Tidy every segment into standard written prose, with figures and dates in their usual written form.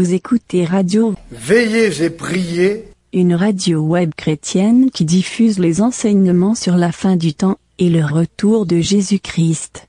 Vous écoutez Radio Veillez et priez, une radio web chrétienne qui diffuse les enseignements sur la fin du temps et le retour de Jésus-Christ.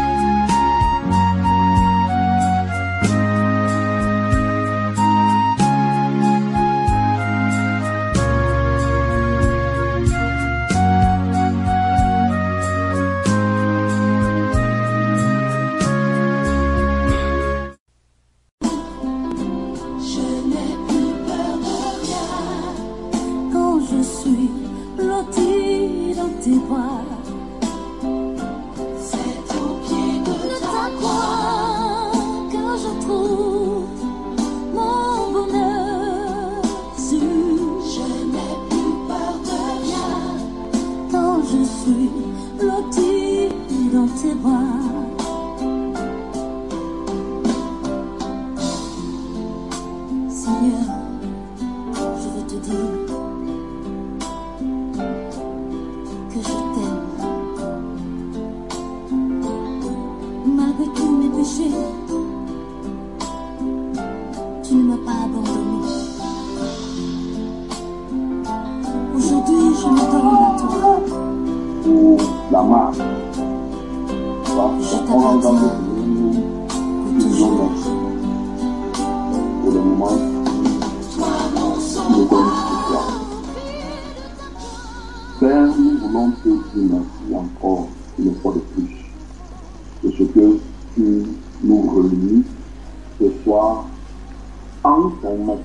Père, nous voulons te dire merci encore une fois de plus de ce que tu nous réunis ce soir en ton nom.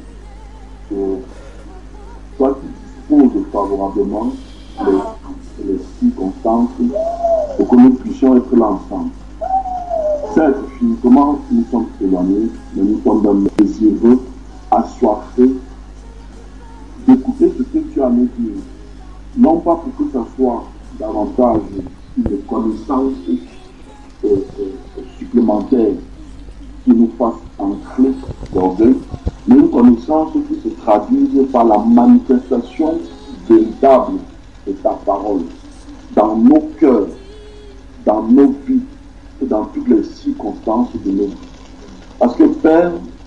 Toi qui disposes favorablement les circonstances pour que nous puissions être là ensemble. Certes, physiquement, nous sommes éloignés, mais nous sommes désireux, assoiffés d'écouter ce que tu as à nous dire. Non pas pour que ça soit davantage une connaissance supplémentaire qui nous fasse entrer d'orgueil, mais une connaissance qui se traduise par la manifestation véritable de ta parole dans nos cœurs, dans nos vies et dans toutes les circonstances de nos vies. Parce que Père,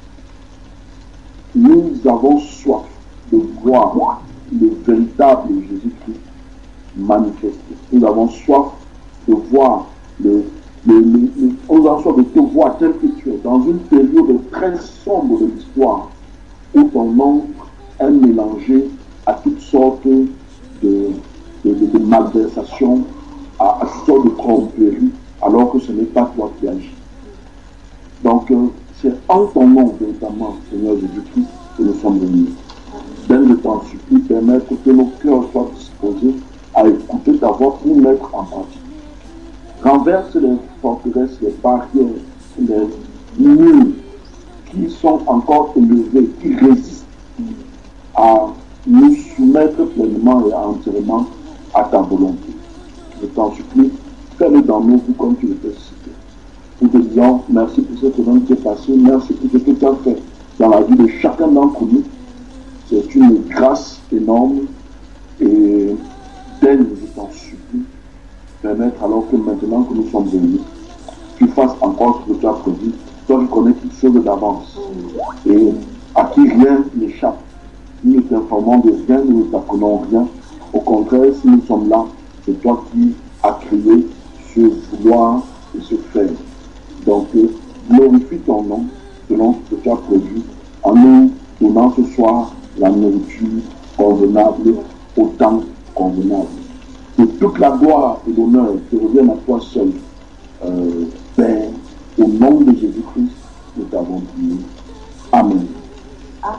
nous avons soif de voir le véritable Jésus-Christ manifesté. Nous avons soif de voir nous avons soif de te voir tel que tu es dans une période très sombre de l'histoire où ton nom est mélangé à toutes sortes de malversations, à toutes sortes de tromperies, alors que ce n'est pas toi qui agis. Donc c'est en ton nom véritablement, Seigneur Jésus-Christ, que nous sommes venus. Je t'en supplie, permettre que nos cœurs soient disposés à écouter ta voix pour mettre en pratique. Renverse les forteresses, les barrières, les murs qui sont encore élevés, qui résistent à nous soumettre pleinement et entièrement à ta volonté. Je t'en supplie, fais-le dans nos vies comme tu le fais citer. Nous te disons merci pour cette semaine qui est passée, merci pour ce que tu as fait dans la vie de chacun d'entre nous. C'est une grâce énorme et d'aide, je t'en supplie, permettre alors que maintenant que nous sommes venus, tu fasses encore ce que tu as prévu. Toi, tu connais toutes choses d'avance et à qui rien n'échappe. Nous ne t'informons de rien, nous ne t'apprenons rien. Au contraire, si nous sommes là, c'est toi qui as créé ce vouloir et ce faire. Donc, glorifie ton nom selon ce que tu as prévu en nous donnant ce soir la nourriture convenable au temps convenable. Que toute la gloire et l'honneur te reviennent à toi seul, Père, au nom de Jésus-Christ, nous t'avons dit. Amen. Amen.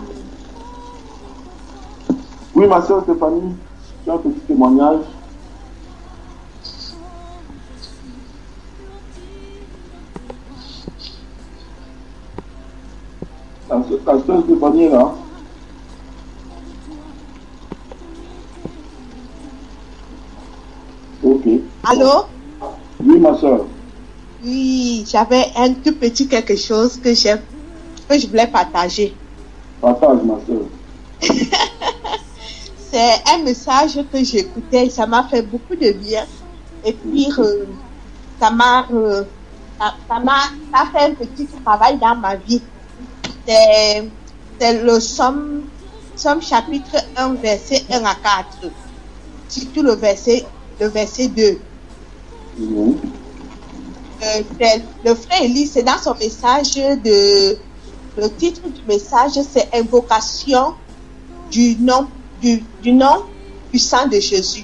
Oui, ma soeur Stéphanie, tu as un petit témoignage. La soeur Stéphanie est là. Ok. Allô? Oui, ma soeur. Oui, j'avais un tout petit quelque chose que je voulais partager. Partage, ma soeur. C'est un message que j'écoutais, ça m'a fait beaucoup de bien. Et puis, ça fait un petit travail dans ma vie. C'est c'est le Somme chapitre 1, verset 1 à 4. Surtout le verset 2. Le frère Élie, c'est dans son message le titre du message, c'est Invocation du nom puissant de Jésus.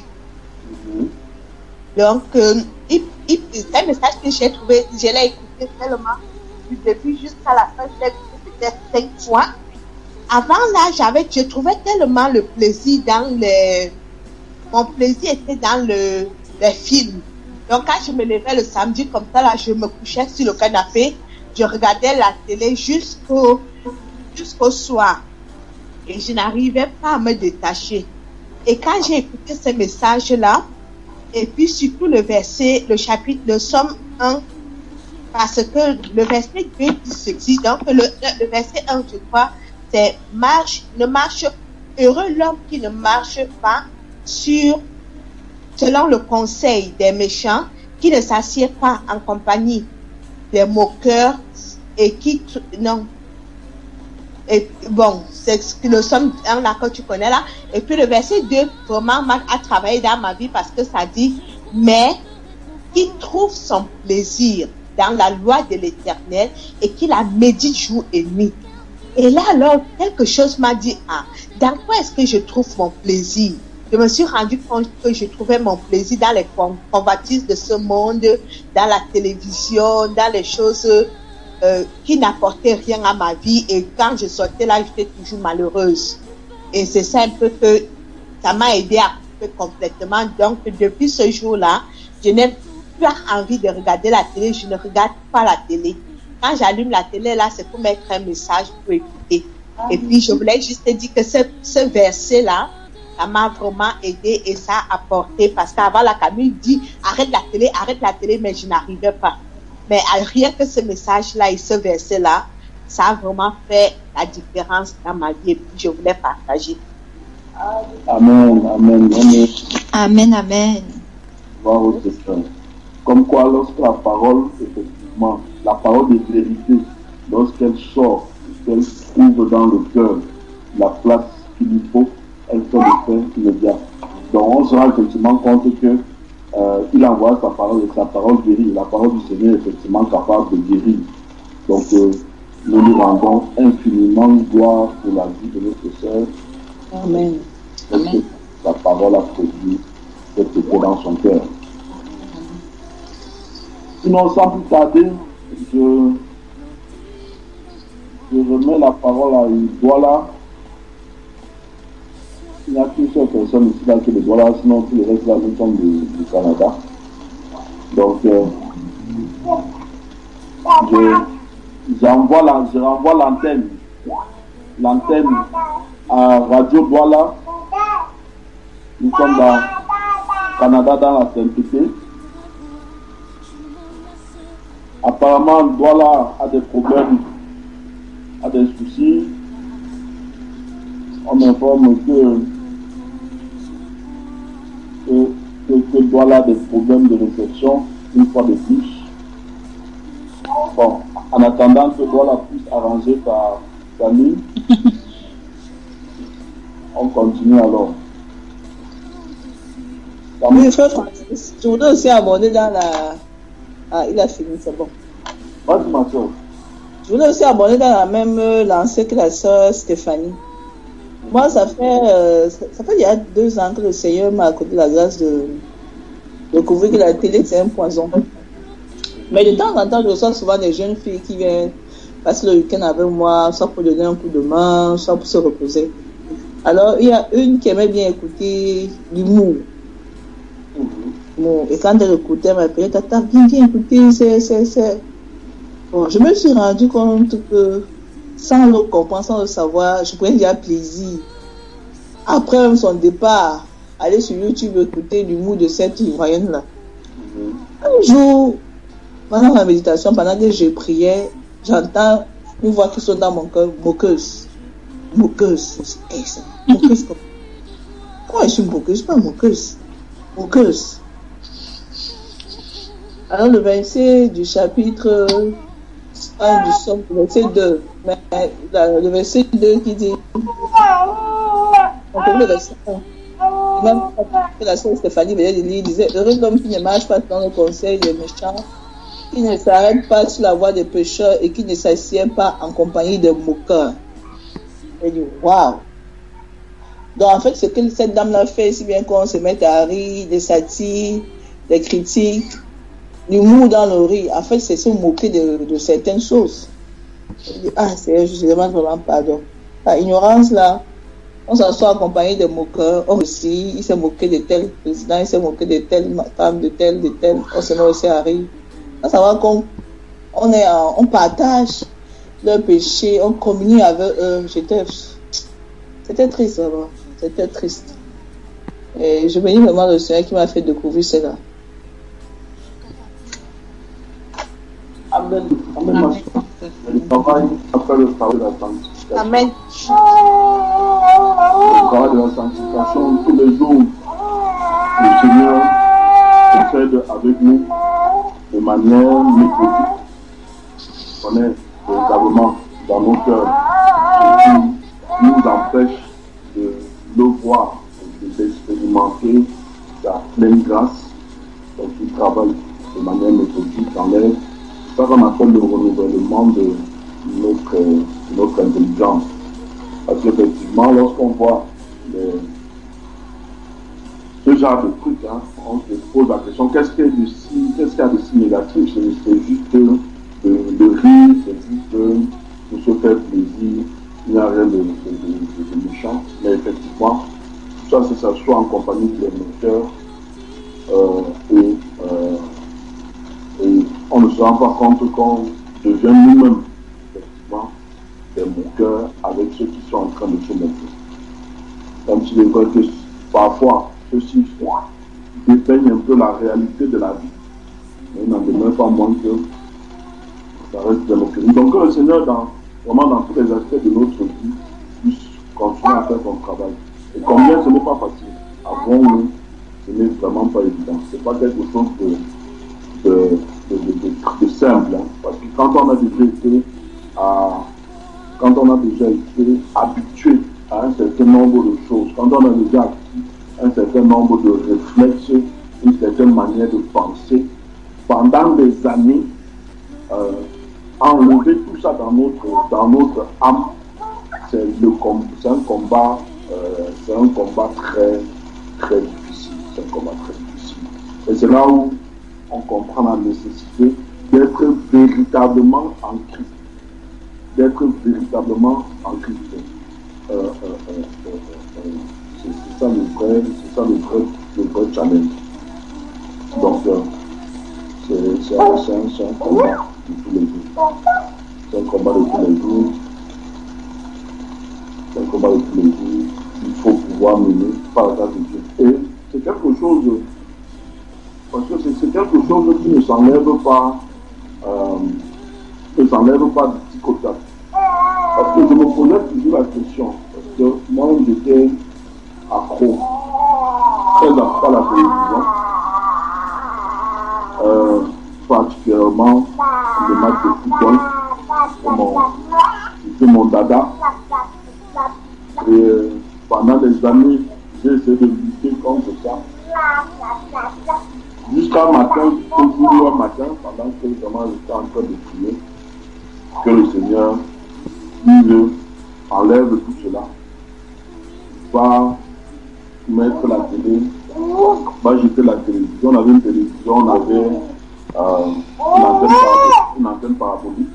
Donc, c'est un message que j'ai trouvé, je l'ai écouté tellement, du début jusqu'à la fin, je l'ai écouté peut-être 5 fois. Avant là, je trouvais tellement le plaisir mon plaisir était dans les films. Donc, quand je me levais le samedi comme ça, là, je me couchais sur le canapé, je regardais la télé jusqu'au soir. Et je n'arrivais pas à me détacher. Et quand j'ai écouté ce message-là, et puis surtout le chapitre de Somme 1, parce que le verset 2 dit ceci, donc le verset 1, je crois, c'est heureux l'homme qui ne marche pas selon le conseil des méchants, qui ne s'assied pas en compagnie des moqueurs et c'est le Somme 1 là que tu connais là. Et puis le verset 2 vraiment a travaillé dans ma vie parce que ça dit, mais qui trouve son plaisir dans la loi de l'Éternel et qui la médite jour et nuit. Et là alors, quelque chose m'a dit, dans quoi est-ce que je trouve mon plaisir? Je me suis rendu compte que je trouvais mon plaisir dans les convoitises de ce monde, dans la télévision, dans les choses qui n'apportaient rien à ma vie. Et quand je sortais là, j'étais toujours malheureuse. Et c'est ça un peu que ça m'a aidé à couper complètement. Donc, depuis ce jour-là, je n'ai plus envie de regarder la télé. Je ne regarde pas la télé. Quand j'allume la télé, là, c'est pour mettre un message, pour écouter. Et puis, je voulais juste dire que ce verset-là, ça m'a vraiment aidé et ça a apporté. Parce qu'avant, la Camille dit, arrête la télé, mais je n'arrivais pas. Mais rien que ce message-là et ce verset-là, ça a vraiment fait la différence dans ma vie et puis je voulais partager. Amen, amen, amen. Amen, amen. Gloire au Seigneur. Comme quoi, lorsque la parole, effectivement, la parole de vérité, lorsqu'elle sort, qu'elle trouve dans le cœur la place qu'il lui faut, elle fait le fait immédiat. Donc on se rend effectivement compte que il envoie sa parole et sa parole guérit. La parole du Seigneur est effectivement capable de guérir. Donc nous lui rendons infiniment gloire pour la vie de notre sœur. Amen. Parce que la parole a produit cette effet dans son cœur. Sinon, sans plus tarder, je remets la parole à Douala. Il n'y a qu'une seule personne ici là qui est de Douala, sinon tous les restes là nous sommes du Canada. Donc, je renvoie l'antenne à Radio Douala. Nous sommes dans Canada, dans la sainteté. Apparemment, Douala a des problèmes, a des soucis. On m'informe que Douala a des problèmes de réception, une fois de plus. Bon, en attendant que Douala puisse arranger sa ligne, on continue alors. Oui, frère Francis, je voudrais aussi aborder dans la... Ah, il a fini, c'est bon. Vas-y, ma soeur. Je voulais aussi aborder dans la même lancée que la sœur Stéphanie. Moi, ça fait il y a 2 ans que le Seigneur m'a accordé la grâce de découvrir que la télé, c'est un poison. Mais de temps en temps, je reçois souvent des jeunes filles qui viennent passer le week-end avec moi, soit pour donner un coup de main, soit pour se reposer. Alors, il y a une qui aimait bien écouter l'humour. Bon, et quand elle écoutait, elle m'appelait, Tata, viens écouter, c'est... Bon, je me suis rendu compte que, sans le comprendre, sans le savoir, je prenais déjà plaisir. Après son départ, aller sur YouTube écouter l'humour de cette Ivoirienne-là. Un jour, pendant la méditation, pendant que je priais, j'entends une voix qui sonne dans mon cœur, moqueuse. Moqueuse. Moqueuse. Pourquoi je suis moqueuse? Je suis pas moqueuse. Moqueuse. Alors le verset du chapitre fin du psaume, le verset 2. Mais le verset 2 qui dit, on peut le verset 1. Même la sœur Stéphanie venait de lire, il disait, heureux l'homme qui ne marche pas dans le conseil des méchants, qui ne s'arrête pas sur la voie des pécheurs et qui ne s'assied pas en compagnie des moqueurs. Elle dit, waouh! Donc en fait, ce que cette dame-là fait, si bien qu'on se mette à rire, des satires, des critiques, l'humour dans le rire, en fait, c'est se moquer de certaines choses. Elle dit, ah, c'est, je demande vraiment pardon. La ignorance là, on s'assoit en compagnie de moqueurs, on aussi, il s'est moqué de tel président, il s'est moqué de telle femme, de tel, on se met aussi à rire. À savoir qu'on on partage leurs péchés, on communie avec eux. C'était triste, vraiment. C'était triste. Et je bénis vraiment le Seigneur qui m'a fait découvrir cela. Amen. Amen. Amen. Le travail après le travail de la sanctification. Amen. Le travail de la sanctification, tous les jours, le Seigneur procède avec nous de manière méthodique. On est véritablement dans nos cœurs, ce qui nous empêche de le voir, d'expérimenter sa pleine grâce. Donc il travaille de manière méthodique dans l'air. C'est ça qu'on appelle le renouvellement de notre intelligence. Parce qu'effectivement, lorsqu'on voit ce genre de trucs, hein, on se pose la question, qu'est-ce qu'il y a de si négatif? C'est juste de rire, c'est juste de se faire plaisir, il n'y a rien de méchant. Mais effectivement, tout ça, c'est s'asseoir en compagnie des moqueurs et on ne se rend pas compte qu'on devient nous-mêmes, effectivement, des moqueurs avec ceux qui sont en train de se moquer. Comme s'il est vrai que parfois, ceux-ci dépeignent un peu la réalité de la vie. Mais il n'en demeure pas moins que ça reste de moquerie. Donc que le Seigneur, vraiment dans tous les aspects de notre vie, puisse continuer à faire son travail. Et combien ce n'est pas facile. Avouons-le, ce n'est vraiment pas évident. Ce n'est pas quelque chose de simple. Hein, parce que quand on a déjà été habitué à un certain nombre de choses, quand on a déjà acquis un certain nombre de réflexes, une certaine manière de penser, pendant des années, enlever tout ça dans notre âme, c'est un combat très, très difficile. C'est un combat très difficile. Et c'est là où on comprend la nécessité d'être véritablement en Christ. D'être véritablement en Christ. C'est ça le vrai challenge. Donc, c'est un combat de tous les jours. C'est un combat de tous les jours. C'est un combat de tous les jours. Il faut pouvoir mener par la grâce de Dieu. Et c'est quelque chose, parce que c'est quelque chose qui ne s'enlève pas du petit côté. Parce que je me posais toujours la question, parce que moi j'étais accro, très accro à la télévision, particulièrement le match de football, c'était mon dada. Et pendant des années, j'ai essayé de lutter contre ça. Jusqu'à matin, toujours le matin, pendant que vraiment j'étais en train de prier, que le Seigneur nous enlève tout cela, va mettre la télé, va jeter la télévision. On avait une télévision, on avait une antenne parabolique.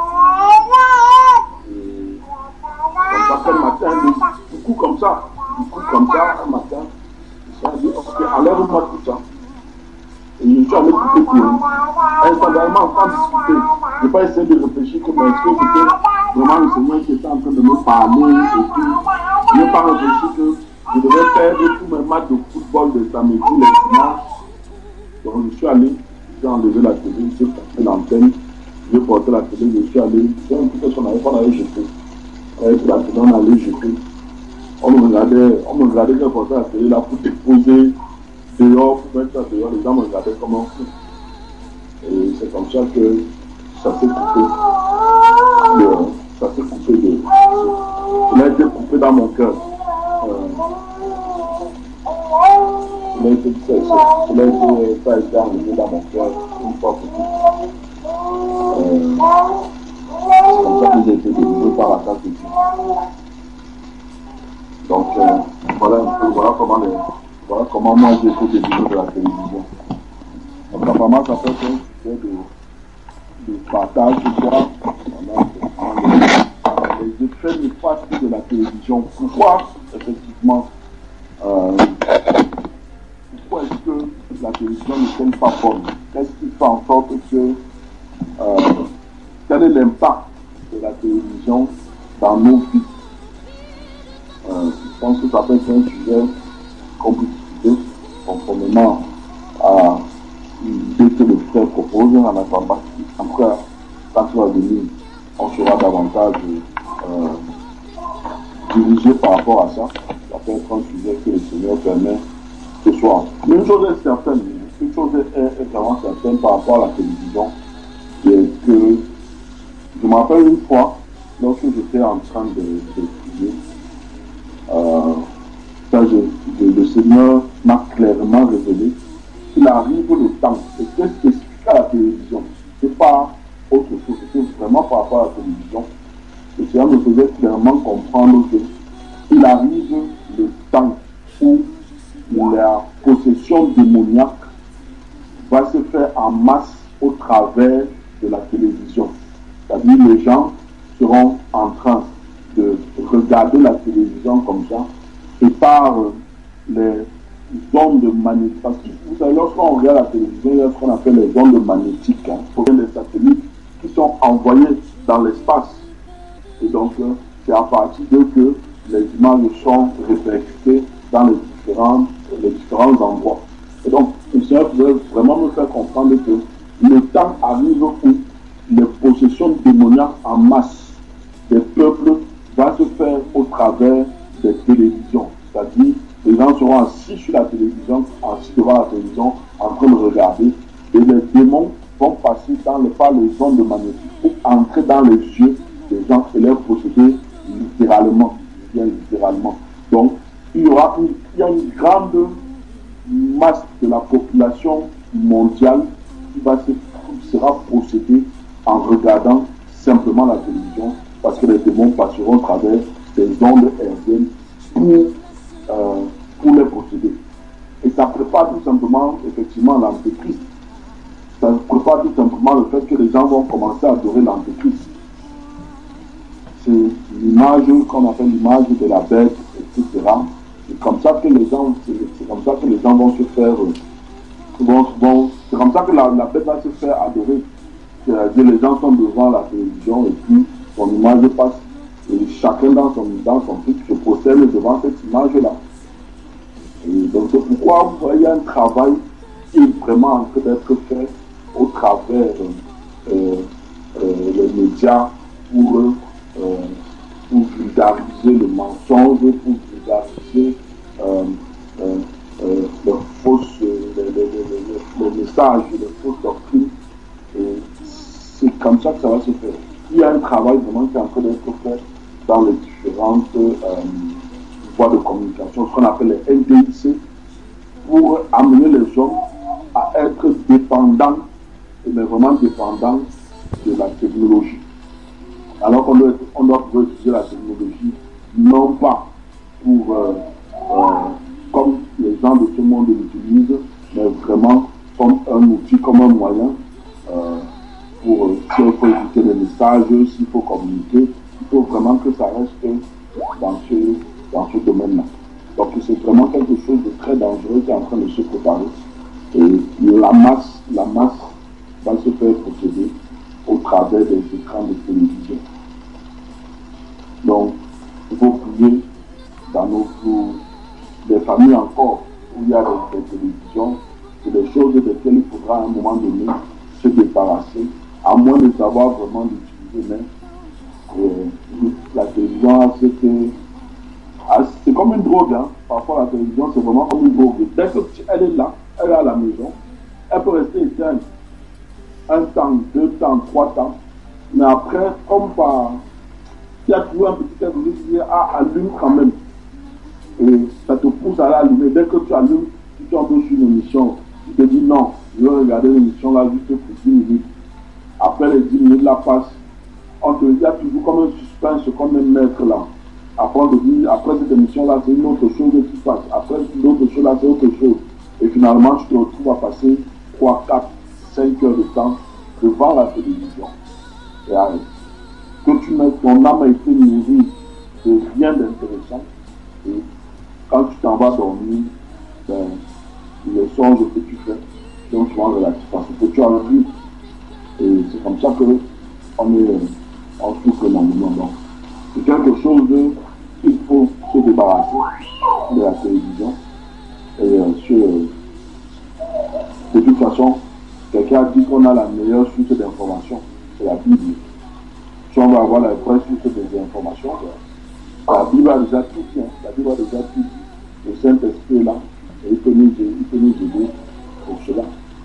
Et comme ça, quel matin, du coup comme ça, un matin, ça dit, ok, enlève-moi tout ça. Et je suis allé tout écouter. Instantanément, sans discuter. Je n'ai pas essayé de réfléchir comme est-ce que c'était vraiment le Seigneur qui était en train de me parler et tout. Je n'ai pas réfléchi que je devais faire tous mes matchs de football de samedi, les dimanches. Donc je suis allé, j'ai enlevé la télé, j'ai porté l'antenne, j'ai porté la télé, je suis allé, c'est un peu ce qu'on avait jeté. Avec la télé, on allait jeter. On me regardait quand on portait la télé là pour déposer dehors, pour mettre ça dehors, les gens me regardaient comme un fou. Et c'est comme ça que ça s'est coupé. Ça s'est coupé de. Il a été coupé dans mon cœur. Ça a été enlevé dans mon cœur une fois pour toutes. C'est comme ça que j'ai été délivré par la grâce de Dieu. Donc, voilà comment moi j'ai été délivré de la télévision. Donc, apparemment, ça peut être un sujet de partage ce soir. Les effets néfastes de la télévision. Pourquoi, effectivement, pourquoi est-ce que la télévision n'est-elle pas bonne? Qu'est-ce qui fait en sorte que quel est l'impact de la télévision dans nos vies? Je pense que ça peut être un sujet compliqué, conformément à l'idée que le frère propose en attendant. Après, quand il va venir, on sera davantage dirigé par rapport à ça. Ça peut être un sujet que le Seigneur permet ce soir. Mais une chose est certaine, une chose est vraiment certaine par rapport à la télévision, c'est que je me rappelle une fois, lorsque j'étais en train d'étudier, le Seigneur m'a clairement révélé qu'il arrive le temps, et c'est spécifique à la télévision, c'est pas autre chose, c'est vraiment par rapport à la télévision. Le Seigneur me faisait clairement comprendre qu'il arrive le temps où la possession démoniaque va se faire en masse au travers de la télévision. C'est-à-dire les gens seront en train de regarder la télévision comme ça et par les ondes magnétiques. Parce que vous savez, lorsqu'on regarde la télévision, il y a ce qu'on appelle les ondes magnétiques, les satellites qui sont envoyés dans l'espace. Et donc, c'est à partir d'eux que les images sont répercutées dans les différents endroits. Et donc, le Seigneur voulait vraiment me faire comprendre que le temps arrive où les possessions démoniaques en masse des peuples va se faire au travers des télévisions. C'est-à-dire, les gens seront assis sur la télévision, assis devant la télévision, en train de regarder, et les démons vont passer par les ondes magnétiques pour entrer dans les yeux des gens et les posséder littéralement. Donc, il y a une grande masse de la population mondiale qui sera possédée en regardant simplement la télévision, parce que les démons passeront à travers des ondes hertziennes pour les posséder. Et ça prépare tout simplement, effectivement, l'antéchrist. Ça prépare tout simplement le fait que les gens vont commencer à adorer l'antéchrist. C'est l'image qu'on appelle l'image de la bête, etc. C'est comme ça que les gens vont se faire, c'est comme ça que la bête va se faire adorer. C'est-à-dire les gens sont devant la télévision et puis son image passe et chacun dans son truc se prosterne devant cette image-là. Et donc c'est pourquoi vous voyez un travail qui est vraiment en train d'être fait au travers les médias pour vulgariser le mensonge, pour vulgariser les messages, les fausses doctrines. Et c'est comme ça que ça va se faire. Il y a un travail vraiment qui est en train d'être fait dans les différentes voies de communication, ce qu'on appelle les NDIC, pour amener les hommes à être dépendants, mais vraiment dépendants de la technologie. Alors qu'on doit pouvoir utiliser la technologie, non pas pour, comme les gens de ce monde l'utilisent, mais vraiment comme un outil, comme un moyen pour, s'il faut écouter les messages, s'il faut communiquer, il faut vraiment que ça reste dans ce domaine-là. Donc c'est vraiment quelque chose de très dangereux qui est en train de se préparer. Et la masse va se faire posséder au travers des écrans de télévision. Donc, il faut prier dans des familles encore où il y a des télévisions, c'est des choses desquelles il faudra à un moment donné se débarrasser, à moins de savoir vraiment l'utiliser. Mais la télévision, c'est comme une drogue. Hein. Parfois, la télévision, c'est vraiment comme une drogue. Dès qu'elle est là, elle est à la maison, elle peut rester éteinte. un temps, 2 temps, 3 temps. Mais après, comme par... Il y a toujours un petit quelque chose qui dit, ah, allume quand même. Et ça te pousse à l'allumer. Dès que tu allumes, tu tombes sur une émission. Tu te dis non, je vais regarder l'émission là juste pour 10 minutes. Après les 10 minutes là passent. Il y a toujours comme un suspense, comme un maître là. Après, on te dit, après cette émission là, c'est une autre chose qui passe. Après l'autre chose là, c'est autre chose. Et finalement, tu te retrouves à passer 3, 4, 5 heures de temps devant la télévision. Et arrête. Que ton âme a été nourrie de rien d'intéressant. Et quand tu t'en vas dormir, ben, les songes que tu fais sont souvent relatifs parce que tu as vu. Et c'est comme ça que on souffre énormément. Donc, c'est quelque chose qu'il faut se débarrasser de la télévision. Et de toute façon, quelqu'un a dit qu'on a la meilleure source d'information, c'est la Bible. Si on va avoir la vraie source des informations, la Bible a déjà tout dit. La Bible a déjà tout dit. Le Saint-Esprit est là, et il peut nous aider pour cela.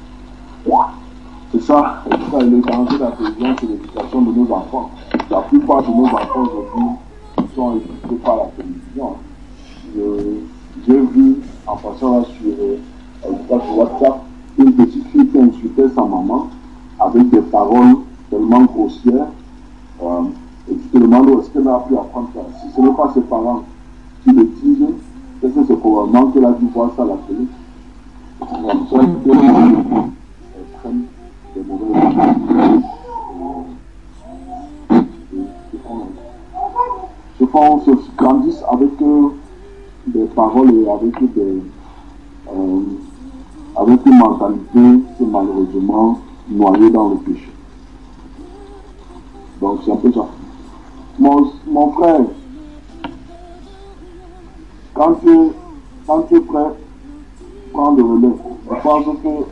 C'est ça, le danger de la télévision, c'est l'éducation de nos enfants. La plupart de nos enfants aujourd'hui sont éduqués par la télévision. J'ai vu en passant là sur WhatsApp une petite fille qui insultait sa maman avec des paroles tellement grossières. Et tu te demandes où est-ce qu'elle a pu apprendre ça. Si ce n'est pas ses parents qui le disent, est-ce que c'est probablement qu'elle a dû voir ça à la télé? Elle prenne des mauvaises se grandissent avec des paroles et avec une mentalité qui est malheureusement noyée dans le péché. Donc c'est un peu ça. Mon frère, quand tu es prêt, prends le relais. Je pense que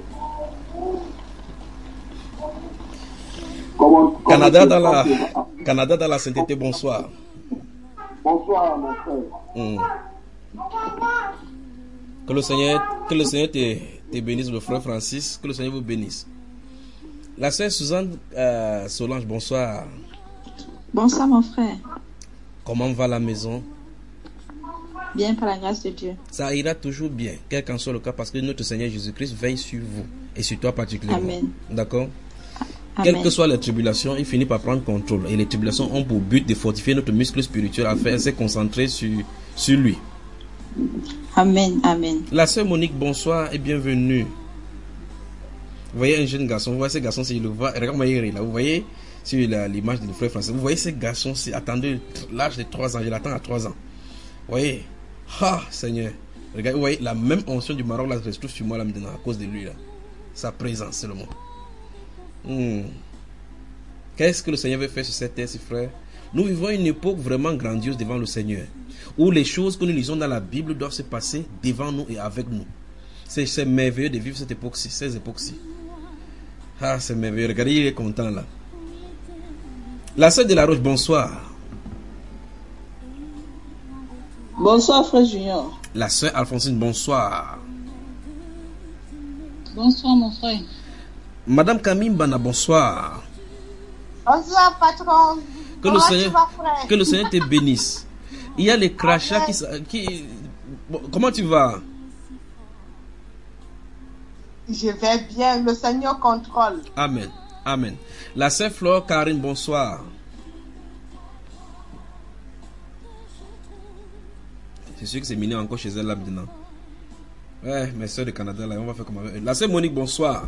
Canada dans la sainteté, bonsoir. Bonsoir mon frère. Que le Seigneur te bénisse, le frère Francis, que le Seigneur vous bénisse. La sœur Suzanne Solange, bonsoir. Bonsoir mon frère. Comment va la maison? Bien par la grâce de Dieu. Ça ira toujours bien, quel qu'en soit le cas, parce que notre Seigneur Jésus-Christ veille sur vous et sur toi particulièrement. Amen. D'accord? Amen. Quelles que soient les tribulations, il finit par prendre contrôle. Et les tribulations ont pour but de fortifier notre muscle spirituel afin de se concentrer sur lui. Amen, amen. La sœur Monique, bonsoir et bienvenue. Vous voyez un jeune garçon, vous voyez ce garçon, il le voit, regarde-moi là, vous voyez sur l'image du frère Français, vous voyez ce garçon, c'est attendu l'âge de 3 ans, je l'attends à 3 ans. Vous voyez, ah Seigneur, regardez, vous voyez la même onction du Maroc là se trouve sur moi là maintenant à cause de lui là, sa présence seulement. Qu'est-ce que le Seigneur veut faire sur cette terre, ses frères? Nous vivons une époque vraiment grandiose devant le Seigneur, où les choses que nous lisons dans la Bible doivent se passer devant nous et avec nous. C'est merveilleux de vivre cette époque-ci, ces époques-ci. Ah, c'est merveilleux. Regardez, il est content là. La sœur de la Roche, bonsoir. Bonsoir, frère Junior. La sœur Alphonsine, bonsoir. Bonsoir, mon frère. Madame Camille Bana, bonsoir. Bonsoir, patron. Que le Seigneur te bénisse. Il y a les crachats qui... Bon, comment tu vas? Je vais bien, le Seigneur contrôle. Amen, amen. La sœur Flore Karine, bonsoir. C'est sûr que c'est miné encore chez elle là maintenant. Ouais, mes sœurs de Canada là, on va faire comme avec eux. La sœur Monique, bonsoir.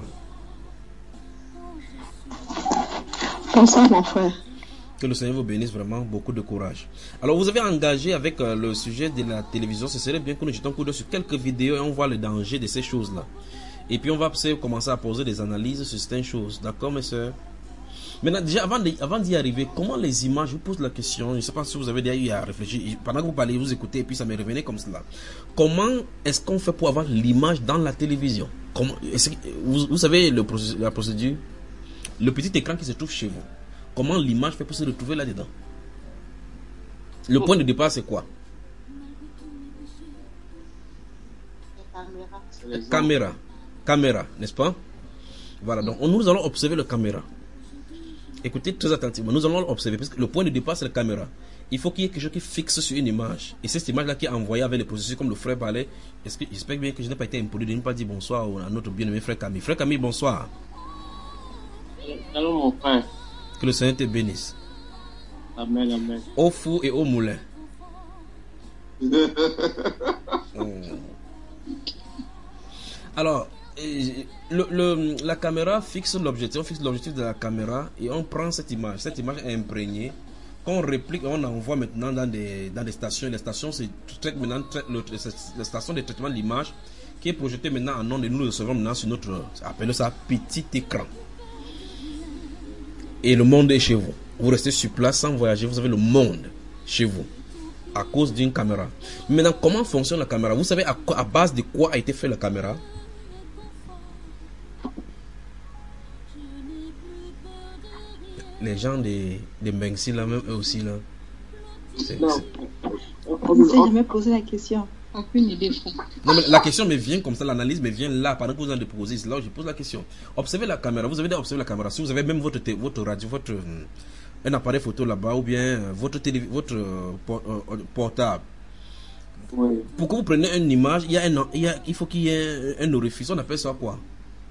Bonsoir mon frère. Que le Seigneur vous bénisse vraiment, beaucoup de courage. Alors vous avez engagé avec le sujet de la télévision, ce serait bien que nous jetons un coup d'œil sur quelques vidéos et on voit le danger de ces choses là. Et puis on va commencer à poser des analyses sur certaines choses. D'accord mes soeurs? Maintenant déjà avant d'y arriver, comment les images, je vous pose la question, je ne sais pas si vous avez déjà eu à réfléchir, pendant que vous parlez, vous écoutez et puis ça m'est revenu comme cela. Comment est-ce qu'on fait pour avoir l'image dans la télévision? Comment, vous savez la procédure? Le petit écran qui se trouve chez vous. Comment l'image fait pour se retrouver là-dedans? Le point de départ c'est quoi? Caméra, n'est-ce pas? Voilà, donc nous allons observer la caméra. Écoutez très attentivement, nous allons observer, parce que le point de départ c'est la caméra. Il faut qu'il y ait quelque chose qui fixe sur une image. Et c'est cette image-là qui est envoyée avec les processus, comme le frère parlait. J'espère bien que je n'ai pas été impoli de ne pas dire bonsoir à notre bien-aimé frère Camille. Frère Camille, bonsoir. Allô mon frère. Que le Seigneur te bénisse. Amen, amen. Au four et au moulin. Alors, la caméra fixe l'objectif, on fixe l'objectif de la caméra et on prend cette image. Cette image est imprégnée, qu'on réplique et on envoie maintenant dans des stations. Les stations, c'est la station de traitement de l'image qui est projetée maintenant en ondes et nous le recevons maintenant sur notre, appelez ça petit écran. Et le monde est chez vous. Vous restez sur place sans voyager, vous avez le monde chez vous à cause d'une caméra. Maintenant, comment fonctionne la caméra? Vous savez à base de quoi a été fait la caméra? Les gens des Mengsi là, même eux aussi là. On ne s'est jamais posé la question. Aucune idée, frère. Non, mais la question me vient comme ça, l'analyse me vient là, pendant que vous en déposez. C'est là où je pose la question. Observez la caméra. Vous avez déjà observé la caméra. Si vous avez même votre radio, un appareil photo là-bas, ou bien votre portable. Oui. Pour que vous preniez une image, il faut qu'il y ait un orifice. On appelle ça quoi?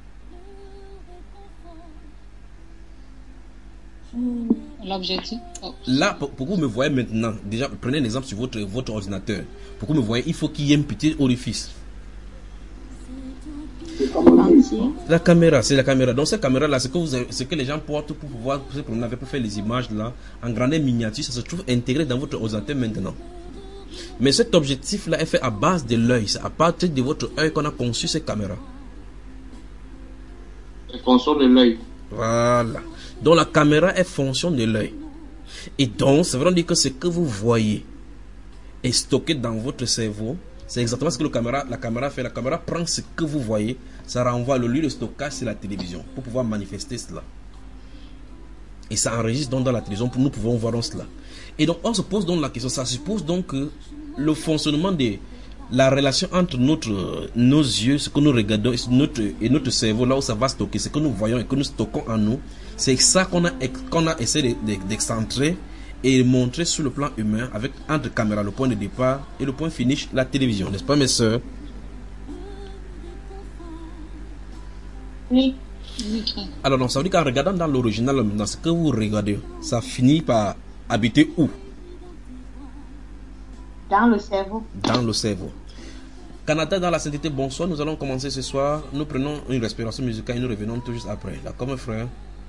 L'objectif. Là, pour que vous me voyez maintenant, déjà, prenez un exemple sur votre ordinateur. Pour que vous me voyez, il faut qu'il y ait un petit orifice. La caméra, c'est la caméra. Donc cette caméra là, c'est que les gens portent pour pouvoir se promener avec, pour faire les images là, en grandeur miniature, ça se trouve intégré dans votre ordinateur maintenant. Mais cet objectif là est fait à base de l'œil. C'est à partir de votre œil qu'on a conçu cette caméra. C'est fonction de l'œil. Voilà. Donc la caméra est fonction de l'œil. Et donc, ça veut dire que ce que vous voyez est stocké dans votre cerveau. C'est exactement ce que la caméra fait. La caméra prend ce que vous voyez, ça renvoie le lieu de stockage sur la télévision pour pouvoir manifester cela. Et ça enregistre donc dans la télévision pour nous pouvons voir cela. Et donc, on se pose donc la question, ça suppose donc que le fonctionnement de la relation entre nos yeux, ce que nous regardons et notre cerveau, là où ça va stocker, ce que nous voyons et que nous stockons en nous, c'est ça qu'on a essayé d'excentrer et montrer sur le plan humain avec entre caméra, le point de départ et le point finish, la télévision, n'est-ce pas mes soeurs? Oui. Alors donc ça veut dire qu'en regardant dans l'original maintenant, ce que vous regardez, ça finit par habiter où? Dans le cerveau. Dans le cerveau. Canada dans la sainteté, bonsoir, nous allons commencer ce soir. Nous prenons une respiration musicale et nous revenons tout juste après. D'accord mes frères?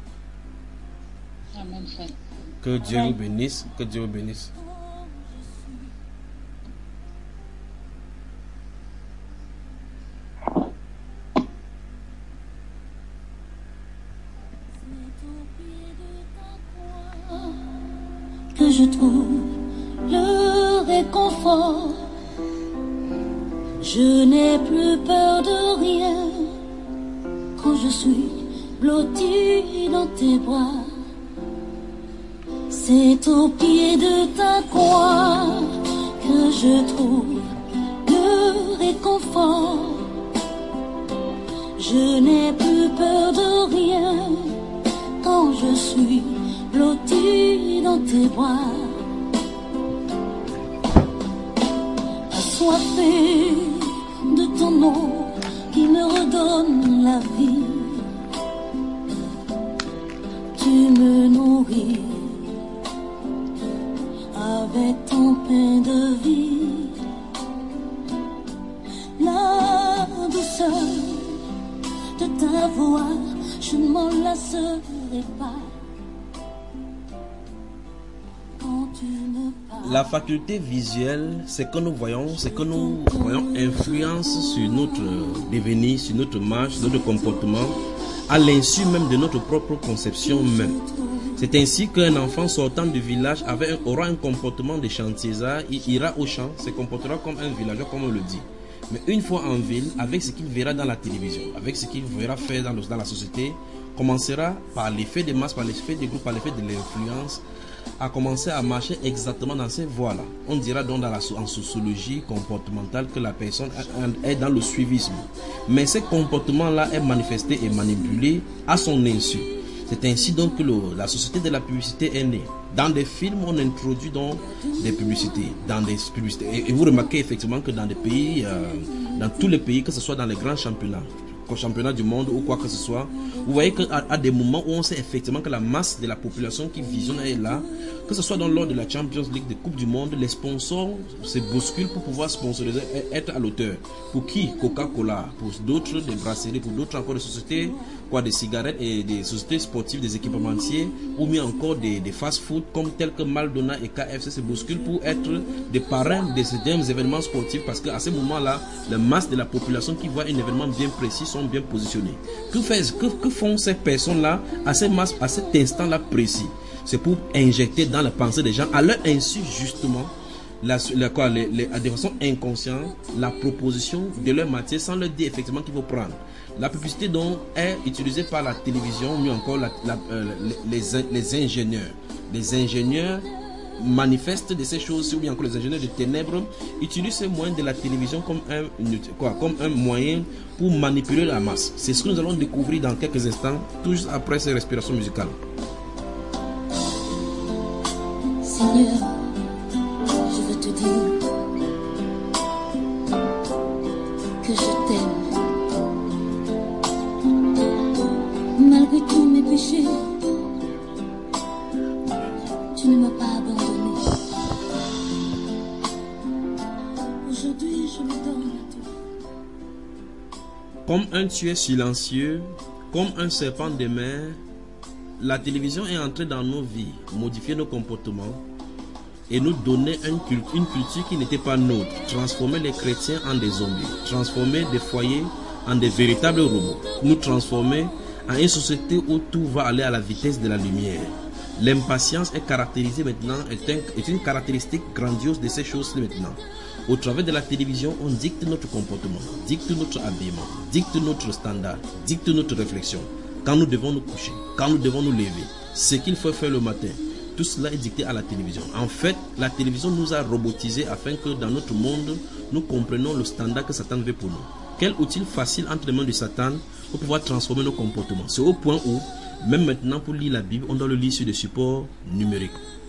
Amen, frère. Que Dieu vous bénisse, que Dieu vous bénisse. Que je trouve le réconfort. Je n'ai plus peur de rien quand je suis blotti dans tes bras. C'est au pied de ta croix que je trouve le réconfort. Je n'ai plus peur de rien quand je suis blotti dans tes bras. Assoiffé de ton eau qui me redonne la vie, tu me nourris avec ton pain de vie. La douceur de ta voix, je ne m'en lasserai pas. Quand tu me parles. La faculté visuelle, c'est que nous voyons influence sur notre devenir, sur notre marche, sur notre comportement, à l'insu même de notre propre conception même. C'est ainsi qu'un enfant sortant du village aura un comportement de chantiésard, il ira au champ, se comportera comme un villageois, comme on le dit. Mais une fois en ville, avec ce qu'il verra dans la télévision, avec ce qu'il verra faire dans la société, commencera par l'effet des masses, par l'effet des groupes, par l'effet de l'influence, a commencé à marcher exactement dans ces voies-là. On dira donc en sociologie comportementale que la personne est dans le suivisme. Mais ce comportement-là est manifesté et manipulé à son insu. C'est ainsi donc que la société de la publicité est née. Dans des films, on introduit donc des publicités. Et vous remarquez effectivement que dans des pays, dans tous les pays, que ce soit dans les grands championnats du monde ou quoi que ce soit, vous voyez qu'à des moments où on sait effectivement que la masse de la population qui visionne est là, que ce soit dans lors de la Champions League, des Coupes du Monde, les sponsors se bousculent pour pouvoir sponsoriser, être à l'auteur. Pour qui? Coca-Cola, pour d'autres des brasseries, pour d'autres encore des sociétés, des cigarettes et des sociétés sportives, des équipementiers, ou bien encore des fast-food comme tels que Maldona et KFC se bousculent pour être des parrains des événements sportifs, parce qu'à ce moment-là, la masse de la population qui voit un événement bien précis sont bien positionnés. Que font ces personnes-là à cet instant-là précis? C'est pour injecter dans la pensée des gens, à leur insu justement, de façon inconsciente, la proposition de leur matière sans leur dire effectivement qu'il faut prendre. La publicité donc est utilisée par la télévision, mais encore les ingénieurs. Les ingénieurs manifestent de ces choses, ou bien encore les ingénieurs de ténèbres utilisent ce moyen de la télévision comme un moyen pour manipuler la masse. C'est ce que nous allons découvrir dans quelques instants, tout juste après ces respirations musicales. Seigneur, je veux te dire que je t'aime. Malgré tous mes péchés, tu ne m'as pas abandonné. Aujourd'hui, je me donne à toi. Comme un tueur silencieux, comme un serpent de mer, la télévision est entrée dans nos vies, modifier nos comportements et nous donner une culture qui n'était pas nôtre, transformer les chrétiens en des zombies, transformer des foyers en des véritables robots, nous transformer en une société où tout va aller à la vitesse de la lumière. L'impatience est caractérisée maintenant, est une caractéristique grandiose de ces choses maintenant. Au travers de la télévision, on dicte notre comportement, dicte notre habillement, dicte notre standard, dicte notre réflexion. Quand nous devons nous coucher, quand nous devons nous lever, ce qu'il faut faire le matin, tout cela est dicté à la télévision. En fait, la télévision nous a robotisés afin que dans notre monde, nous comprenions le standard que Satan veut pour nous. Quel outil facile entre les mains de Satan pour pouvoir transformer nos comportements. C'est au point où, même maintenant pour lire la Bible, on doit le lire sur des supports numériques.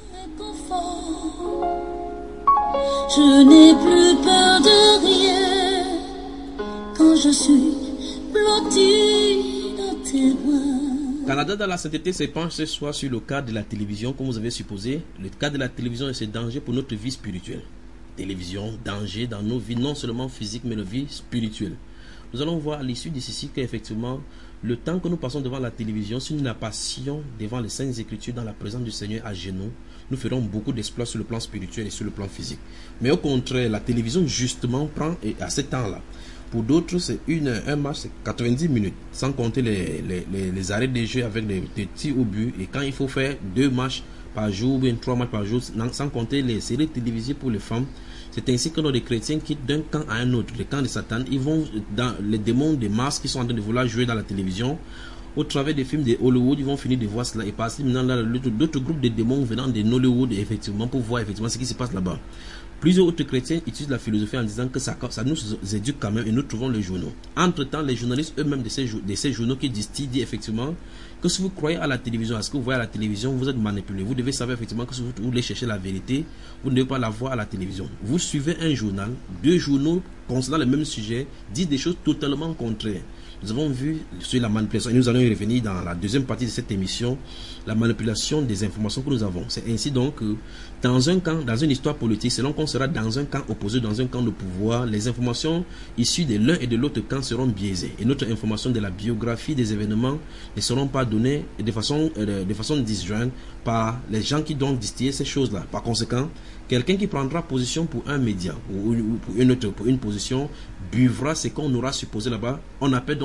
Je n'ai plus peur de rien quand je suis blotti dans tes bras. Canada dans la sainteté se penche ce soir sur le cas de la télévision, comme vous avez supposé. Le cas de la télévision et ses dangers pour notre vie spirituelle. Télévision, danger dans nos vies, non seulement physiques, mais nos vies spirituelles. Nous allons voir à l'issue de ceci qu'effectivement, le temps que nous passons devant la télévision, si nous la passions devant les Saintes Écritures dans la présence du Seigneur à genoux, nous ferons beaucoup d'exploits sur le plan spirituel et sur le plan physique. Mais au contraire, la télévision justement prend à ce temps-là. Pour d'autres, c'est un match, c'est 90 minutes, sans compter les arrêts de jeu avec des tirs au but. Et quand il faut faire 2 matchs par jour ou bien 3 matchs par jour, sans compter les séries télévisées pour les femmes, c'est ainsi que nos chrétiens quittent d'un camp à un autre, le camp de Satan. Ils vont dans les démons des masques qui sont en train de vouloir jouer dans la télévision. Au travers des films de Hollywood, ils vont finir de voir cela et passer maintenant dans d'autres groupes de démons venant de Hollywood, effectivement, pour voir effectivement ce qui se passe là-bas. Plusieurs autres chrétiens utilisent la philosophie en disant que ça nous éduque quand même et nous trouvons les journaux. Entre-temps, les journalistes eux-mêmes de ces journaux qui distillent disent effectivement que si vous croyez à la télévision, à ce que vous voyez à la télévision, vous êtes manipulé. Vous devez savoir effectivement que si vous voulez chercher la vérité, vous ne devez pas la voir à la télévision. Vous suivez un journal, 2 journaux concernant le même sujet, disent des choses totalement contraires. Nous avons vu sur la manipulation, et nous allons y revenir dans la deuxième partie de cette émission, la manipulation des informations que nous avons. C'est ainsi donc que dans un camp, dans une histoire politique, selon qu'on sera dans un camp opposé, dans un camp de pouvoir, les informations issues de l'un et de l'autre camp seront biaisées. Et notre information de la biographie des événements ne seront pas données de façon disjointe par les gens qui doivent distiller ces choses-là. Par conséquent, quelqu'un qui prendra position pour un média ou pour une position buvra ce qu'on aura supposé là-bas. On appelle donc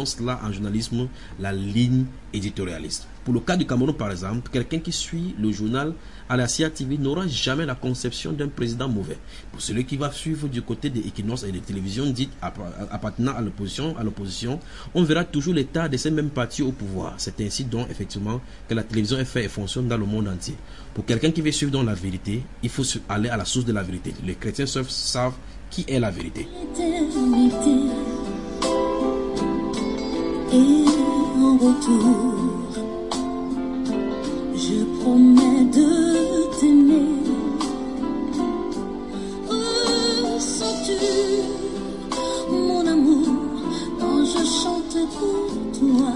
cela en journalisme la ligne éditorialiste. Pour le cas du Cameroun par exemple, quelqu'un qui suit le journal à la CRTV n'aura jamais la conception d'un président mauvais. Pour celui qui va suivre du côté des Equinos et des télévisions dites appartenant à l'opposition, on verra toujours l'état de ces mêmes partis au pouvoir. C'est ainsi donc effectivement que la télévision est faite et fonctionne dans le monde entier. Pour quelqu'un qui veut suivre dans la vérité, il faut aller à la source de la vérité. Les chrétiens savent qui est la vérité. Et en retour, je promets de t'aimer. Ressens-tu mon amour quand je chante pour toi?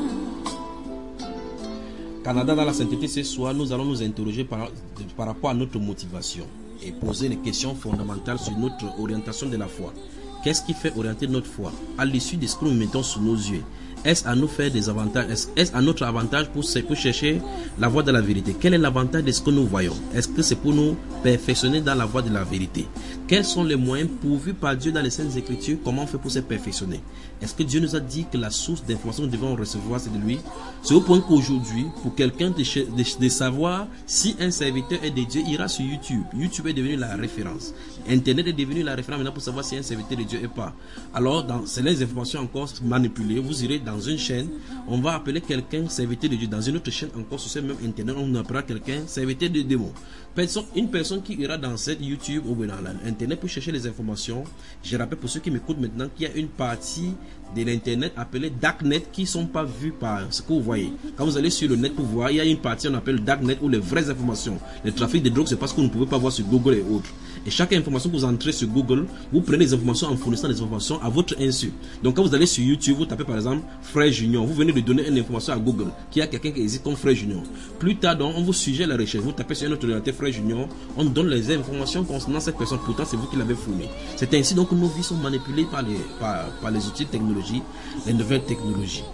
Canada dans la sainteté, ce soir, nous allons nous interroger par rapport à notre motivation et poser les questions fondamentales sur notre orientation de la foi. Qu'est-ce qui fait orienter notre foi? À l'issue de ce que nous mettons sous nos yeux, est-ce à nous faire des avantages? Est-ce à notre avantage pour chercher la voie de la vérité? Quel est l'avantage de ce que nous voyons? Est-ce que c'est pour nous perfectionner dans la voie de la vérité? Quels sont les moyens pourvus par Dieu dans les Saintes Écritures? Comment on fait pour se perfectionner? Est-ce que Dieu nous a dit que la source d'information que nous devons recevoir, c'est de lui? C'est au point qu'aujourd'hui, pour quelqu'un de savoir si un serviteur est de Dieu, il ira sur YouTube. YouTube est devenu la référence. Internet est devenu la référence maintenant pour savoir si un serviteur de Dieu est pas. Alors, c'est les informations encore manipulées. Vous irez dans une chaîne, on va appeler quelqu'un serviteur de Dieu. Dans une autre chaîne encore sur ce même Internet, on appellera quelqu'un serviteur de démons. Une personne qui ira dans cette YouTube ou dans l'Internet pour chercher les informations. Je rappelle pour ceux qui m'écoutent maintenant qu'il y a une partie de l'Internet appelée Darknet qui ne sont pas vues par ce que vous voyez. Quand vous allez sur le net pour voir, il y a une partie qu'on appelle Darknet où les vraies informations. Le trafic de drogue, c'est parce que vous ne pouvez pas voir sur Google et autres. Et chaque information que vous entrez sur Google, vous prenez les informations en fournissant des informations à votre insu. Donc quand vous allez sur YouTube, vous tapez par exemple Frère Junior, vous venez de donner une information à Google qu'il y a quelqu'un qui existe comme Frère Junior. Plus tard, donc, on vous suggère la recherche, vous tapez sur une autre réalité Frère Junior, on donne les informations concernant cette personne, pourtant c'est vous qui l'avez fourni. C'est ainsi donc que nos vies sont manipulées par les outils de technologie, les nouvelles technologies.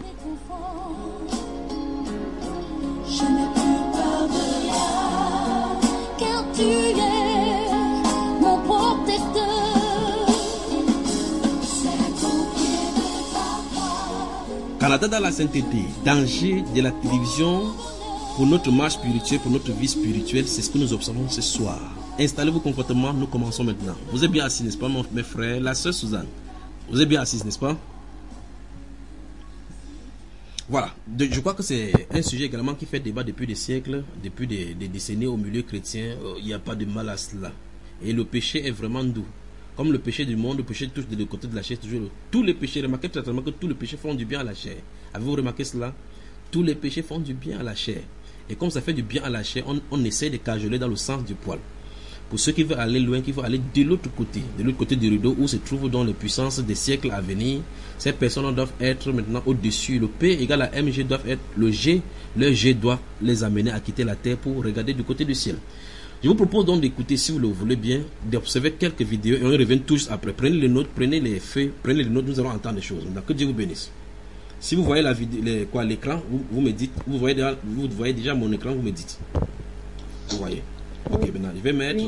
Je n'ai plus peur de rien, car tu es mon protecteur. C'est au pied de ta croix. Canada dans la sainteté, danger de la télévision pour notre marche spirituelle, pour notre vie spirituelle, c'est ce que nous observons ce soir. Installez-vous confortablement, nous commençons maintenant. Vous êtes bien assis, n'est-ce pas, mes frères? La sœur Suzanne, vous êtes bien assise, n'est-ce pas? Voilà, je crois que c'est un sujet également qui fait débat depuis des siècles, depuis des décennies au milieu chrétien. Il n'y a pas de mal à cela. Et le péché est vraiment doux. Comme le péché du monde, le péché touche de côté de la chair, toujours. Tous les péchés, remarquez certainement que tous les péchés font du bien à la chair. Avez-vous remarqué cela? Tous les péchés font du bien à la chair. Et comme ça fait du bien à la chair, on essaie de cajoler dans le sens du poil. Pour ceux qui veulent aller loin, qui veulent aller de l'autre côté du rideau, où se trouvent dans les puissances des siècles à venir, ces personnes doivent être maintenant au-dessus. Le P égale à MG doivent être le G. Le G doit les amener à quitter la terre pour regarder du côté du ciel. Je vous propose donc d'écouter, si vous le voulez bien, d'observer quelques vidéos et on revient tous après. Prenez les notes, prenez les feuilles, prenez les notes, nous allons entendre des choses. Donc que Dieu vous bénisse. Si vous voyez la vidéo, l'écran, vous me dites, vous voyez déjà mon écran, vous me dites. Vous voyez. Ok, maintenant je vais mettre.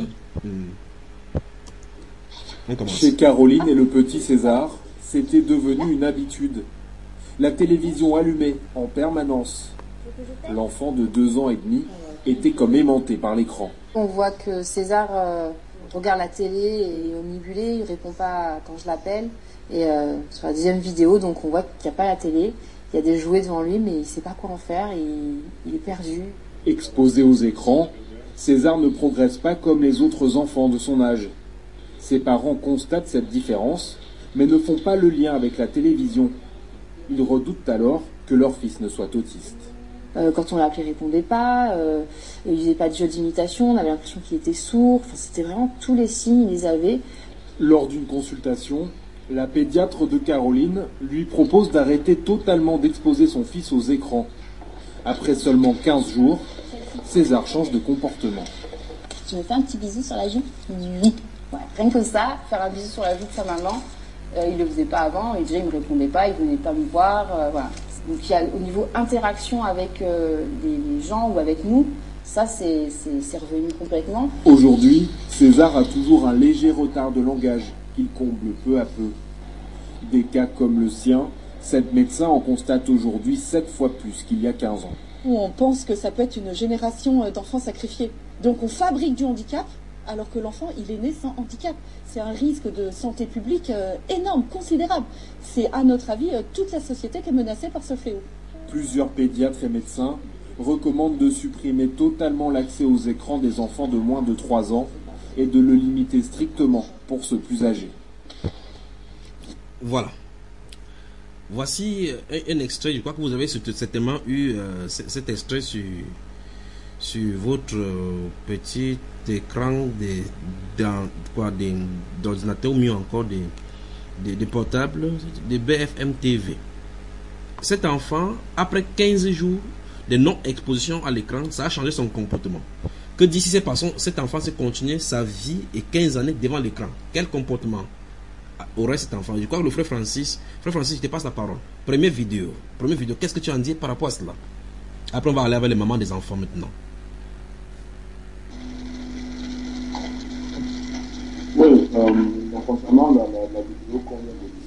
On commence. Chez Caroline et le petit César, c'était devenu une habitude. La télévision allumée en permanence. L'enfant de 2 ans et demi était comme aimanté par l'écran. On voit que César regarde la télé et est omnibulé, il répond pas quand je l'appelle. Et sur la deuxième vidéo, donc on voit qu'il n'y a pas la télé, il y a des jouets devant lui, mais il ne sait pas quoi en faire, il est perdu. Exposé aux écrans, César ne progresse pas comme les autres enfants de son âge. Ses parents constatent cette différence, mais ne font pas le lien avec la télévision. Ils redoutent alors que leur fils ne soit autiste. Quand on l'a appelé, il répondait pas, il faisait pas de jeu d'imitation, on avait l'impression qu'il était sourd, enfin, c'était vraiment tous les signes, il les avait. Lors d'une consultation, la pédiatre de Caroline lui propose d'arrêter totalement d'exposer son fils aux écrans. Après seulement 15 jours, César change de comportement. Tu me fais un petit bisou sur la joue? Oui. Ouais, rien que ça, faire un bisou sur la joue de sa maman, il le faisait pas avant, et déjà il me répondait pas, il venait pas me voir, voilà. Donc il y a, au niveau interaction avec les gens ou avec nous, ça c'est revenu complètement. Aujourd'hui, César a toujours un léger retard de langage qu'il comble peu à peu. Des cas comme le sien Cette médecin en constate aujourd'hui 7 fois plus qu'il y a 15 ans. On pense que ça peut être une génération d'enfants sacrifiés. Donc on fabrique du handicap alors que l'enfant il est né sans handicap. C'est un risque de santé publique énorme, considérable. C'est à notre avis toute la société qui est menacée par ce fléau. Plusieurs pédiatres et médecins recommandent de supprimer totalement l'accès aux écrans des enfants de moins de 3 ans et de le limiter strictement pour ceux plus âgés. Voilà. Voici un extrait, je crois que vous avez certainement eu cet extrait sur votre petit écran d'ordinateur ou mieux encore des portables de BFM TV. Cet enfant, après 15 jours de non-exposition à l'écran, ça a changé son comportement. Que d'ici cet enfant s'est continué sa vie et 15 années devant l'écran. Quel comportement aurait cet enfant? Je crois que le frère Francis, je te passe la parole. Première vidéo, qu'est-ce que tu en dis par rapport à cela? Après, on va aller avec les mamans des enfants maintenant. Oui, concernant la vidéo qu'on vient de dire,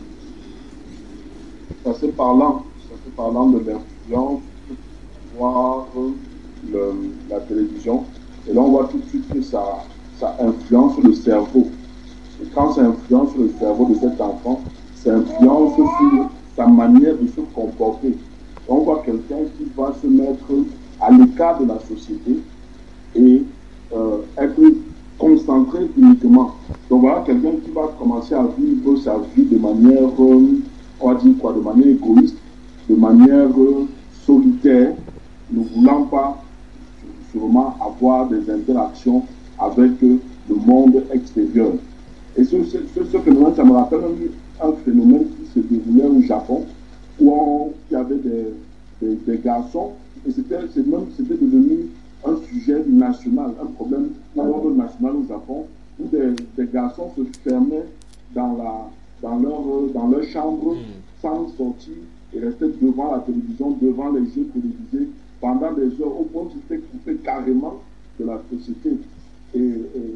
ça c'est parlant de l'influence voir la télévision. Et là, on voit tout de suite que ça influence le cerveau. Et quand ça influence le cerveau de cet enfant, ça influence sur sa manière de se comporter. On voit quelqu'un qui va se mettre à l'écart de la société et être concentré uniquement. Donc voilà quelqu'un qui va commencer à vivre sa vie de manière, on va dire quoi, de manière égoïste, de manière solitaire, ne voulant pas sûrement avoir des interactions avec le monde extérieur. Et ce phénomène, ça me rappelle un phénomène qui se déroulait au Japon, où il y avait des garçons, et c'était devenu un sujet national, un problème national au Japon, où des garçons se fermaient dans leur chambre sans sortir et restaient devant la télévision, devant les jeux télévisés pendant des heures, au point où ils étaient coupés carrément de la société. Et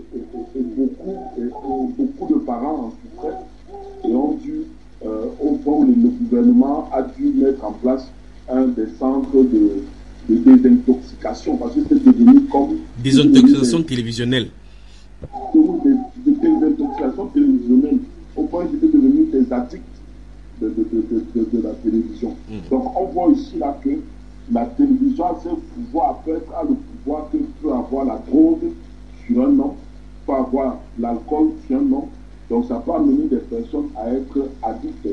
beaucoup de parents en souffraient et ont dû, au point où le gouvernement a dû mettre en place un des centres de désintoxication, parce que c'était devenu comme... Désintoxication télévisionnelle. De désintoxication télévisionnelle, au point où ils étaient devenus des addicts de la télévision. Donc on voit ici là que la télévision a le pouvoir que peut avoir la drogue sur un homme, peut avoir l'alcool sur un homme. Donc ça peut amener des personnes à être addictes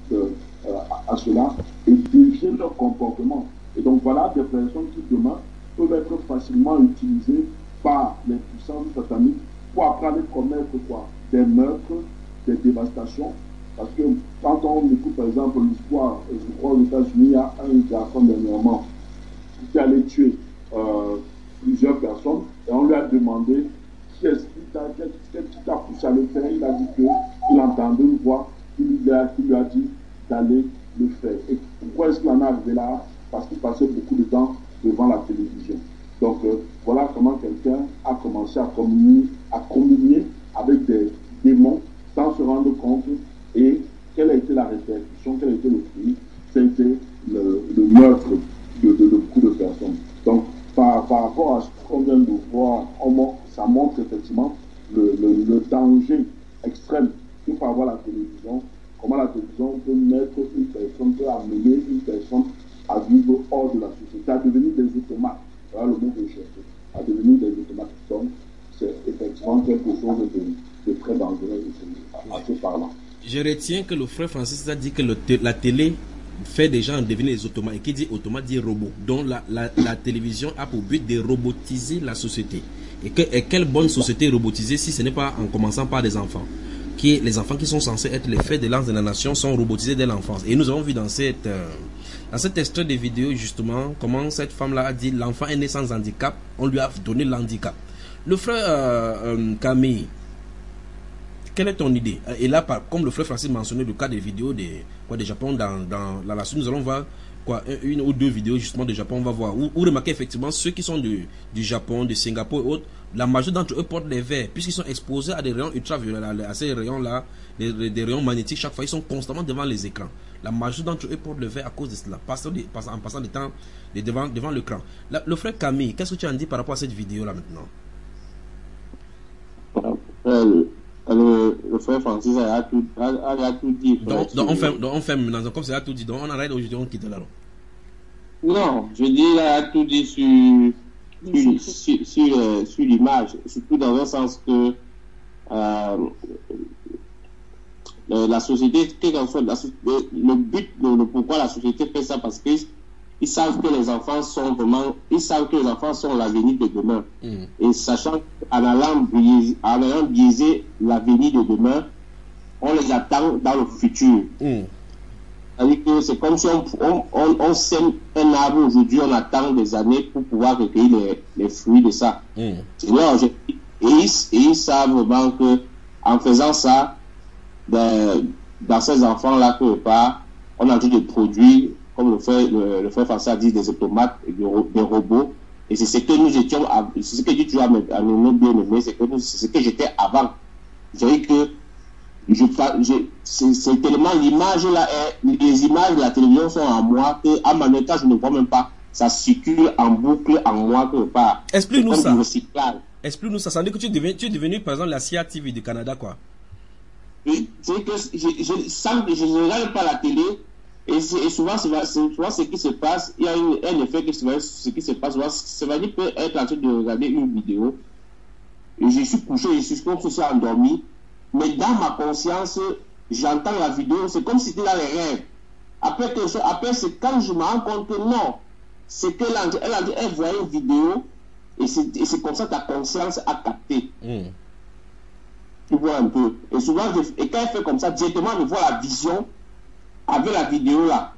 à cela et dévier leur comportement. Et donc voilà des personnes qui demain peuvent être facilement utilisées par les puissances sataniques pour après aller commettre des meurtres, des dévastations. Parce que quand on écoute par exemple l'histoire, je crois aux États-Unis, il y a un garçon dernièrement qui allait tuer plusieurs personnes et on lui a demandé qu'est-ce qui t'a poussé à le faire. Il a dit qu'il entendait une voix qui lui a dit d'aller le faire. Et pourquoi est-ce qu'il en est arrivé là? Parce qu'il passait beaucoup de temps devant la télévision. Donc voilà comment quelqu'un a commencé à communier avec des démons sans se rendre compte. Et quelle a été la répercussion, quel a été le fruit? C'était le meurtre de beaucoup de personnes. Donc par rapport à ce qu'on vient de voir, ça montre effectivement le danger extrême que peut avoir la télévision, comment la télévision peut mettre une personne, peut amener une personne à vivre hors de la société, à devenir des automates. Voilà le mot que je cherchais, à devenir des automates. Donc c'est effectivement quelque chose de très dangereux à ce parlant. Je retiens que le frère Francis a dit que la télé fait des gens devenir des automates. Et qui dit automate dit robot. Donc la télévision a pour but de robotiser la société. Et quelle bonne société robotisée si ce n'est pas en commençant par des enfants. Les enfants qui sont censés être les fers de lance de la nation sont robotisés dès l'enfance. Et nous avons vu dans cet extrait de vidéo justement comment cette femme-là a dit l'enfant est né sans handicap, on lui a donné l'handicap. Le frère Camille, quelle est ton idée? Et là, comme le frère Francis mentionnait le cas des vidéos des Japon, dans la suite, nous allons voir une ou deux vidéos justement de Japon, on va voir. Où remarquer effectivement ceux qui sont du Japon, de Singapour et autres, La majorité d'entre eux portent des verres, puisqu'ils sont exposés à des rayons ultraviolets, à ces rayons-là, des rayons magnétiques chaque fois, ils sont constamment devant les écrans. La majorité d'entre eux portent le verre à cause de cela, en passant du temps devant l'écran. Le frère Camille, qu'est-ce que tu en dis par rapport à cette vidéo-là maintenant? Le frère Francis a tout dit. Donc on ferme maintenant, comme c'est a tout dit, donc on arrête aujourd'hui, on quitte là. Non, je dis il a tout dit sur l'image, surtout dans un sens que la société, le but, pourquoi la société fait ça, parce qu'ils savent que les enfants sont l'avenir de demain. Et sachant qu'en allant biaiser l'avenir de demain, on les attend dans le futur. C'est-à-dire que c'est comme si on sème un arbre aujourd'hui, on attend des années pour pouvoir recueillir les fruits de ça. C'est leur objectif. Et ils savent vraiment que en faisant ça, dans ces enfants-là, quelque part, on a dû de produire, comme le frère François dit, des automates et des robots. Et c'est ce que nous étions, c'est ce que dit tu as à nos bien-aimés, c'est ce que j'étais avant. Je dirais que c'est tellement l'image là, les images de la télévision sont en moi que à ma état je ne vois même pas, ça circule en boucle en moi quelque part. Explique-nous ça. Explique-nous ça. Ça veut dire que tu es devenu par exemple la CIA TV du Canada, quoi. Oui, c'est que je ne regarde pas la télé et souvent ce qui se passe, il y a un effet que ce qui se passe, ça va dire peut être en train de regarder une vidéo et je suis couché, je suis comme si je suis endormi. Mais dans ma conscience, j'entends la vidéo, c'est comme si c'était dans les rêves. Après c'est quand je me rends compte que non, c'est qu'elle elle voyait une vidéo et c'est comme ça que ta conscience a capté. Tu vois un peu. Et souvent, et quand elle fait comme ça, directement, je vois la vision avec la vidéo là.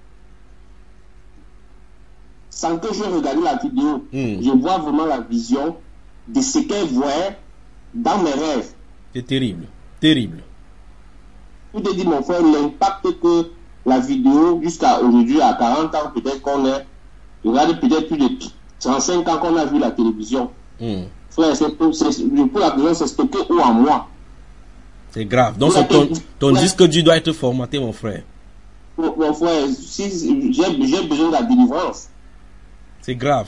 Sans que je regarde la vidéo, je vois vraiment la vision de ce qu'elle voyait dans mes rêves. C'est terrible, terrible. Je te dis, mon frère, l'impact que la vidéo, jusqu'à aujourd'hui, à 40 ans, peut-être qu'on est, regarde peut-être plus de 35 ans qu'on a vu la télévision. Frère, pour la prison, c'est stocké où en moi. C'est grave. Donc, ton disque dur doit être formaté, mon frère. Mon frère, si j'ai besoin de la délivrance. C'est grave.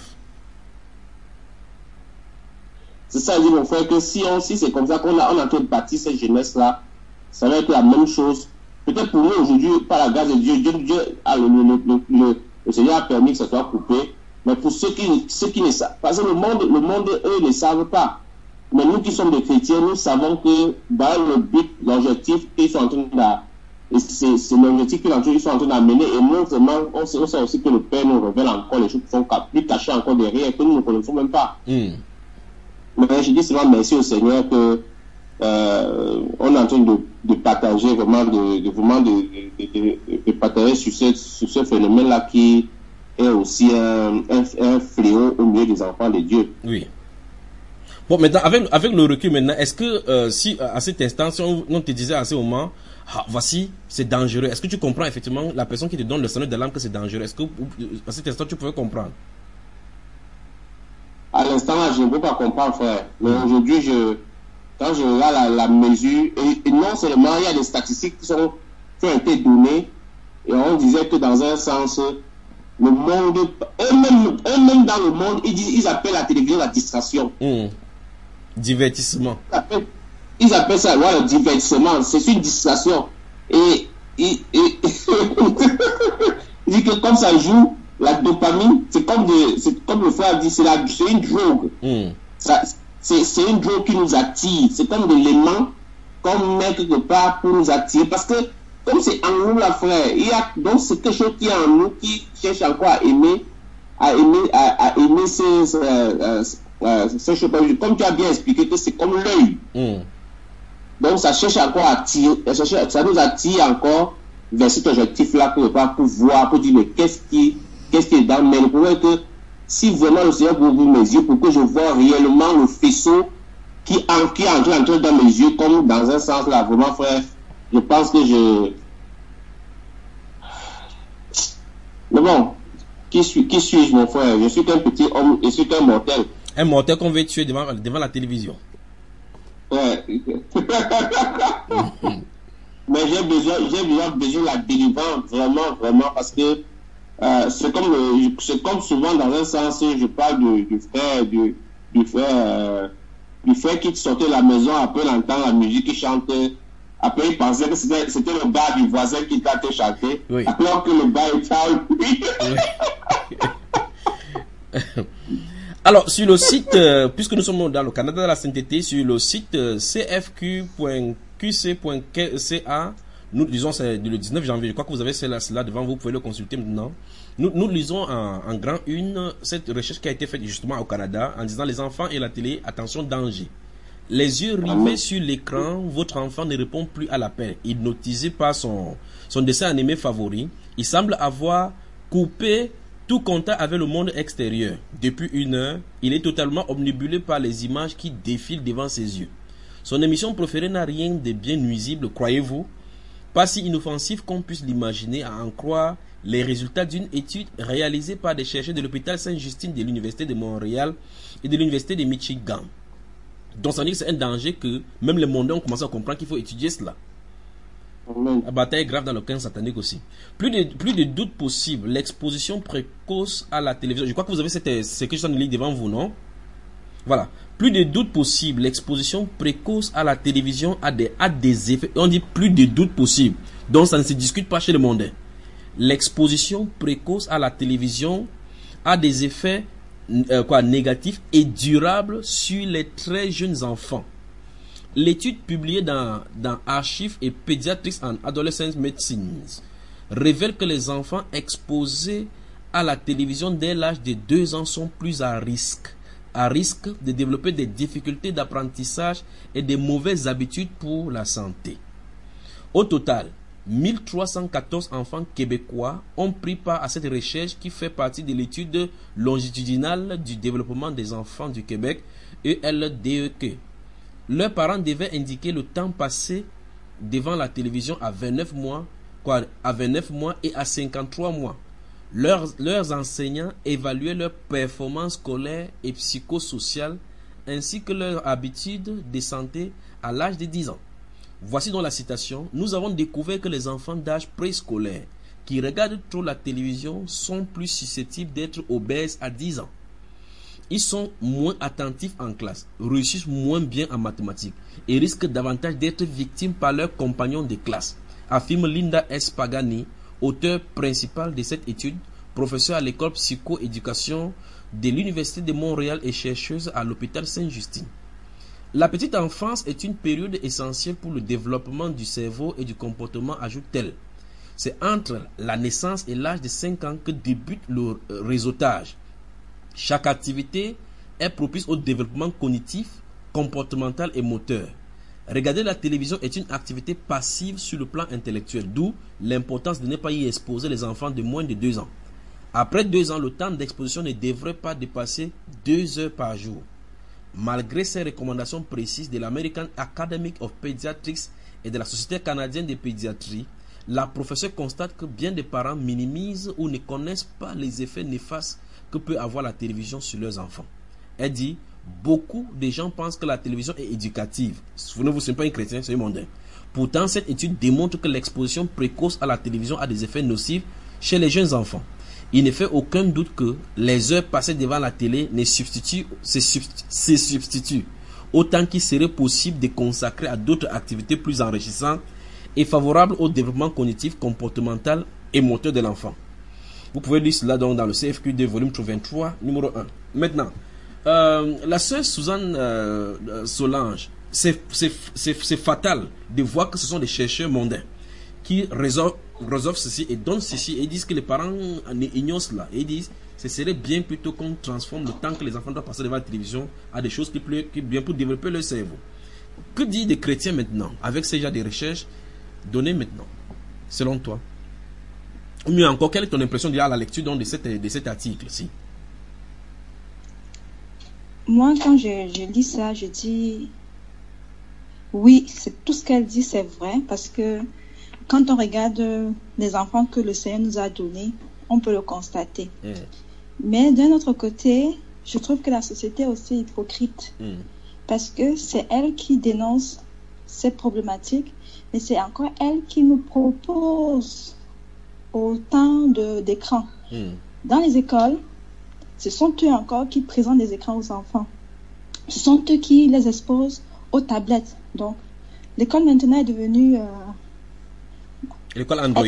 C'est ça, dit mon frère, que si c'est comme ça qu'on a en train de bâtir cette jeunesse-là, ça va être la même chose. Peut-être pour nous aujourd'hui, par la grâce de Dieu, le Seigneur a permis que ça soit coupé. Mais pour ceux qui ne savent pas, parce que le monde, eux, ne savent pas. Mais nous qui sommes des chrétiens, nous savons que dans le but, l'objectif qu'ils sont en train de, c'est l'objectif qu'ils sont en train d'amener. Et non seulement, on sait aussi que le Père nous révèle encore les choses qui sont plus cachées encore derrière, que nous ne connaissons même pas. Mais je dis seulement merci au Seigneur que on est en train de partager vraiment, de partager sur ce phénomène-là qui est aussi un fléau au milieu des enfants de Dieu. Oui. Bon, maintenant, avec le recul maintenant, est-ce que si à cet instant, si on te disait à ce moment, voici, c'est dangereux, est-ce que tu comprends effectivement la personne qui te donne le sonnet d'alarme que c'est dangereux? Est-ce que à cet instant, tu pouvais comprendre? À l'instant là, je ne peux pas comprendre, frère. Mais aujourd'hui, quand je regarde la mesure, et non seulement il y a des statistiques qui ont été données, et on disait que dans un sens, le monde, eux-mêmes dans le monde, ils appellent la télévision la distraction. Divertissement. Ils appellent ça le divertissement. C'est une distraction. Et il dit que comme ça joue, la dopamine, c'est comme le frère dit, c'est une drogue. C'est une drogue qui nous attire. C'est comme de l'aimant qu'on met quelque part pour nous attirer. Parce que, comme c'est en nous, la frère, donc c'est quelque chose qui est en nous qui cherche encore à aimer ces choses. Comme tu as bien expliqué, que c'est comme l'œil. Donc ça cherche encore à attirer, ça nous attire encore vers cet objectif-là pour voir, pour dire, mais qu'est-ce qui est dans mais le problème est que si vraiment le Seigneur ouvre mes yeux pour que je vois réellement le faisceau qui entre dans mes yeux, comme dans un sens là, vraiment frère, je pense que mais bon, qui suis-je mon frère? Je suis qu'un petit homme et je suis qu'un mortel. Un mortel qu'on veut tuer devant la télévision. Ouais. Mais j'ai besoin de la délivrance, vraiment, parce que c'est comme souvent dans un sens, je parle du frère qui sortait de la maison, après il entend la musique, il chante, après il pensait que c'était le gars du voisin qui t'a chanté, oui. Alors que le gars était à lui. Alors, sur le site, puisque nous sommes dans le Canada de la sainteté, sur le site cfq.qc.ca, nous lisons, c'est le 19 janvier, je crois que vous avez cela devant vous, vous pouvez le consulter maintenant. Nous lisons en grand une cette recherche qui a été faite justement au Canada en disant les enfants et la télé, attention, danger. Les yeux rivés sur l'écran, votre enfant ne répond plus à l'appel. Hypnotisé par son dessin animé favori, il semble avoir coupé tout contact avec le monde extérieur. Depuis 1 heure, il est totalement omnibulé par les images qui défilent devant ses yeux. Son émission préférée n'a rien de bien nuisible, croyez-vous? Pas si inoffensif qu'on puisse l'imaginer, à en croire les résultats d'une étude réalisée par des chercheurs de l'hôpital Sainte-Justine de l'Université de Montréal et de l'Université de Michigan. Donc ça veut dire que c'est un danger que même les mondains ont commencé à comprendre qu'il faut étudier cela. La bataille est grave dans le camp satanique aussi. Plus de doute possible, l'exposition précoce à la télévision. Je crois que vous avez ce que je suis en train de lire devant vous, non? Voilà. Plus de doute possible, l'exposition précoce à la télévision a des effets. On dit plus de doute possible. Donc ça ne se discute pas chez les mondains. L'exposition précoce à la télévision a des effets négatifs et durables sur les très jeunes enfants. L'étude publiée dans Archives et Pediatrics and Adolescent Medicine révèle que les enfants exposés à la télévision dès l'âge de 2 ans sont plus à risque de développer des difficultés d'apprentissage et des mauvaises habitudes pour la santé. Au total, 1314 enfants québécois ont pris part à cette recherche qui fait partie de l'étude longitudinale du développement des enfants du Québec, ELDEQ. Leurs parents devaient indiquer le temps passé devant la télévision à 29 mois et à 53 mois. Leurs enseignants évaluaient leur performance scolaire et psychosociale ainsi que leurs habitudes de santé à l'âge de 10 ans. Voici donc la citation. Nous avons découvert que les enfants d'âge préscolaire qui regardent trop la télévision sont plus susceptibles d'être obèses à 10 ans. Ils sont moins attentifs en classe, réussissent moins bien en mathématiques et risquent davantage d'être victimes par leurs compagnons de classe, affirme Linda S. Pagani, auteur principal de cette étude, professeur à l'école psycho-éducation de l'Université de Montréal et chercheuse à l'hôpital Sainte-Justine. La petite enfance est une période essentielle pour le développement du cerveau et du comportement, ajoute-t-elle. C'est entre la naissance et l'âge de 5 ans que débute le réseautage. Chaque activité est propice au développement cognitif, comportemental et moteur. Regarder la télévision est une activité passive sur le plan intellectuel, d'où l'importance de ne pas y exposer les enfants de moins de 2 ans. Après 2 ans, le temps d'exposition ne devrait pas dépasser 2 heures par jour. Malgré ces recommandations précises de l'American Academy of Pediatrics et de la Société canadienne de pédiatrie, la professeure constate que bien des parents minimisent ou ne connaissent pas les effets néfastes que peut avoir la télévision sur leurs enfants. Elle dit, beaucoup de gens pensent que la télévision est éducative. Souvenez-vous, ce n'est pas un chrétien, c'est un mondain. Pourtant, cette étude démontre que l'exposition précoce à la télévision a des effets nocifs chez les jeunes enfants. Il ne fait aucun doute que les heures passées devant la télé se substituent autant qu'il serait possible de consacrer à d'autres activités plus enrichissantes et favorables au développement cognitif, comportemental et moteur de l'enfant. Vous pouvez lire cela donc dans le CFQ2 volume 23, numéro 1. Maintenant, la sœur Suzanne Solange, c'est fatal de voir que ce sont des chercheurs mondains qui résolvent ceci et donnent ceci et disent que les parents ignorent cela et disent ce serait bien plutôt qu'on transforme le temps que les enfants doivent passer devant la télévision à des choses qui bien pour développer leur cerveau. Que disent des chrétiens maintenant avec ces genres de recherches données maintenant, selon toi? Ou mieux encore, quelle est ton impression à la lecture donc, de cet article-ci? Moi, quand je lis ça, je dis oui, c'est tout ce qu'elle dit, c'est vrai, parce que quand on regarde les enfants que le Seigneur nous a donnés, on peut le constater. Mais d'un autre côté, je trouve que la société est aussi hypocrite. Parce que c'est elle qui dénonce ces problématiques, mais c'est encore elle qui nous propose autant d'écrans. Dans les écoles, ce sont eux encore qui présentent des écrans aux enfants. Ce sont eux qui les exposent aux tablettes. Donc, l'école maintenant est devenue... l'école Android.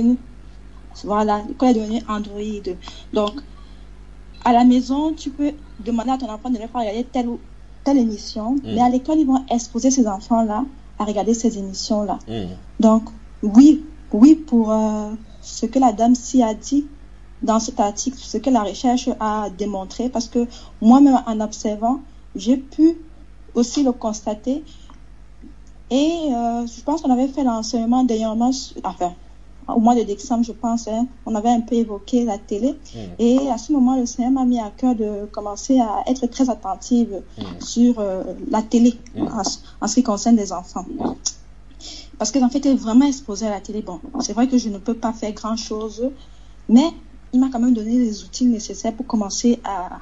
Voilà, l'école est devenue Android. Donc, à la maison, tu peux demander à ton enfant de ne pas regarder telle émission, mais à l'école, ils vont exposer ces enfants-là à regarder ces émissions-là. Donc, oui, pour ce que la dame s'y a dit dans cet article, ce que la recherche a démontré, parce que moi-même, en observant, j'ai pu aussi le constater. Et je pense qu'on avait fait l'enseignement dernièrement, enfin, au mois de décembre, je pense, on avait un peu évoqué la télé. Et à ce moment, le Seigneur m'a mis à cœur de commencer à être très attentive sur la télé en ce qui concerne les enfants. Parce que, en fait, elle est vraiment exposée à la télé. Bon, c'est vrai que je ne peux pas faire grand-chose, mais il m'a quand même donné les outils nécessaires pour commencer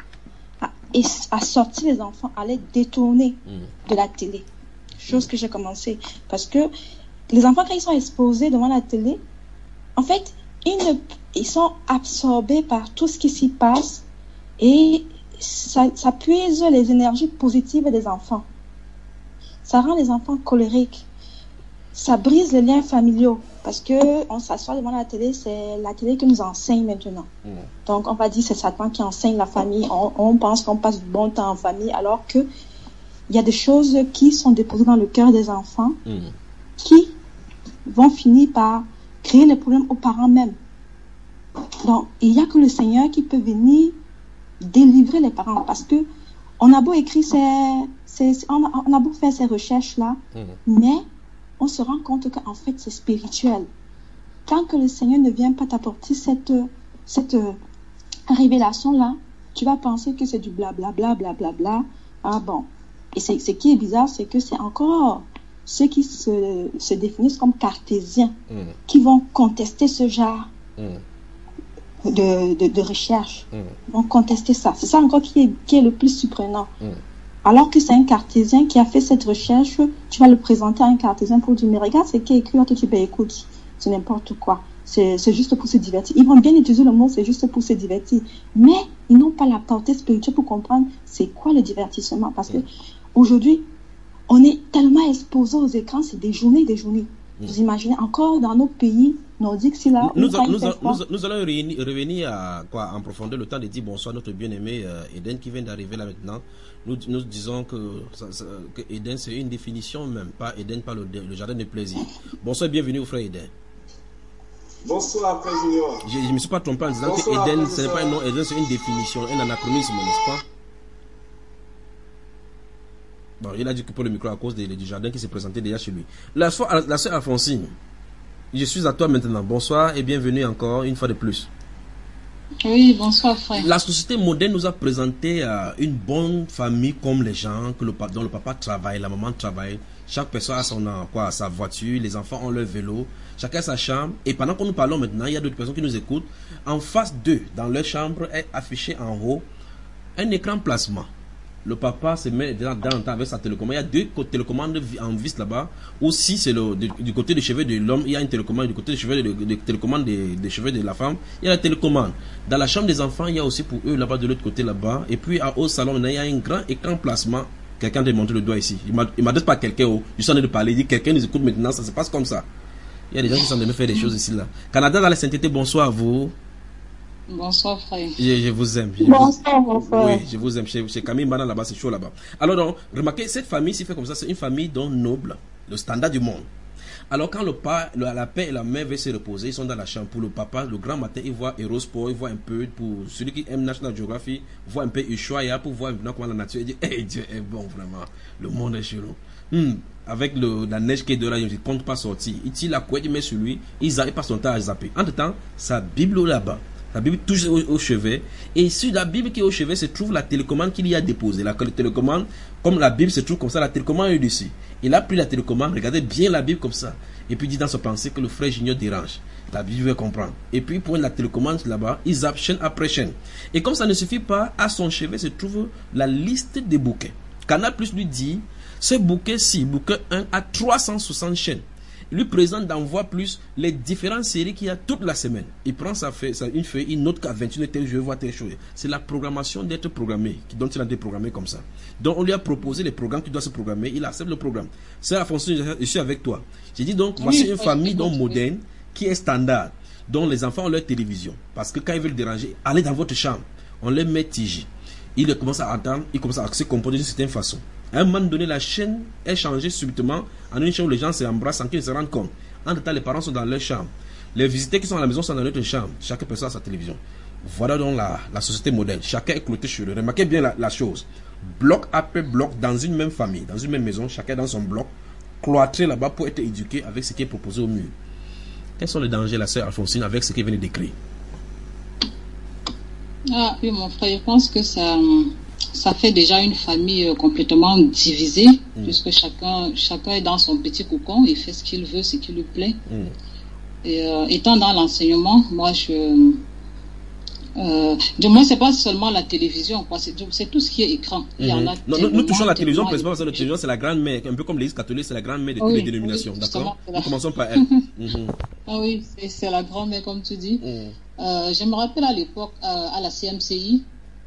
à sortir les enfants, à les détourner de la télé. Chose que j'ai commencé. Parce que les enfants, quand ils sont exposés devant la télé, en fait, ils sont absorbés par tout ce qui s'y passe et ça puise les énergies positives des enfants. Ça rend les enfants colériques. Ça brise les liens familiaux parce que on s'assoit devant la télé, c'est la télé qui nous enseigne maintenant. Donc, on va dire c'est Satan qui enseigne la famille. On pense qu'on passe du bon temps en famille alors que il y a des choses qui sont déposées dans le cœur des enfants qui vont finir par créer les problèmes aux parents même. Donc, il n'y a que le Seigneur qui peut venir délivrer les parents parce que on a beau écrire on a beau faire ces recherches-là, mais on se rend compte qu'en fait, c'est spirituel. Tant que le Seigneur ne vient pas t'apporter cette révélation-là, tu vas penser que c'est du blablabla, blablabla. Ah bon. Et ce qui est bizarre, c'est que c'est encore ceux qui se définissent comme cartésiens qui vont contester ce genre de recherche. Vont contester ça. C'est ça encore qui est le plus surprenant. Alors que c'est un cartésien qui a fait cette recherche, tu vas le présenter à un cartésien pour dire, mais regarde ce qui est écrit, tu dis, écoute, c'est n'importe quoi. C'est juste pour se divertir. Ils vont bien utiliser le mot, c'est juste pour se divertir. Mais ils n'ont pas la portée spirituelle pour comprendre c'est quoi le divertissement. Parce que aujourd'hui, on est tellement exposé aux écrans, c'est des journées. Vous imaginez, encore dans nos pays nordiques, c'est là... Nous allons revenir en profondeur le temps de dire bonsoir à notre bien-aimé Eden qui vient d'arriver là maintenant. Nous disons que Eden c'est une définition même, pas Eden, pas le jardin de plaisir. Bonsoir et bienvenue au frère Eden. Bonsoir frère Junior. Je ne me suis pas trompé en disant bonsoir, que Eden ce n'est pas un nom, Eden c'est une définition, un anachronisme, n'est-ce pas? Bon, il a dû couper le micro à cause du jardin qui s'est présenté déjà chez lui. La sœur Alphonsine, je suis à toi maintenant. Bonsoir et bienvenue encore une fois de plus. Oui, bonsoir frère. La société moderne nous a présenté une bonne famille comme les gens dont le papa travaille, la maman travaille. Chaque personne a sa voiture, les enfants ont leur vélo, chacun a sa chambre. Et pendant que nous parlons maintenant, il y a d'autres personnes qui nous écoutent. En face d'eux, dans leur chambre, est affiché en haut un écran plasma. Le papa se met dans le temps avec sa télécommande. Il y a deux télécommandes en vis là-bas. Ou si c'est du côté des cheveux de l'homme, il y a une télécommande. Du côté des cheveux des cheveux de la femme, il y a la télécommande. Dans la chambre des enfants, il y a aussi pour eux là-bas de l'autre côté là-bas. Et puis au salon, il y a un grand écran plasma. Quelqu'un a montré le doigt ici. Il m'adresse pas quelqu'un. Je suis en train de parler. Il dit quelqu'un nous écoute maintenant. Ça se passe comme ça. Il y a des gens qui sont en train de faire des choses ici là. Canada dans la sainteté. Bonsoir à vous. Bonsoir frère. Je vous aime. Bonsoir mon frère. Oui, je vous aime. Chez Camille Mbana là-bas, c'est chaud là-bas. Alors donc, remarquez, cette famille s'y fait comme ça, c'est une famille donc noble, le standard du monde. Alors quand le père et la mère veulent se reposer, ils sont dans la chambre. Pour le papa, le grand matin, il voit Eurosport, il voit un peu, pour celui qui aime National Geographic, voit un peu Ushuaïa pour voir comment la nature, il dit, hey, Dieu est bon vraiment, le monde est chelou. Avec la neige qui est dehors, il ne compte pas sortir. Il tire la couette, il met sur lui, il passe son temps à zapper. Entre temps, sa Bible là-bas. La Bible touche au chevet. Et sur la Bible qui est au chevet se trouve la télécommande qu'il y a déposée. La télécommande, comme la Bible se trouve comme ça, la télécommande est dessus. Il a pris la télécommande, regardez bien la Bible comme ça. Et puis il dit dans sa pensée que le frère Junior dérange. La Bible veut comprendre. Et puis il pointe la télécommande là-bas, il zappe chaîne après chaîne. Et comme ça ne suffit pas, à son chevet se trouve la liste des bouquets. Canal Plus lui dit, ce bouquet-ci, bouquet 1, a 360 chaînes. Il lui présente dans Voix Plus les différentes séries qu'il y a toute la semaine. Il prend une feuille, il note qu'à 21h, tel jeu, voit telle chose. C'est la programmation d'être programmé, donc il a déprogrammé comme ça. Donc on lui a proposé les programmes qui doivent se programmer, il accepte le programme. C'est la fonction, je suis avec toi. J'ai dit donc, voici une famille donc moderne, qui est standard, dont les enfants ont leur télévision. Parce que quand ils veulent déranger, allez dans votre chambre, on les met TJ. Ils commencent à entendre, ils commencent à se comporter d'une certaine façon. À un moment donné, la chaîne est changée subitement en une chaîne où les gens s'embrassent sans qu'ils se rendent compte. En temps, les parents sont dans leur chambre. Les visiteurs qui sont à la maison sont dans notre chambre. Chaque personne a sa télévision. Voilà donc la société moderne. Chacun est cloîtré sur eux. Remarquez bien la chose. Bloc après bloc dans une même famille, dans une même maison, chacun dans son bloc, cloîtré là-bas pour être éduqué avec ce qui est proposé au mur. Quels sont les dangers, la sœur Alphonsine, avec ce qu'elle vient de décrire? Ah oui, mon frère, je pense que ça fait déjà une famille complètement divisée, puisque chacun est dans son petit cocon, il fait ce qu'il veut, ce qui lui plaît. Et étant dans l'enseignement, moi du moins c'est pas seulement la télévision, quoi, c'est tout ce qui est écran. Il y en a nous touchons la télévision, parce que la télévision c'est la grande-mère, un peu comme l'église catholique, c'est la grande-mère de toutes les dénominations, d'accord? Nous commençons par elle. Ah oui, c'est la grand-mère comme tu dis. Je me rappelle à l'époque, à la CMCI,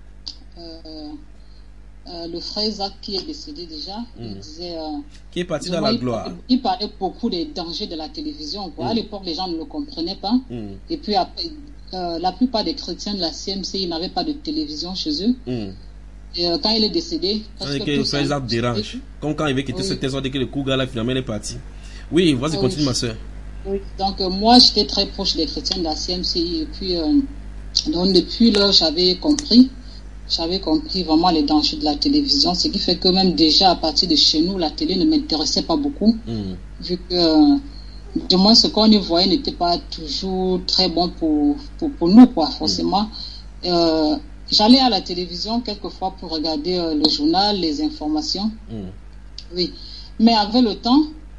le frère Zach qui est décédé déjà, il disait... qui est parti dans la gloire. Il parlait beaucoup des dangers de la télévision, quoi. À l'époque, les gens ne le comprenaient pas. Et puis après, la plupart des chrétiens de la CMCI n'avaient pas de télévision chez eux. Et quand il est décédé... le frère Zach dérange. Comme quand il avait quitté cette thèse, dès que le coup là, finalement, il est parti. Oui, vas-y, continue, ma soeur. Oui. Donc moi j'étais très proche des chrétiens de la CMCI et puis donc depuis là j'avais compris vraiment les dangers de la télévision, ce qui fait que même déjà à partir de chez nous la télé ne m'intéressait pas beaucoup, vu que du moins ce qu'on y voyait n'était pas toujours très bon pour nous, quoi, forcément. J'allais à la télévision quelquefois pour regarder le journal, les informations, oui, mais avec le temps,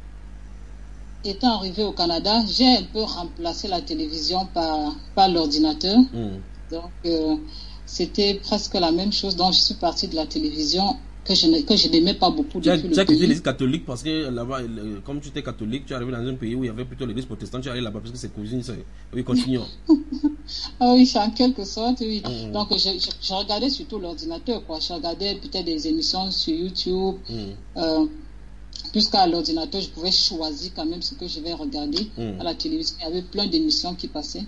étant arrivé au Canada, j'ai un peu remplacé la télévision par l'ordinateur. Donc, c'était presque la même chose. Donc, je suis partie de la télévision que je n'aimais pas beaucoup. Tu as quitté l'église catholique parce que là-bas, comme tu étais catholique, tu es arrivé dans un pays où il y avait plutôt l'église protestante. Tu es allé là-bas parce que c'est cousine. Oui, continuons. Ah oui, en quelque sorte, oui. Donc, je regardais surtout l'ordinateur, quoi. Je regardais peut-être des émissions sur YouTube. Puisqu'à l'ordinateur, je pouvais choisir quand même ce que je vais regarder. À la télévision, il y avait plein d'émissions qui passaient.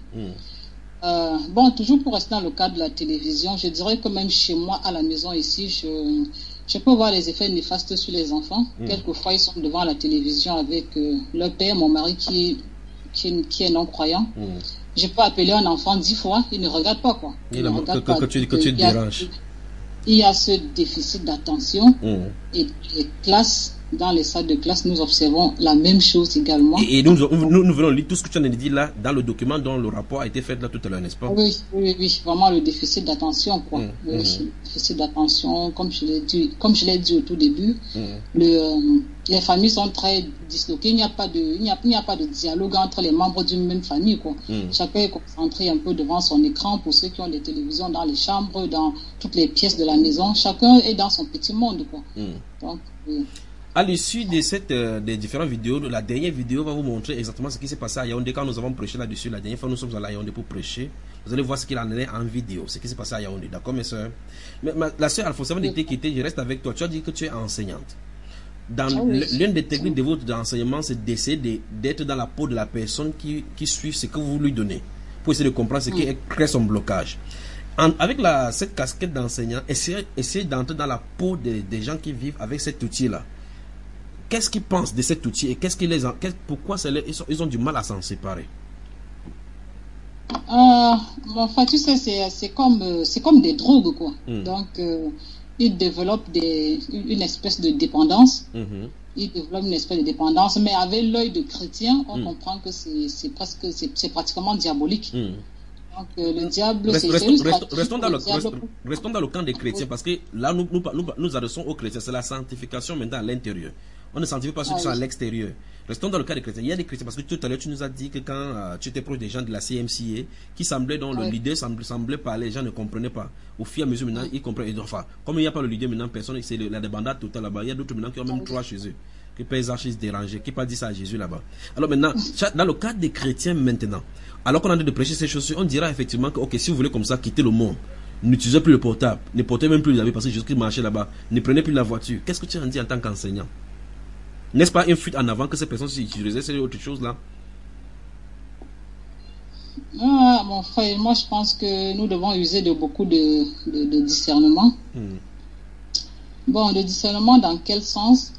Bon, toujours pour rester dans le cadre de la télévision, je dirais que même chez moi, à la maison ici, je peux voir les effets néfastes sur les enfants. Quelquefois, ils sont devant la télévision avec leur père, mon mari qui est non-croyant. Je peux appeler un enfant 10 fois, il ne regarde pas, quoi. Que tu te déranges. Il y a ce déficit d'attention et les classes. Dans les salles de classe, nous observons la même chose également. Et nous venons lire tout ce que tu as dit là dans le document dont le rapport a été fait là tout à l'heure, n'est-ce pas? Oui, vraiment le déficit d'attention, quoi. Le déficit d'attention, comme je l'ai dit au tout début, les familles sont très disloquées. Il n'y a pas de dialogue entre les membres d'une même famille, quoi. Chacun est concentré un peu devant son écran. Pour ceux qui ont des télévisions dans les chambres, dans toutes les pièces de la maison, chacun est dans son petit monde, quoi. Donc, à l'issue de des différentes vidéos, la dernière vidéo va vous montrer exactement ce qui s'est passé à Yaoundé quand nous avons prêché là-dessus. La dernière fois, nous sommes allés à Yaoundé pour prêcher. Vous allez voir ce qu'il en est en vidéo, ce qui s'est passé à Yaoundé. D'accord, mes soeurs? Mais la soeur Alphonsine, d'été quittée, je reste avec toi. Tu as dit que tu es enseignante. L'une des techniques de votre enseignement, c'est d'essayer d'être dans la peau de la personne qui suit ce que vous lui donnez, pour essayer de comprendre ce qui crée son blocage. Avec cette casquette d'enseignant, essayez d'entrer dans la peau des gens qui vivent avec cet outil-là. Qu'est-ce qu'ils pensent de cet outil et pourquoi ils ont du mal à s'en séparer? Enfin, tu sais, c'est comme des drogues, quoi. Donc, ils développent une espèce de dépendance. Ils développent une espèce de dépendance, mais avec l'œil de chrétien, on comprend que c'est pratiquement diabolique. Donc, le diable, restons dans le camp des chrétiens, parce que là, nous adressons aux chrétiens. C'est la sanctification maintenant à l'intérieur. On ne sanctifie pas ceux qui sont à l'extérieur. Restons dans le cas des chrétiens. Il y a des chrétiens, parce que tout à l'heure, tu nous as dit que quand tu étais proche des gens de la CMCA, qui semblaient, dont le leader semblait parler, les gens ne comprenaient pas. Au fur et à mesure, maintenant, ils comprennent. Enfin, comme il n'y a pas le leader maintenant, personne, c'est la débandade totale là-bas. Il y a d'autres maintenant qui ont même trois chez eux. Que Père Archis dérangé, qui pas dit ça à Jésus là-bas. Alors maintenant, dans le cas des chrétiens maintenant, alors qu'on a de prêcher ces choses, on dira effectivement que, ok, si vous voulez comme ça quitter le monde, n'utilisez plus le portable, ne portez même plus les habits parce que Jésus marchait là-bas, ne prenez plus la voiture. Qu'est-ce que tu en dis en tant qu'enseignant? N'est-ce pas une fuite en avant que ces personnes utilisaient ces autres choses là? Mon frère, moi je pense que nous devons user de beaucoup de discernement. Bon, de discernement dans quel sens?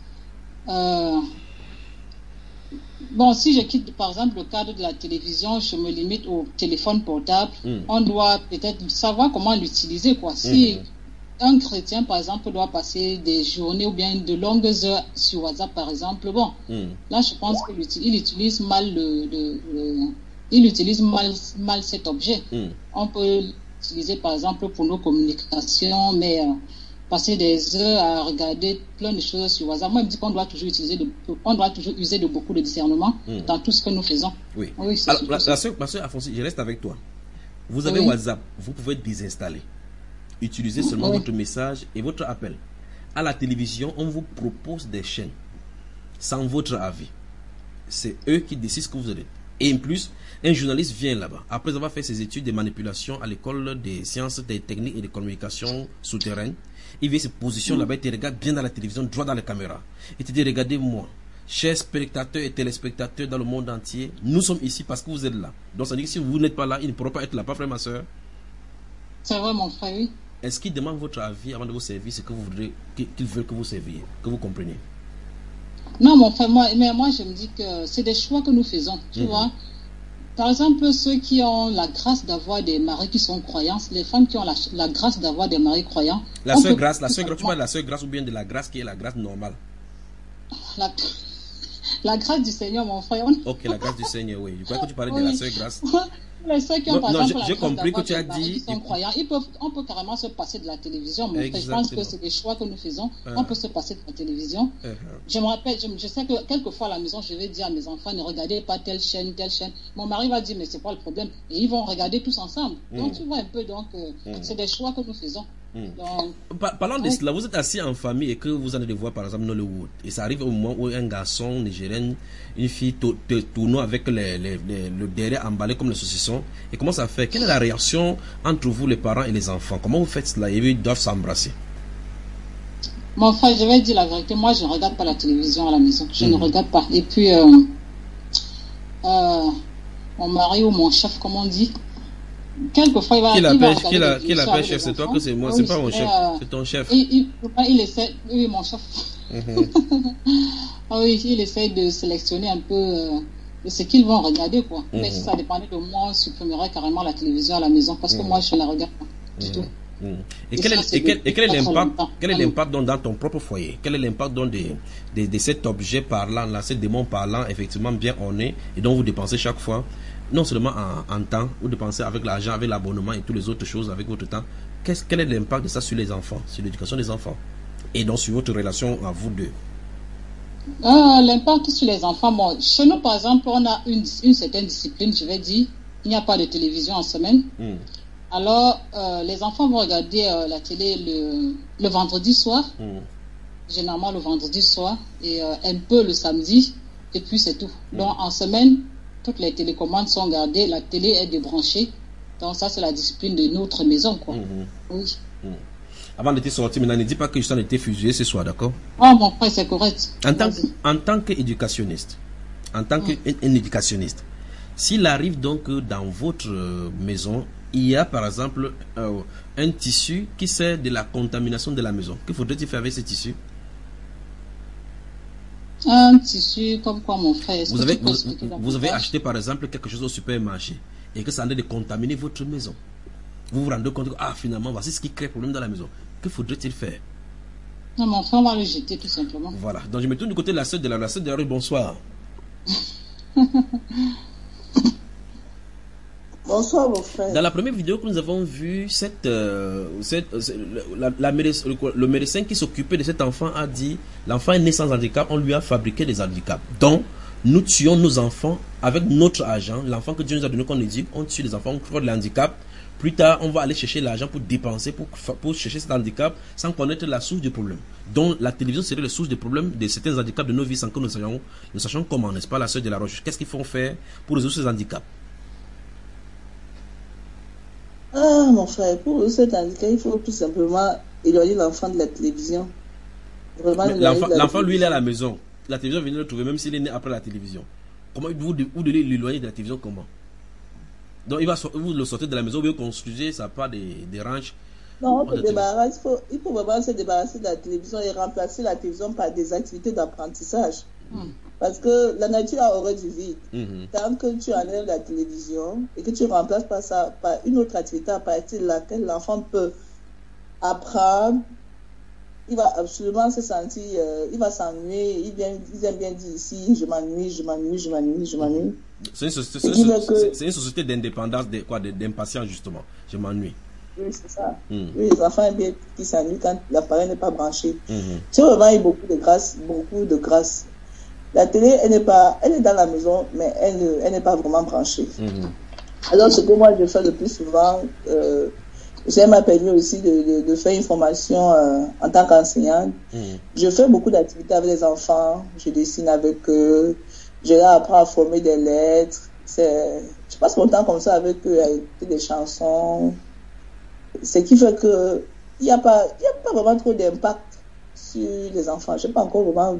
Bon, si je quitte par exemple le cadre de la télévision, je me limite au téléphone portable. On doit peut-être savoir comment l'utiliser, quoi. Si un chrétien, par exemple, doit passer des journées ou bien de longues heures sur WhatsApp, par exemple, bon, là, je pense qu'il utilise mal il utilise mal cet objet. On peut l'utiliser, par exemple, pour nos communications, mais passer des heures à regarder plein de choses sur WhatsApp. Moi, je me dis qu'on doit toujours user de beaucoup de discernement dans tout ce que nous faisons. Oui. Alors, ma soeur Afonsi, je reste avec toi. Vous avez WhatsApp, vous pouvez désinstaller. Utilisez seulement votre message et votre appel. À la télévision, on vous propose des chaînes sans votre avis. C'est eux qui décident ce que vous allez. Et en plus, un journaliste vient là-bas, après avoir fait ses études de manipulation à l'école des sciences, des techniques et des communications souterraines. Il vient se positionner là-bas, il te regarde bien dans la télévision, droit dans la caméra. Il te dit, regardez-moi, chers spectateurs et téléspectateurs dans le monde entier, nous sommes ici parce que vous êtes là. Donc ça dit que si vous n'êtes pas là, il ne pourra pas être là, pas frère, ma soeur? C'est vrai, mon frère, oui. Est-ce qu'il demande votre avis avant de vous servir, ce que vous voudrez, qu'il veut que vous serviez, que vous compreniez? Non, mon frère, moi je me dis que c'est des choix que nous faisons, tu vois. Par exemple, ceux qui ont la grâce d'avoir des maris qui sont croyants, les femmes qui ont la grâce d'avoir des maris croyants. La sœur grâce, tu parles de la sœur grâce ou bien de la grâce qui est la grâce normale? La grâce du Seigneur, mon frère. Ok, la grâce du Seigneur, oui. Je crois que tu parlais de la sœur grâce. Les ceux qui ont, par exemple, j'ai compris que tu as dit. Qui sont croyants, on peut carrément se passer de la télévision. Mon frère, je pense que c'est des choix que nous faisons. On peut se passer de la télévision. Je me rappelle, je sais que quelquefois à la maison, je vais dire à mes enfants, ne regardez pas telle chaîne, telle chaîne. Mon mari va dire, mais c'est pas le problème. Et ils vont regarder tous ensemble. Donc tu vois un peu, c'est des choix que nous faisons. Parlant de cela, vous êtes assis en famille et que vous allez voir par exemple Nollywood, et ça arrive au moment où un garçon nigérien, une fille tourne avec le derrière emballé comme le saucisson, et comment ça fait? Quelle est la réaction entre vous les parents et les enfants? Comment vous faites cela? Et ils doivent s'embrasser. Mon frère, je vais dire la vérité, moi je ne regarde pas la télévision à la maison, je ne regarde pas. Et puis mon mari ou mon chef, comme on dit, quelquefois il va qui l'appelle chef? C'est toi que c'est moi? C'est pas mon chef, c'est ton chef. Il essaie, oui, mon chef. Oui, il essaie de sélectionner un peu ce qu'ils vont regarder, quoi. Mais si ça dépendait de moi, on supprimerait carrément la télévision à la maison parce que moi je ne la regarde pas du tout. Et quel est l'impact dans ton propre foyer? Quel est l'impact de cet objet parlant là, ce démon parlant effectivement bien orné et dont vous dépensez chaque fois, non seulement en temps, vous dépensez avec l'argent, avec l'abonnement et toutes les autres choses avec votre temps? Quel est l'impact de ça sur les enfants, sur l'éducation des enfants et donc sur votre relation à vous deux? L'impact sur les enfants, bon, chez nous par exemple, on a une certaine discipline, je vais dire. Il n'y a pas de télévision en semaine. Alors, les enfants vont regarder la télé le vendredi soir, généralement le vendredi soir, et un peu le samedi, et puis c'est tout. Donc, en semaine, toutes les télécommandes sont gardées, la télé est débranchée. Donc, ça, c'est la discipline de notre maison, quoi. Oui. Avant de te sortir, maintenant, ne dis pas que Justin a été fusillé ce soir, d'accord? Oh, mon frère, c'est correct. En tant qu'éducationniste, s'il arrive donc dans votre maison, il y a par exemple un tissu qui sert de la contamination de la maison, que faudrait-il faire avec ce tissu? Un tissu comme quoi, mon frère? Vous avez acheté par exemple quelque chose au supermarché et que ça en est de contaminer votre maison. Vous vous rendez compte que finalement voici ce qui crée problème dans la maison. Que faudrait-il faire? Non, mon frère, on va le jeter tout simplement. Voilà, donc je me tourne du côté de la sœur de la rue. Bonsoir. Bonsoir, mon frère. Dans la première vidéo que nous avons vue, le médecin qui s'occupait de cet enfant a dit l'enfant est né sans handicap, on lui a fabriqué des handicaps. Donc, nous tuons nos enfants avec notre argent. L'enfant que Dieu nous a donné qu'on éduque, on tue les enfants, on crée le handicap. Plus tard, on va aller chercher l'argent pour dépenser, pour chercher cet handicap sans connaître la source du problème. Donc, la télévision serait la source du problème de certains handicaps de nos vies sans que nous sachions comment, n'est-ce pas, la sœur de la Roche. Qu'est-ce qu'il faut faire pour résoudre ces handicaps? Ah, mon frère, pour cet handicap, il faut tout simplement éloigner l'enfant de la télévision. L'enfant, lui, il est à la maison. La télévision vient le trouver, même s'il est né après la télévision. Comment vous devez l'éloigner de la télévision? Comment? Donc, vous le sortez de la maison, vous construisez, ça part des ranches. Non, il faut vraiment se débarrasser de la télévision et remplacer la télévision par des activités d'apprentissage. Parce que la nature a horreur du vide. Tant que tu enlèves la télévision et que tu remplaces par ça par une autre activité à partir de laquelle l'enfant peut apprendre, il va absolument se sentir, il va s'ennuyer. Il aime bien dire ici, je m'ennuie. C'est une société d'indépendance, d'impatience justement. Je m'ennuie. Oui, c'est ça. Oui, les enfants aiment bien qui s'ennuient quand l'appareil n'est pas branché. C'est vraiment beaucoup de grâce. La télé, elle est dans la maison, mais elle n'est pas vraiment branchée. Alors, ce que moi je fais le plus souvent, ça m'a permis aussi de faire une formation en tant qu'enseignante. Je fais beaucoup d'activités avec les enfants, je dessine avec eux, je leur apprends à former des lettres. Je passe mon temps comme ça avec eux, à écouter des chansons. Ce qui fait que il n'y a pas vraiment trop d'impact sur les enfants. Je n'ai pas encore vraiment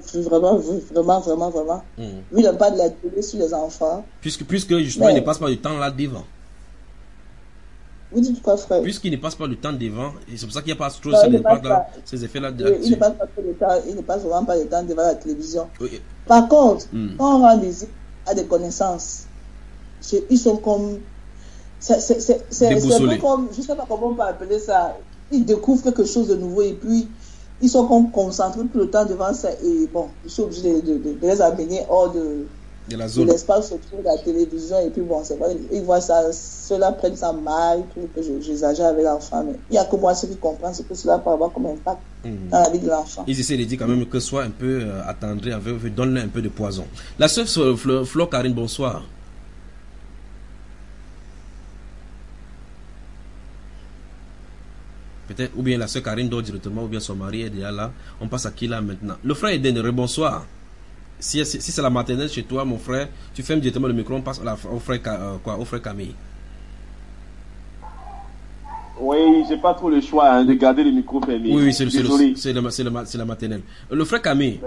vu l'impact de la télé sur les enfants. Puisque justement, il ne passe pas du temps là devant. Vous dites quoi, frère? Puisqu'il ne passe pas du temps devant, et c'est pour ça qu'il n'y a pas trop ces effets-là. Il ne passe vraiment pas le temps devant la télévision. Oui. Par contre, quand on rend visite à des connaissances, ils sont comme... C'est un peu comme... Je ne sais pas comment on peut appeler ça. Ils découvrent quelque chose de nouveau et puis ils sont comme concentrés tout le temps devant ça. Et bon, je suis obligé de les amener hors de l'espace autour de la télévision. Et puis bon, c'est vrai, ils voient ça, ceux-là prennent ça mal, que j'exagère avec l'enfant. Mais il n'y a que moi, ceux qui comprennent ce que cela peut avoir comme impact dans la vie de l'enfant. Ils essaient de dire quand même que soit un peu attendri, donne-leur un peu de poison. La sœur Flo Karine, bonsoir. Peut-être, ou bien la sœur Karine dort directement, ou bien son mari est déjà là. On passe à qui là maintenant? Le frère Eden, bonsoir. Si c'est la maternelle chez toi, mon frère, tu fermes directement le micro, on passe au frère Camille. Oui, j'ai pas trop le choix de garder le micro fermé. Oui, c'est la maternelle. Le frère Camille.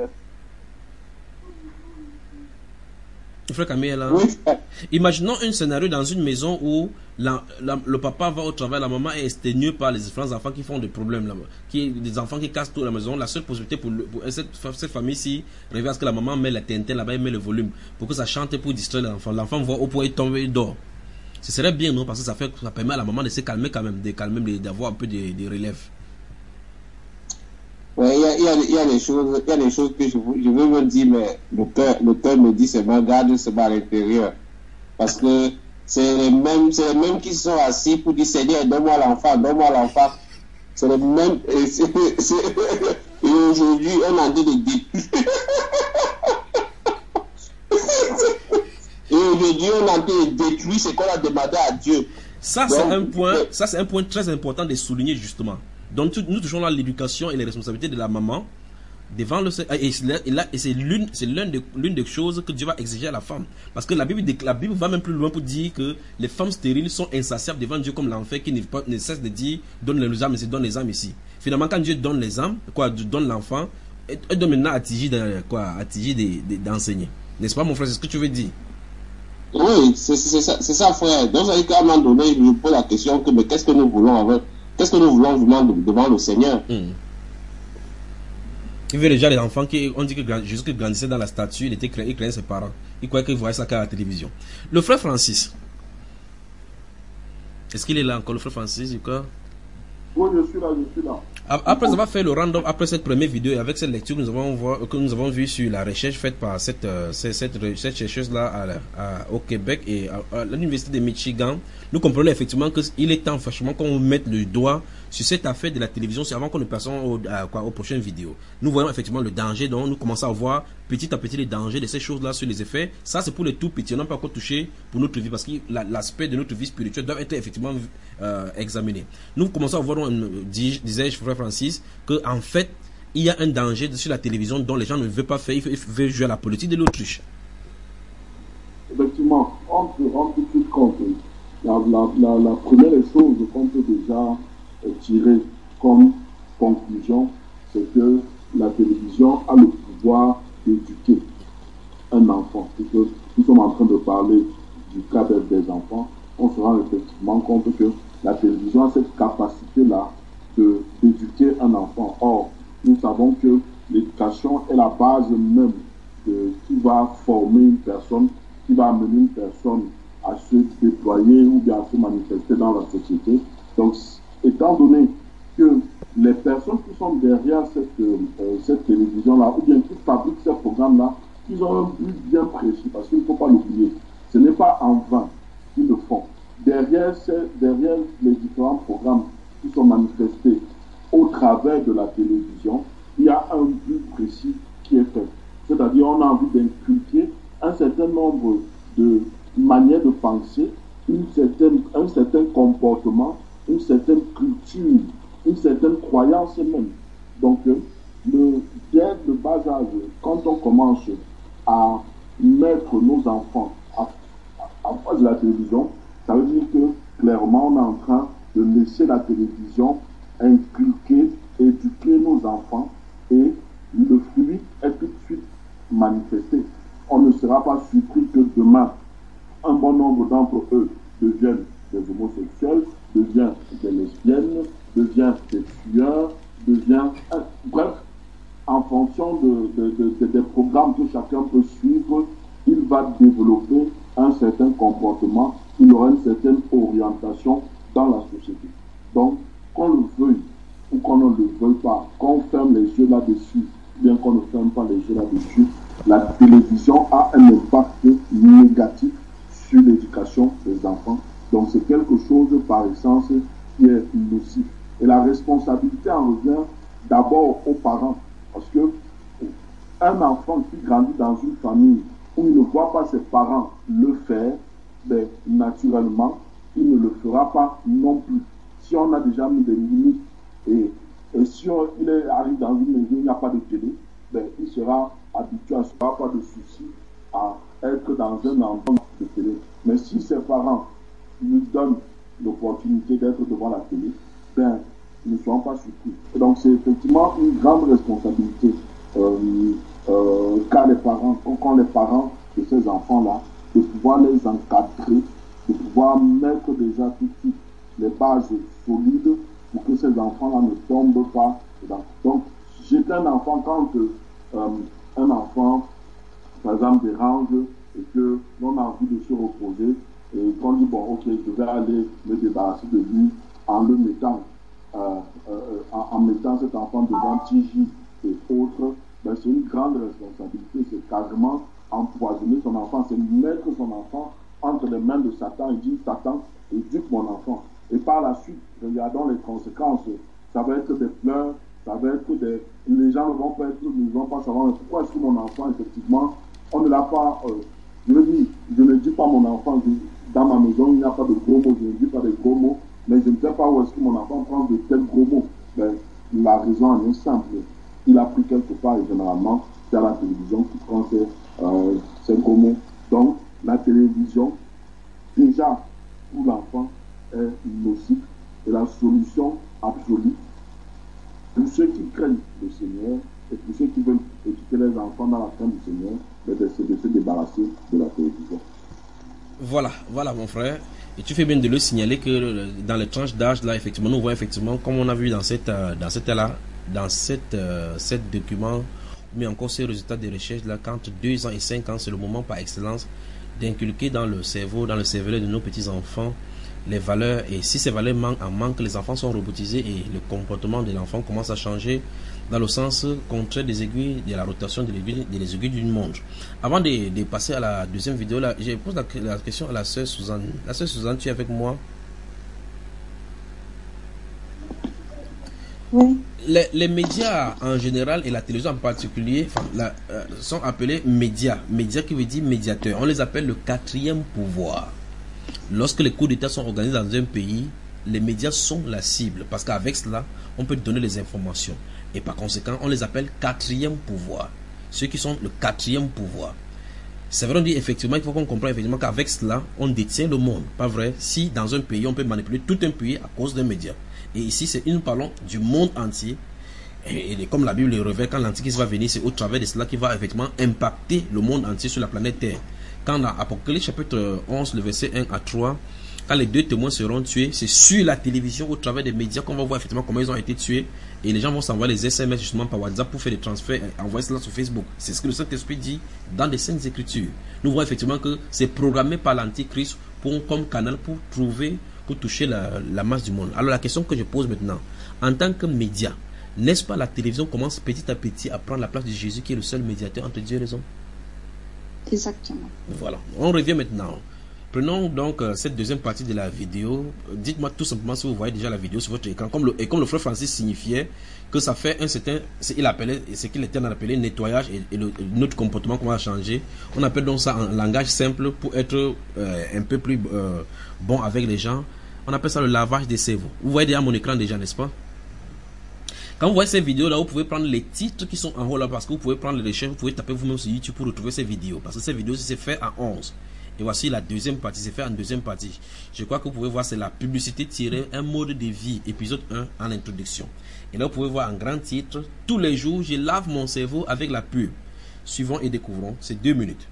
Le frère Camille est là. Oui. Imaginons un scénario dans une maison où le papa va au travail, la maman est exténuée par les différents enfants qui font des problèmes là, des enfants qui cassent toute la maison. La seule possibilité pour cette famille-ci revient à ce que la maman met la TNT là-bas et met le volume pour que ça chante pour distraire l'enfant. L'enfant voit au point, il tombe, il dort. Ce serait bien, non? Parce que ça permet à la maman de se calmer quand même, d'avoir un peu de relève. Oui, il y a des choses que je veux me dire, mais le cœur me dit seulement garde seulement à l'intérieur. Parce que c'est les mêmes qui sont assis pour dire Seigneur, donne-moi l'enfant. C'est les mêmes. Et aujourd'hui, on a dit de détruire. Et aujourd'hui, on a dit de détruire ce qu'on a demandé à Dieu. Ça, c'est un point très important de souligner justement. Donc nous touchons là l'éducation et les responsabilités de la maman devant et c'est l'une des choses que Dieu va exiger à la femme, parce que la Bible va même plus loin pour dire que les femmes stériles sont insatiables devant Dieu comme l'enfer qui ne cesse de dire donne les âmes ici, donne les âmes ici. Finalement quand Dieu donne les âmes, donne l'enfant, elle doit maintenant attiger d'enseigner. N'est-ce pas mon frère, c'est ce que tu veux dire? Oui, c'est ça frère. Donc ça veut dire qu'à un moment donné je me pose la question que mais qu'est-ce que nous voulons vraiment devant le Seigneur? Il veut déjà les enfants on dit que Jésus qui grandissait dans la statue, il craignait ses parents. Il croyait qu'il voyait ça qu'à la télévision. Le frère Francis, est-ce qu'il est là encore, le frère Francis? Oui, je suis là. Après avoir fait le random, après cette première vidéo et avec cette lecture que nous avons vue sur la recherche faite par cette chercheuse-là au Québec et à l'Université de Michigan, nous comprenons effectivement qu'il est temps franchement qu'on mette le doigt sur cette affaire de la télévision avant qu'on ne passe aux prochaines vidéos. Nous voyons effectivement le danger, donc nous commençons à voir petit à petit les dangers de ces choses-là sur les effets. Ça, c'est pour les tout petits, on n'a pas encore touché pour notre vie parce que l'aspect de notre vie spirituelle doit être effectivement examiné. Nous commençons à voir, disais-je, frère Francis, qu'en fait, il y a un danger sur la télévision dont les gens ne veulent pas faire, ils veulent jouer à la politique de l'autruche. Effectivement, on peut tout compter. La première chose qu'on peut déjà tirer comme conclusion, c'est que la télévision a le pouvoir d'éduquer un enfant. Et que nous sommes en train de parler du cas des enfants, on se rend effectivement compte que la télévision a cette capacité-là d'éduquer un enfant. Or, nous savons que l'éducation est la base même qui va former une personne, qui va amener une personne à se déployer ou bien à se manifester dans la société. Donc, étant donné que les personnes qui sont derrière cette télévision-là, ou bien qui fabriquent ces programmes-là, ils ont un but bien précis, parce qu'il ne faut pas l'oublier. Ce n'est pas en vain qu'ils le font. Derrière les différents programmes qui sont manifestés au travers de la télévision, il y a un but précis qui est fait. C'est-à-dire, on a envie d'inculquer un certain nombre de manières de penser, un certain comportement, une certaine culture, une certaine croyance même. Donc, dès le bas âge, quand on commence à mettre nos enfants en face de la télévision, ça veut dire que clairement on est en train de laisser la télévision inculquer, éduquer nos enfants et le fruit est tout de suite manifesté. On ne sera pas surpris que demain, un bon nombre d'entre eux deviennent des homosexuels, deviennent des lesbiennes, deviennent des tueurs, bref, en fonction des programmes que chacun peut suivre, il va développer un certain comportement, il aura une certaine orientation dans la société. Donc, qu'on le veuille ou qu'on ne le veuille pas, qu'on ferme les yeux là-dessus, bien qu'on ne ferme pas les yeux là-dessus, la télévision a un impact négatif sur l'éducation des enfants. Donc, c'est quelque chose, par essence, qui est nocif. Et la responsabilité en revient d'abord aux parents. Parce que un enfant qui grandit dans une famille où il ne voit pas ses parents le faire, ben, naturellement, il ne le fera pas non plus. Si on a déjà mis des limites et si il arrive dans une maison où il n'y a pas de télé, ben, il sera habitué à ce qu'il n'y a pas de souci à être dans un environnement de télé. Mais si ses parents lui donnent l'opportunité d'être devant la télé, ben, ne soyons pas surpris. Et donc c'est effectivement une grande responsabilité qu'ont les parents de ces enfants-là, de pouvoir les encadrer, de pouvoir mettre déjà tout de suite les bases solides pour que ces enfants-là ne tombent pas dedans. Donc, j'étais un enfant quand un enfant, par exemple, dérange et que l'on a envie de se reposer et qu'on dit, bon, ok, je vais aller me débarrasser de lui en le mettant, en mettant cet enfant devant TJ et autres, ben, c'est une grande responsabilité, c'est carrément empoisonner son enfant, c'est mettre son enfant entre les mains de Satan et dire, Satan, éduque mon enfant. Et par la suite, regardons les conséquences. Ça va être des pleurs, ça va être des... Les gens ne vont pas savoir, mais pourquoi est-ce que mon enfant, effectivement, on ne l'a pas... je ne dis pas mon enfant, dans ma maison, il n'y a pas de gros mots, je ne dis pas de gros mots, mais je ne sais pas où est-ce que mon enfant prend de tels gros mots. Ben, la raison en est simple. Il a pris quelque part, et généralement, c'est à la télévision qui prend ces gros mots. Donc, la télévision, déjà, pour l'enfant, est nocif. Et la solution absolue, pour ceux qui craignent le Seigneur et pour ceux qui veulent éduquer les enfants dans la crainte du Seigneur, c'est de se débarrasser de la télévision. Voilà mon frère. Et tu fais bien de le signaler que dans les tranches d'âge là, effectivement, nous voyons effectivement, comme on a vu dans cette document, mais encore ces résultats de recherche là, qu'entre 2 ans et 5 ans, c'est le moment par excellence d'inculquer dans le cerveau, dans le cervelet de nos petits enfants, les valeurs, et si ces valeurs manquent, les enfants sont robotisés et le comportement de l'enfant commence à changer dans le sens contraire des aiguilles, de la rotation des aiguilles d'une montre. Avant de passer à la deuxième vidéo, là, je pose la question à la sœur Suzanne. La sœur Suzanne, tu es avec moi? Oui. Les médias en général et la télévision en particulier sont appelés médias. Médias qui veut dire médiateur. On les appelle le quatrième pouvoir. Lorsque les coups d'État sont organisés dans un pays, les médias sont la cible. Parce qu'avec cela, on peut donner les informations. Et par conséquent, on les appelle quatrième pouvoir. Ceux qui sont le quatrième pouvoir. C'est vrai, on dit effectivement, il faut qu'on comprenne effectivement qu'avec cela, on détient le monde. Pas vrai? Si dans un pays, on peut manipuler tout un pays à cause d'un média. Et ici, nous parlons du monde entier. Et comme la Bible le révèle, quand l'Antichrist va venir, c'est au travers de cela qu'il va effectivement impacter le monde entier sur la planète Terre. Quand dans Apocalypse chapitre 11, le verset 1 à 3, quand les deux témoins seront tués, c'est sur la télévision, au travers des médias, qu'on va voir effectivement comment ils ont été tués. Et les gens vont s'envoyer les SMS justement par WhatsApp pour faire des transferts et envoyer cela sur Facebook. C'est ce que le Saint-Esprit dit dans les Saintes Écritures. Nous voyons effectivement que c'est programmé par l'Antichrist comme canal pour toucher la masse du monde. Alors la question que je pose maintenant, en tant que média, n'est-ce pas la télévision commence petit à petit à prendre la place de Jésus qui est le seul médiateur entre Dieu et les hommes? Exactement. Voilà, on revient maintenant. Prenons donc cette deuxième partie de la vidéo. Dites-moi tout simplement si vous voyez déjà la vidéo sur votre écran. Comme le frère Francis signifiait que ça fait un certain, ce qu'il était appelé nettoyage et notre comportement qu'on va changer. On appelle donc ça en langage simple pour être un peu plus bon avec les gens. On appelle ça le lavage des cerveaux. Vous voyez déjà mon écran déjà, n'est-ce pas? Quand vous voyez ces vidéos là, vous pouvez prendre les titres qui sont en haut là, parce que vous pouvez prendre les recherches, vous pouvez taper vous-même sur YouTube pour retrouver ces vidéos. Parce que ces vidéos, c'est fait à 11. Et voici la deuxième partie, c'est fait en deuxième partie. Je crois que vous pouvez voir, c'est la publicité tirée un mode de vie, épisode 1 en introduction. Et là, vous pouvez voir en grand titre, tous les jours, je lave mon cerveau avec la pub. Suivons et découvrons, c'est 2 minutes.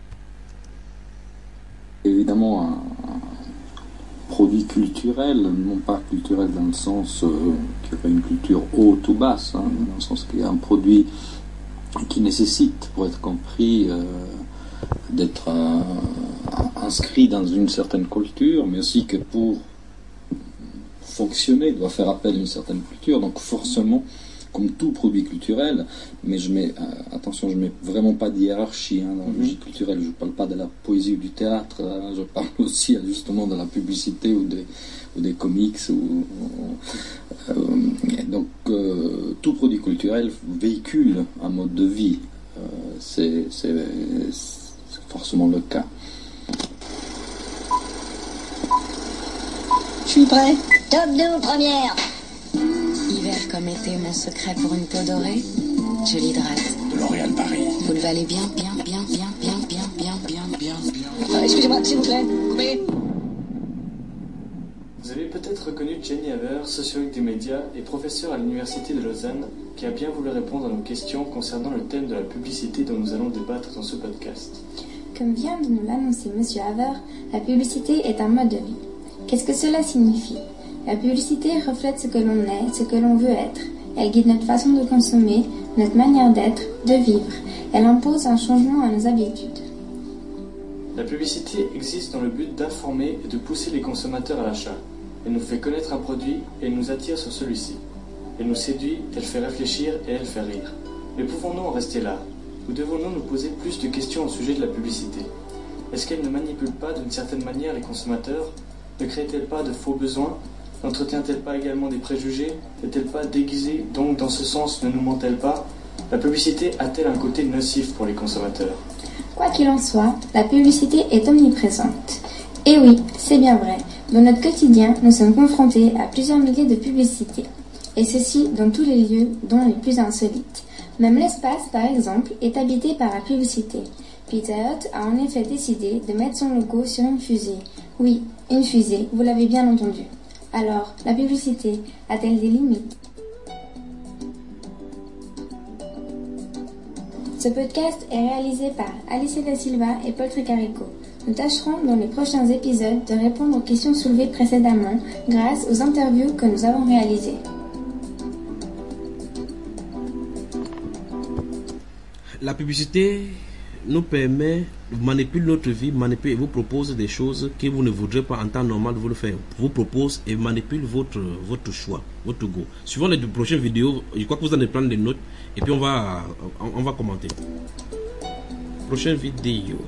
Évidemment, un produit culturel, non pas culturel dans le sens qu'il y aurait une culture haute ou basse, hein, dans le sens qu'il y a un produit qui nécessite, pour être compris, d'être inscrit dans une certaine culture, mais aussi que pour fonctionner, doit faire appel à une certaine culture. Donc forcément, comme tout produit culturel, mais je mets vraiment pas de hiérarchie dans la logique culturelle. Je parle pas de la poésie ou du théâtre, je parle aussi justement de la publicité ou des comics. Donc tout produit culturel véhicule un mode de vie. C'est forcément le cas. Je suis prêt. Top 2 première. Hiver comme été, mon secret pour une peau dorée, je l'hydrate. De L'Oréal Paris. Vous le valez bien. Excusez-moi, s'il vous plaît. Coupez. Vous avez peut-être reconnu Jenny Haver, sociologue des médias et professeure à l'Université de Lausanne, qui a bien voulu répondre à nos questions concernant le thème de la publicité dont nous allons débattre dans ce podcast. Comme vient de nous l'annoncer M. Haver, la publicité est un mode de vie. Qu'est-ce que cela signifie? La publicité reflète ce que l'on est, ce que l'on veut être. Elle guide notre façon de consommer, notre manière d'être, de vivre. Elle impose un changement à nos habitudes. La publicité existe dans le but d'informer et de pousser les consommateurs à l'achat. Elle nous fait connaître un produit et elle nous attire sur celui-ci. Elle nous séduit, elle fait réfléchir et elle fait rire. Mais pouvons-nous en rester là? Ou devons-nous nous poser plus de questions au sujet de la publicité? Est-ce qu'elle ne manipule pas d'une certaine manière les consommateurs? Ne crée-t-elle pas de faux besoins? N'entretient-elle pas également des préjugés? N'est-elle pas déguisée? Donc, dans ce sens, ne nous ment-elle pas? La publicité a-t-elle un côté nocif pour les consommateurs? Quoi qu'il en soit, la publicité est omniprésente. Et oui, c'est bien vrai. Dans notre quotidien, nous sommes confrontés à plusieurs milliers de publicités. Et ceci dans tous les lieux, dont les plus insolites. Même l'espace, par exemple, est habité par la publicité. Pizza Hut a en effet décidé de mettre son logo sur une fusée. Oui, une fusée, vous l'avez bien entendu. Alors, la publicité a-t-elle des limites? Ce podcast est réalisé par Alice da Silva et Paul Tricarico. Nous tâcherons dans les prochains épisodes de répondre aux questions soulevées précédemment grâce aux interviews que nous avons réalisées. La publicité nous permet, manipule notre vie, manipule et vous propose des choses que vous ne voudrez pas en temps normal vous le faire. Vous propose et manipule votre choix, votre goût. Suivant les prochaines vidéos, je crois que vous allez prendre des notes et puis on va commenter. Prochaine vidéo.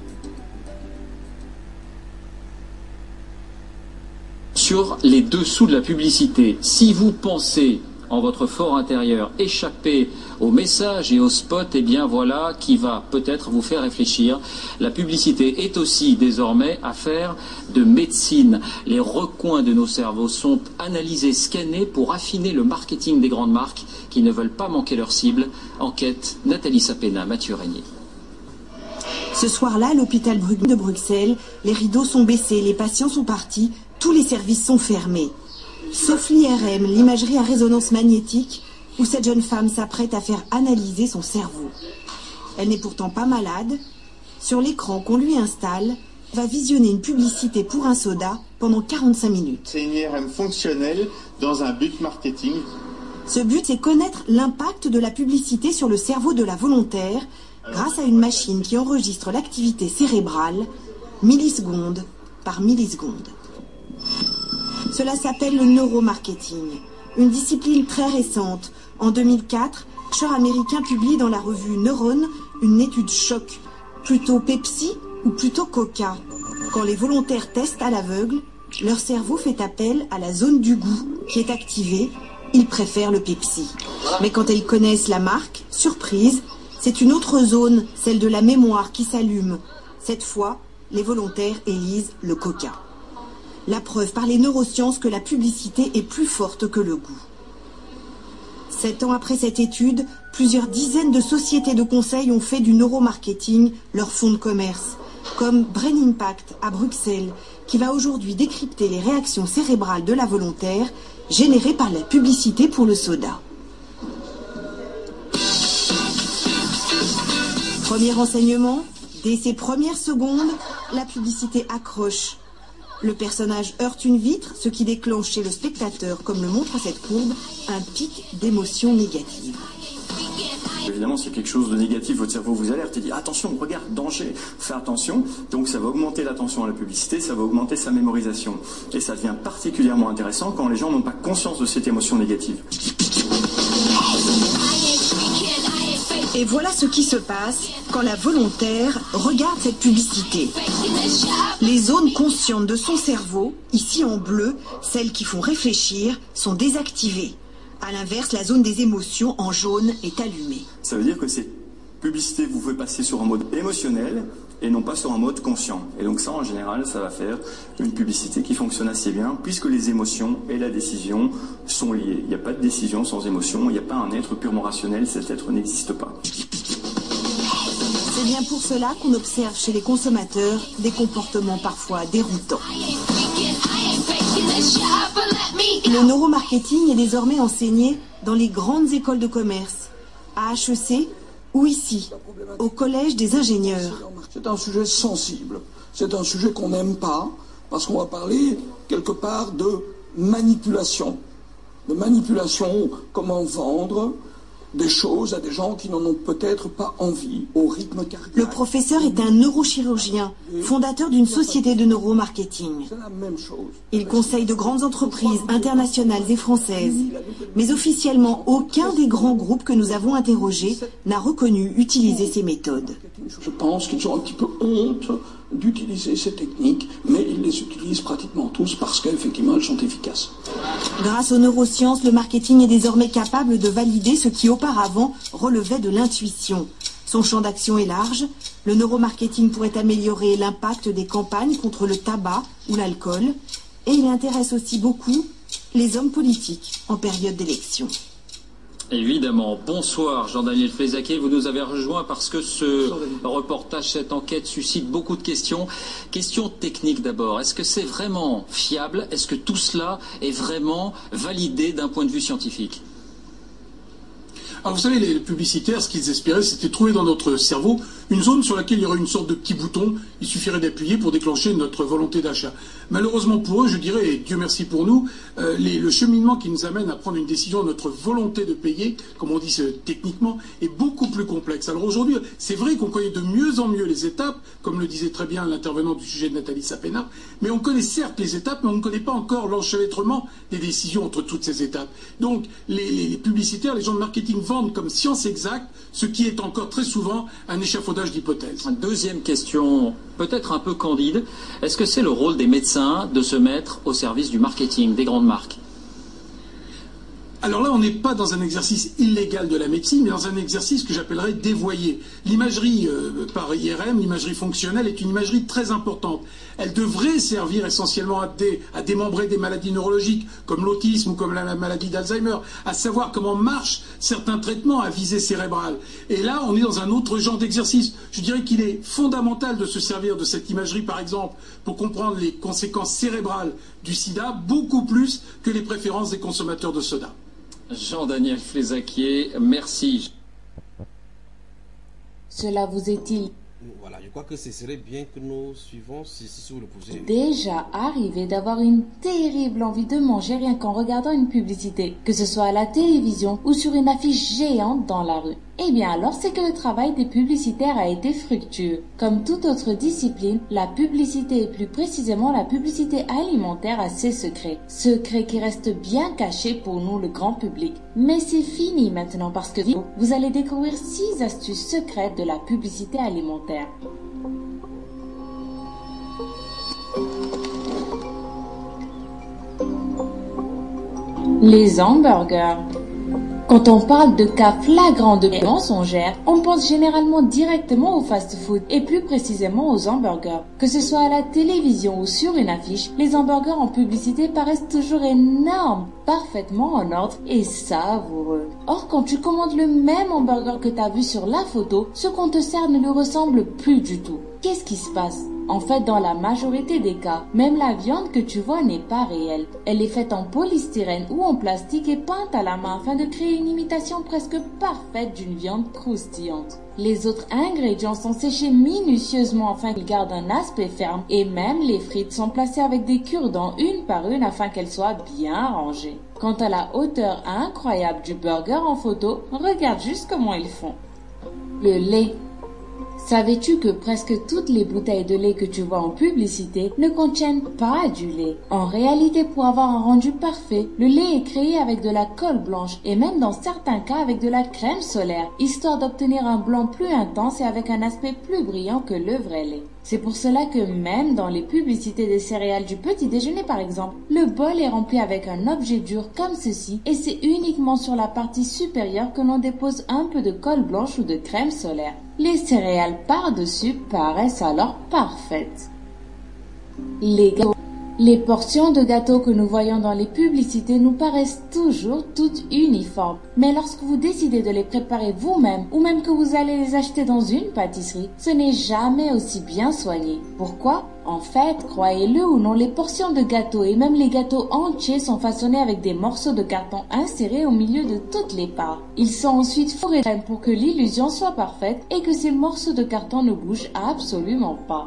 Sur les dessous de la publicité, si vous pensez en votre fort intérieur échapper au message et au spot, eh bien voilà qui va peut-être vous faire réfléchir. La publicité est aussi désormais affaire de médecine. Les recoins de nos cerveaux sont analysés, scannés pour affiner le marketing des grandes marques qui ne veulent pas manquer leur cible. Enquête, Nathalie Sapena, Mathieu Régnier. Ce soir-là, à l'hôpital de Bruxelles, les rideaux sont baissés, les patients sont partis, tous les services sont fermés. Sauf l'IRM, l'imagerie à résonance magnétique, où cette jeune femme s'apprête à faire analyser son cerveau. Elle n'est pourtant pas malade. Sur l'écran qu'on lui installe, elle va visionner une publicité pour un soda pendant 45 minutes. C'est une IRM fonctionnelle dans un but marketing. Ce but, c'est connaître l'impact de la publicité sur le cerveau de la volontaire grâce à une machine qui enregistre l'activité cérébrale milliseconde par milliseconde. Cela s'appelle le neuromarketing, une discipline très récente. En 2004, un chercheur américain publie dans la revue Neuron une étude choc. Plutôt Pepsi ou plutôt Coca? Quand les volontaires testent à l'aveugle, leur cerveau fait appel à la zone du goût qui est activée. Ils préfèrent le Pepsi. Mais quand ils connaissent la marque, surprise, c'est une autre zone, celle de la mémoire, qui s'allume. Cette fois, les volontaires élisent le Coca. La preuve par les neurosciences que la publicité est plus forte que le goût. 7 ans après cette étude, plusieurs dizaines de sociétés de conseil ont fait du neuromarketing leur fonds de commerce, comme Brain Impact à Bruxelles, qui va aujourd'hui décrypter les réactions cérébrales de la volontaire générées par la publicité pour le soda. Premier renseignement, dès ses premières secondes, la publicité accroche. Le personnage heurte une vitre, ce qui déclenche chez le spectateur, comme le montre cette courbe, un pic d'émotions négatives. Évidemment, s'il y a quelque chose de négatif, votre cerveau vous alerte et dit attention, regarde, danger, fais attention. Donc ça va augmenter l'attention à la publicité, ça va augmenter sa mémorisation. Et ça devient particulièrement intéressant quand les gens n'ont pas conscience de cette émotion négative. Et voilà ce qui se passe quand la volontaire regarde cette publicité. Les zones conscientes de son cerveau, ici en bleu, celles qui font réfléchir, sont désactivées. À l'inverse, la zone des émotions en jaune est allumée. Ça veut dire que cette publicité vous fait passer sur un mode émotionnel et non pas sur un mode conscient. Et donc ça, en général, ça va faire une publicité qui fonctionne assez bien, puisque les émotions et la décision sont liées. Il n'y a pas de décision sans émotion, il n'y a pas un être purement rationnel, cet être n'existe pas. C'est bien pour cela qu'on observe chez les consommateurs des comportements parfois déroutants. Le neuromarketing est désormais enseigné dans les grandes écoles de commerce, à HEC ou ici, au Collège des ingénieurs. C'est un sujet sensible, c'est un sujet qu'on n'aime pas, parce qu'on va parler quelque part de manipulation. De manipulation, comment vendre des choses à des gens qui n'en ont peut-être pas envie, au rythme cardiaque. Le professeur est un neurochirurgien, fondateur d'une société de neuromarketing. C'est la même chose. Il conseille de grandes entreprises internationales et françaises. Mais officiellement, aucun des grands groupes que nous avons interrogés n'a reconnu utiliser ces méthodes. Je pense qu'ils ont un petit peu honte d'utiliser ces techniques, mais ils les utilisent pratiquement tous parce qu'effectivement elles sont efficaces. Grâce aux neurosciences, le marketing est désormais capable de valider ce qui auparavant relevait de l'intuition. Son champ d'action est large. Le neuromarketing pourrait améliorer l'impact des campagnes contre le tabac ou l'alcool. Et il intéresse aussi beaucoup les hommes politiques en période d'élection. Évidemment. Bonsoir Jean-Daniel Flézaquet, vous nous avez rejoint parce que ce reportage, cette enquête suscite beaucoup de questions. Questions techniques d'abord. Est-ce que c'est vraiment fiable? Est-ce que tout cela est vraiment validé d'un point de vue scientifique? Alors vous savez, les publicitaires, ce qu'ils espéraient, c'était trouver dans notre cerveau une zone sur laquelle il y aurait une sorte de petit bouton. Il suffirait d'appuyer pour déclencher notre volonté d'achat. Malheureusement pour eux, je dirais, et Dieu merci pour nous, le cheminement qui nous amène à prendre une décision, notre volonté de payer, comme on dit techniquement, est beaucoup plus plus complexe. Alors aujourd'hui, c'est vrai qu'on connaît de mieux en mieux les étapes, comme le disait très bien l'intervenant du sujet de Nathalie Sapena, mais on connaît certes les étapes, mais on ne connaît pas encore l'enchevêtrement des décisions entre toutes ces étapes. Donc les publicitaires, les gens de marketing vendent comme science exacte, ce qui est encore très souvent un échafaudage d'hypothèses. Deuxième question, peut-être un peu candide. Est-ce que c'est le rôle des médecins de se mettre au service du marketing des grandes marques ? Alors là, on n'est pas dans un exercice illégal de la médecine, mais dans un exercice que j'appellerais dévoyé. L'imagerie par IRM, l'imagerie fonctionnelle, est une imagerie très importante. Elle devrait servir essentiellement à démembrer des maladies neurologiques, comme l'autisme ou comme la maladie d'Alzheimer, à savoir comment marchent certains traitements à visée cérébrale. Et là, on est dans un autre genre d'exercice. Je dirais qu'il est fondamental de se servir de cette imagerie, par exemple, pour comprendre les conséquences cérébrales du sida, beaucoup plus que les préférences des consommateurs de soda. Jean-Daniel Flézaquier, merci. Cela vous est-il Voilà, je crois que ce serait bien que nous suivons, si vous le posez. déjà arrivé d'avoir une terrible envie de manger rien qu'en regardant une publicité, que ce soit à la télévision ou sur une affiche géante dans la rue? Eh bien alors c'est que le travail des publicitaires a été fructueux. Comme toute autre discipline, la publicité et plus précisément la publicité alimentaire a ses secrets. Secrets qui restent bien cachés pour nous le grand public. Mais c'est fini maintenant parce que vous allez découvrir 6 astuces secrètes de la publicité alimentaire. Les hamburgers. Quand on parle de cas flagrants de mensongères, on pense généralement directement au fast-food et plus précisément aux hamburgers. Que ce soit à la télévision ou sur une affiche, les hamburgers en publicité paraissent toujours énormes, parfaitement en ordre et savoureux. Or, quand tu commandes le même hamburger que tu as vu sur la photo, ce qu'on te sert ne lui ressemble plus du tout. Qu'est-ce qui se passe ? En fait, dans la majorité des cas, même la viande que tu vois n'est pas réelle. Elle est faite en polystyrène ou en plastique et peinte à la main afin de créer une imitation presque parfaite d'une viande croustillante. Les autres ingrédients sont séchés minutieusement afin qu'ils gardent un aspect ferme et même les frites sont placées avec des cure-dents une par une afin qu'elles soient bien rangées. Quant à la hauteur incroyable du burger en photo, regarde juste comment ils font. Le lait. Savais-tu que presque toutes les bouteilles de lait que tu vois en publicité ne contiennent pas du lait? En réalité, pour avoir un rendu parfait, le lait est créé avec de la colle blanche et même dans certains cas avec de la crème solaire, histoire d'obtenir un blanc plus intense et avec un aspect plus brillant que le vrai lait. C'est pour cela que même dans les publicités des céréales du petit déjeuner par exemple, le bol est rempli avec un objet dur comme ceci et c'est uniquement sur la partie supérieure que l'on dépose un peu de colle blanche ou de crème solaire. Les céréales par-dessus paraissent alors parfaites. Les gâteaux. Les portions de gâteaux que nous voyons dans les publicités nous paraissent toujours toutes uniformes. Mais lorsque vous décidez de les préparer vous-même ou même que vous allez les acheter dans une pâtisserie, ce n'est jamais aussi bien soigné. Pourquoi ? En fait, croyez-le ou non, les portions de gâteaux et même les gâteaux entiers sont façonnés avec des morceaux de carton insérés au milieu de toutes les parts. Ils sont ensuite fourrés pour que l'illusion soit parfaite et que ces morceaux de carton ne bougent absolument pas.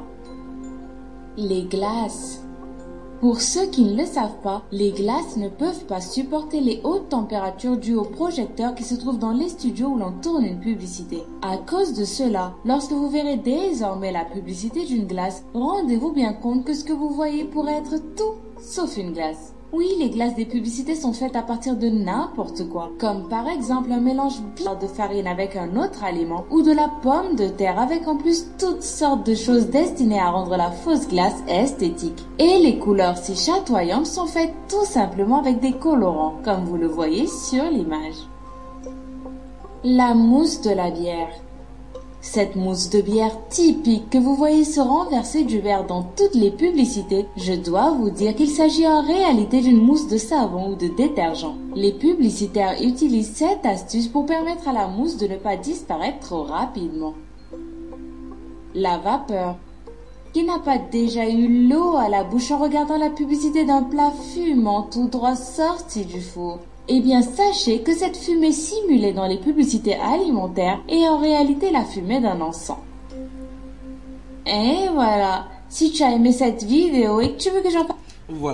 Les glaces. Pour ceux qui ne le savent pas, les glaces ne peuvent pas supporter les hautes températures dues aux projecteurs qui se trouvent dans les studios où l'on tourne une publicité. À cause de cela, lorsque vous verrez désormais la publicité d'une glace, rendez-vous bien compte que ce que vous voyez pourrait être tout sauf une glace. Oui, les glaces des publicités sont faites à partir de n'importe quoi, comme par exemple un mélange bizarre de farine avec un autre aliment ou de la pomme de terre avec en plus toutes sortes de choses destinées à rendre la fausse glace esthétique. Et les couleurs si chatoyantes sont faites tout simplement avec des colorants, comme vous le voyez sur l'image. La mousse de la bière. Cette mousse de bière typique que vous voyez se renverser du verre dans toutes les publicités, je dois vous dire qu'il s'agit en réalité d'une mousse de savon ou de détergent. Les publicitaires utilisent cette astuce pour permettre à la mousse de ne pas disparaître trop rapidement. La vapeur. Qui n'a pas déjà eu l'eau à la bouche en regardant la publicité d'un plat fumant tout droit sorti du four? Eh bien, sachez que cette fumée simulée dans les publicités alimentaires est en réalité la fumée d'un encens. Et voilà, si tu as aimé cette vidéo et que tu veux que j'en parle... Voilà.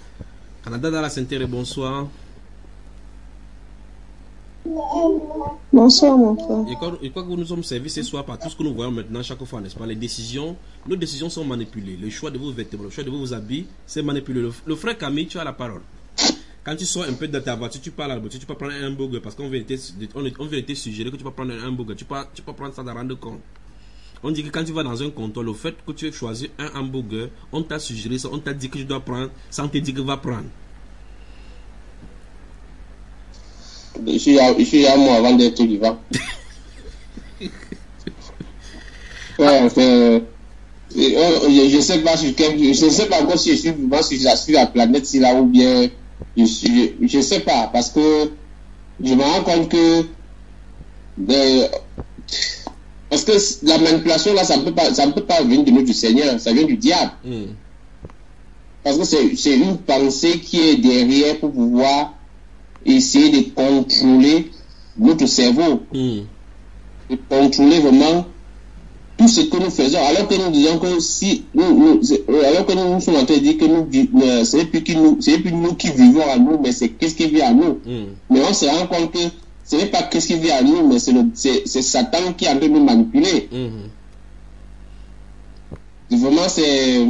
Canada dans la Sainte-Terre, bonsoir. Bonsoir, mon frère. Et quoi que nous sommes servis ce soir par tout ce que nous voyons maintenant chaque fois, n'est-ce pas? Nos décisions sont manipulées. Le choix de vos vêtements, le choix de vos habits, c'est manipulé. Le frère Camille, tu as la parole. Quand tu sors un peu de ta voiture, tu parles à la voiture, tu peux prendre un hamburger parce qu'on vient de te suggérer que tu peux prendre un hamburger. Tu peux prendre ça de rendre compte. On dit que quand tu vas dans un comptoir, le fait que tu aies choisi un hamburger, on t'a suggéré ça, on t'a dit que tu dois prendre, sans te dire que va prendre. Je suis à moi avant d'être vivant. Ouais, je sais pas je sais pas encore si je suis vivant sur la planète si là ou bien je sais pas parce que je me rends compte que parce que la manipulation là ça ne peut pas venir de notre Seigneur, ça vient du diable. Parce que c'est une pensée qui est derrière pour pouvoir essayer de contrôler notre cerveau, de contrôler vraiment tout ce que nous faisons, alors que nous disons que alors que nous sommes en train de dire que ce n'est plus nous qui vivons à nous, mais c'est qu'est-ce qui vit à nous. Mais on se rend compte que ce n'est pas qu'est-ce qui vit à nous, mais c'est Satan qui est en train de nous manipuler. Vraiment, c'est...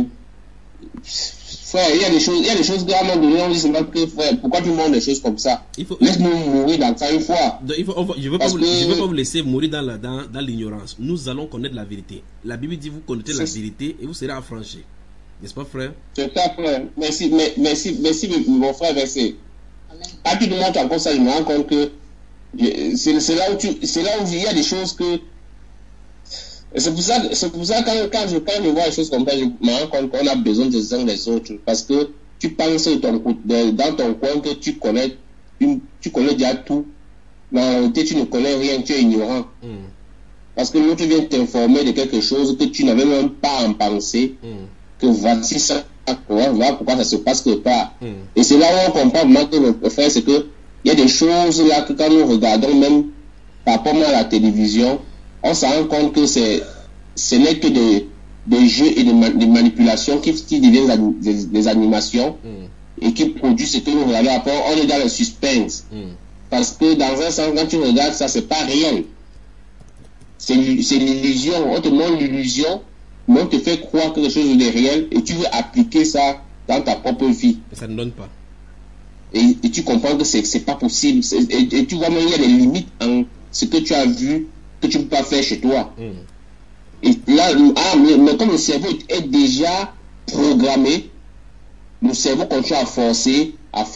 Frère, il y a des choses qu'à un moment donné, on dit seulement que, frère, pourquoi tu montres des choses comme ça? Laisse-nous mourir dans ça une fois. Je ne veux pas vous laisser mourir dans l'ignorance. Nous allons connaître la vérité. La Bible dit vous connaissez la vérité et vous serez affranchis. N'est-ce pas, frère? C'est ça, frère. Merci, mon frère, merci. Quand tu demandes encore ça, je me rends compte que c'est là où il y a des choses que... C'est pour ça quand je vois les choses comme ça, je me rends compte qu'on a besoin des uns des autres. Parce que tu penses dans ton coin que tu connais déjà tout. Mais en réalité, tu ne connais rien, tu es ignorant. Parce que l'autre vient t'informer de quelque chose que tu n'avais même pas en pensée. Que voici ça, voilà pourquoi ça se passe quelque part. Et c'est là où on comprend vraiment que mon frère, c'est que il y a des choses là que quand nous regardons même par rapport à la télévision, on se rend compte que ce n'est que des jeux et des manipulations qui deviennent des animations et qui produisent ce que nous regardons. Après, on est dans le suspense. Parce que dans un sens, quand tu regardes ça, c'est pas réel. C'est l'illusion. On te montre l'illusion, mais on te fait croire que quelque chose est réel et tu veux appliquer ça dans ta propre vie. Et ça ne donne pas. Et tu comprends que c'est pas possible. Et tu vois même il y a des limites en ce que tu as vu que tu ne peux pas faire chez toi. Et là, mais comme le cerveau est déjà programmé, le cerveau continue à forcer.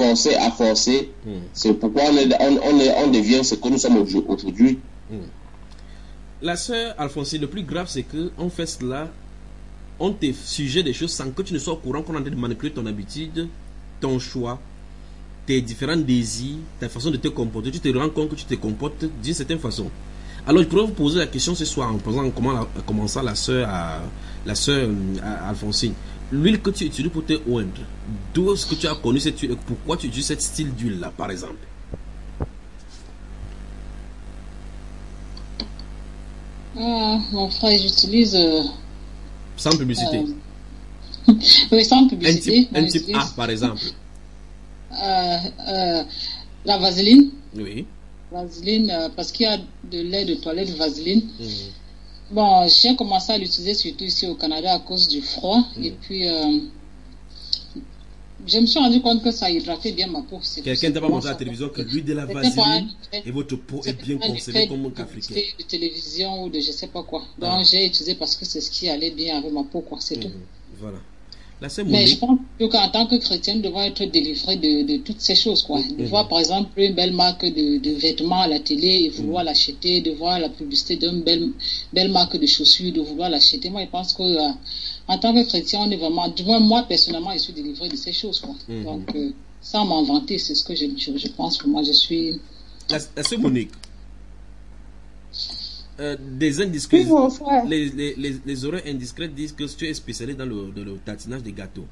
C'est pourquoi on devient ce que nous sommes aujourd'hui. La sœur Alphonsine, le plus grave, c'est qu'on fait cela, on te sujet des choses sans que tu ne sois au courant qu'on est en train de manipuler ton habitude, ton choix, tes différents désirs, ta façon de te comporter. Tu te rends compte que tu te comportes d'une certaine façon. Alors je pourrais vous poser la question ce soir en posant comment ça la sœur Alphonsine. L'huile que tu utilises pour te oindre, d'où est-ce que tu as connu cette huile? Pourquoi tu utilises ce style d'huile là par exemple? Mon frère, j'utilise... sans publicité. Oui, sans publicité. Un type A par exemple. La vaseline. Oui. Vaseline, parce qu'il y a de lait de toilette Vaseline. Bon, j'ai commencé à l'utiliser surtout ici au Canada à cause du froid. Et puis, je me suis rendu compte que ça hydratait bien ma peau. Quelqu'un t'a pas montré à la télévision que l'huile de la vaseline et votre peau est bien conservée comme un africain. De télévision ou de je sais pas quoi. Donc, j'ai utilisé parce que c'est ce qui allait bien avec ma peau, quoi. C'est tout. Voilà. Mais je pense qu'en tant que chrétien, nous devons être délivrés de toutes ces choses, quoi. De voir, par exemple, une belle marque de vêtements à la télé et vouloir l'acheter, de voir la publicité d'une belle marque de chaussures, de vouloir l'acheter. Moi, je pense que en tant que chrétien, on est vraiment, du moins moi, personnellement, je suis délivré de ces choses, quoi. Donc, sans m'en vanter, c'est ce que je pense que moi, je suis... La sœur Monique, des indiscrets, les oreilles indiscrètes disent que tu es spécialisé dans le tatinage des gâteaux.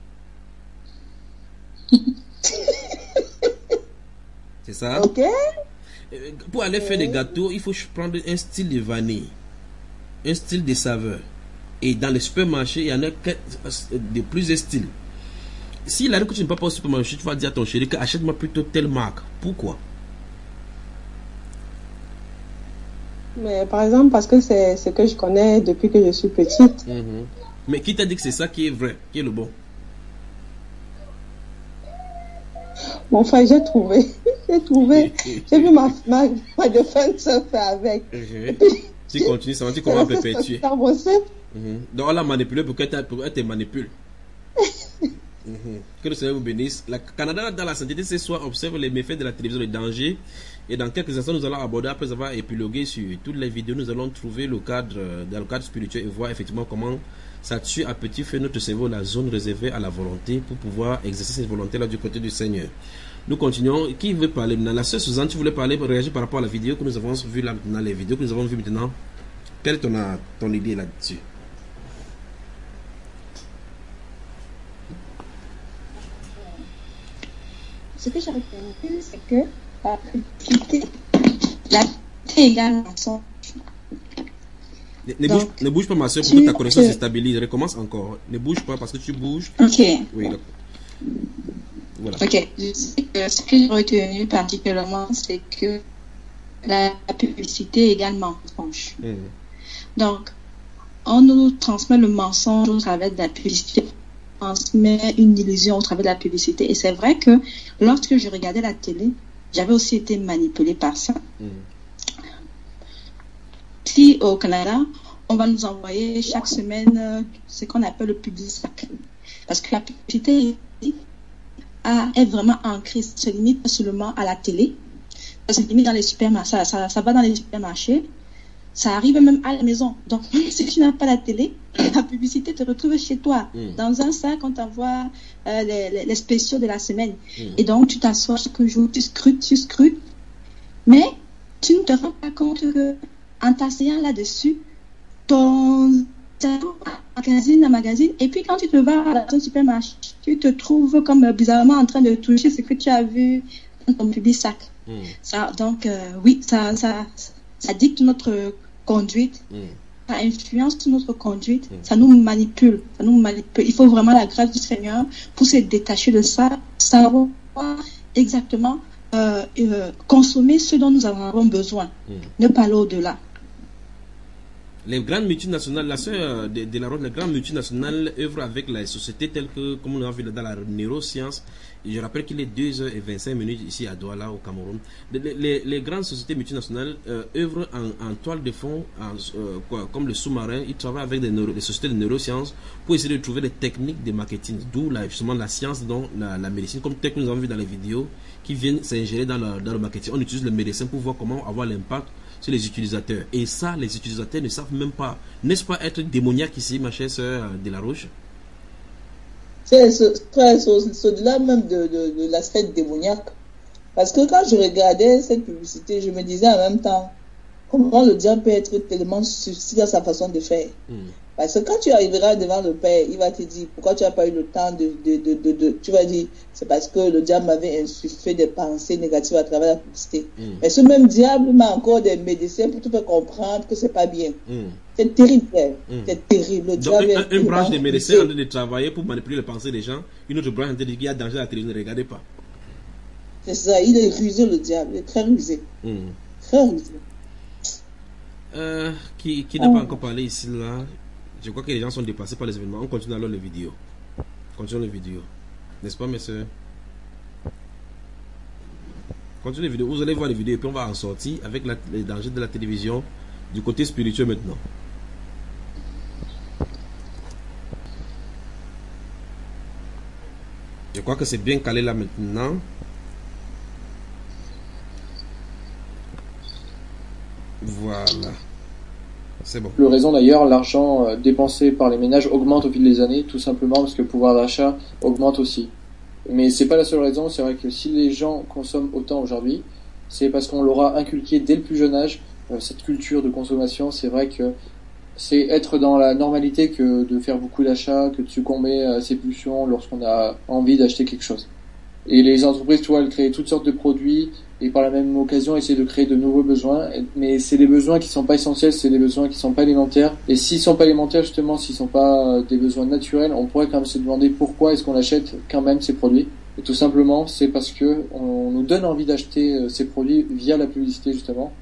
C'est ça? Ok. Pour aller faire des gâteaux, il faut prendre un style de vanille, un style de saveur. Et dans les supermarchés, il y en a de plusieurs styles. S'il arrive que tu ne peux pas au supermarché, tu vas dire à ton chéri que achète-moi plutôt telle marque. Pourquoi? Mais par exemple, parce que c'est ce que je connais depuis que je suis petite. Mais qui t'a dit que c'est ça qui est vrai, qui est le bon? Mon frère, j'ai trouvé. J'ai vu ma défunte se faire avec. Tu continues, ça va dire comment perpétuer. Donc on l'a manipulé pour qu'elle te manipule. Que le Seigneur vous bénisse. Le Canada dans la sainteté ce soir observe les méfaits de la télévision, les dangers. Et dans quelques instants, nous allons aborder, après avoir épilogué sur toutes les vidéos, nous allons trouver le cadre, dans le cadre spirituel, et voir effectivement comment ça tue à petit feu notre cerveau, la zone réservée à la volonté, pour pouvoir exercer cette volonté-là du côté du Seigneur. Nous continuons. Qui veut parler maintenant? La sœur Suzanne, tu voulais parler, réagir par rapport à la vidéo que nous avons vue là maintenant, les vidéos que nous avons vues maintenant. Quelle est ton idée là-dessus? Ce que j'ai retenu, c'est que la publicité également sont. Ne bouge pas, ma soeur, pour que ta connexion se stabilise. Recommence encore. Ne bouge pas parce que tu bouges. Ok. Oui, d'accord. Voilà. Ok. Je sais que ce que j'ai retenu particulièrement, c'est que la publicité également penche. Donc, on nous transmet le mensonge au travers de la publicité. Transmet une illusion au travers de la publicité. Et c'est vrai que lorsque je regardais la télé, j'avais aussi été manipulée par ça. Ici au Canada, on va nous envoyer chaque semaine ce qu'on appelle le Publisac. Parce que la publicité est vraiment ancrée, ça se limite pas seulement à la télé, ça se limite dans les supermarchés, ça va dans les supermarchés, ça arrive même à la maison. Donc, même si tu n'as pas la télé, la publicité te retrouve chez toi. Dans un sac, on t'envoie les spéciaux de la semaine. Et donc, tu t'assois chaque jour, tu scrutes. Mais tu ne te rends pas compte que en t'asseyant là-dessus, ton cerveau magazine. Et puis, quand tu te vas dans un supermarché, tu te trouves comme bizarrement en train de toucher ce que tu as vu dans ton Publisac. Ça, donc, oui, ça dicte notre conduite, ça influence notre conduite, ça nous manipule. Il faut vraiment la grâce du Seigneur pour se détacher de ça, savoir exactement consommer ce dont nous avons besoin, ne pas aller au-delà. Les grandes multinationales, la sœur de la Rose, les grandes multinationales œuvrent avec les sociétés telles que, comme on a vu dans la neuroscience. Et je rappelle qu'il est 2h25 ici à Douala, au Cameroun. Les grandes sociétés multinationales œuvrent en toile de fond, comme le sous-marin. Ils travaillent avec des sociétés de neurosciences pour essayer de trouver des techniques de marketing, d'où justement la science, dont la médecine, comme tel que nous avons vu dans les vidéos, qui viennent s'ingérer dans le marketing. On utilise le médecin pour voir comment avoir l'impact sur les utilisateurs. Et ça, les utilisateurs ne savent même pas. N'est-ce pas être démoniaque ici, ma chère sœur de la Roche? C'est au-delà même de l'aspect démoniaque. Parce que quand je regardais cette publicité, je me disais en même temps, comment le diable peut être tellement subtil dans sa façon de faire. Parce que quand tu arriveras devant le Père, il va te dire, pourquoi tu n'as pas eu le temps tu vas dire, c'est parce que le diable m'avait insufflé des pensées négatives à travers la publicité. Mais ce même diable m'a encore des médecins pour te faire comprendre que c'est pas bien. C'est terrible, frère. C'est terrible. Le diable donc, une branche des médecins en train de travailler pour manipuler les pensées des gens, une autre branche en train de dire qu'il y a danger à la télévision, ne regardez pas. C'est ça, il est rusé, le diable. Il est très rusé. Très rusé. Qui n'a pas encore parlé ici, là? Je crois que les gens sont dépassés par les événements. On continue alors les vidéos. Continuons les vidéos. N'est-ce pas, mes soeurs? Continuez les vidéos. Vous allez voir les vidéos et puis on va en sortir avec les dangers de la télévision du côté spirituel maintenant. Je crois que c'est bien calé là maintenant. Voilà. C'est bon. Le raison d'ailleurs, l'argent dépensé par les ménages augmente au fil des années, tout simplement parce que le pouvoir d'achat augmente aussi. Mais c'est pas la seule raison, c'est vrai que si les gens consomment autant aujourd'hui, c'est parce qu'on leur a inculqué dès le plus jeune âge cette culture de consommation. C'est vrai que c'est être dans la normalité que de faire beaucoup d'achats, que de succomber à ses pulsions lorsqu'on a envie d'acheter quelque chose. Et les entreprises, tu vois, elles créent toutes sortes de produits et par la même occasion essayer de créer de nouveaux besoins, mais c'est des besoins qui sont pas essentiels, c'est des besoins qui sont pas élémentaires, et s'ils sont pas élémentaires justement, s'ils sont pas des besoins naturels, on pourrait quand même se demander pourquoi est-ce qu'on achète quand même ces produits. Et tout simplement c'est parce que on nous donne envie d'acheter ces produits via la publicité justement,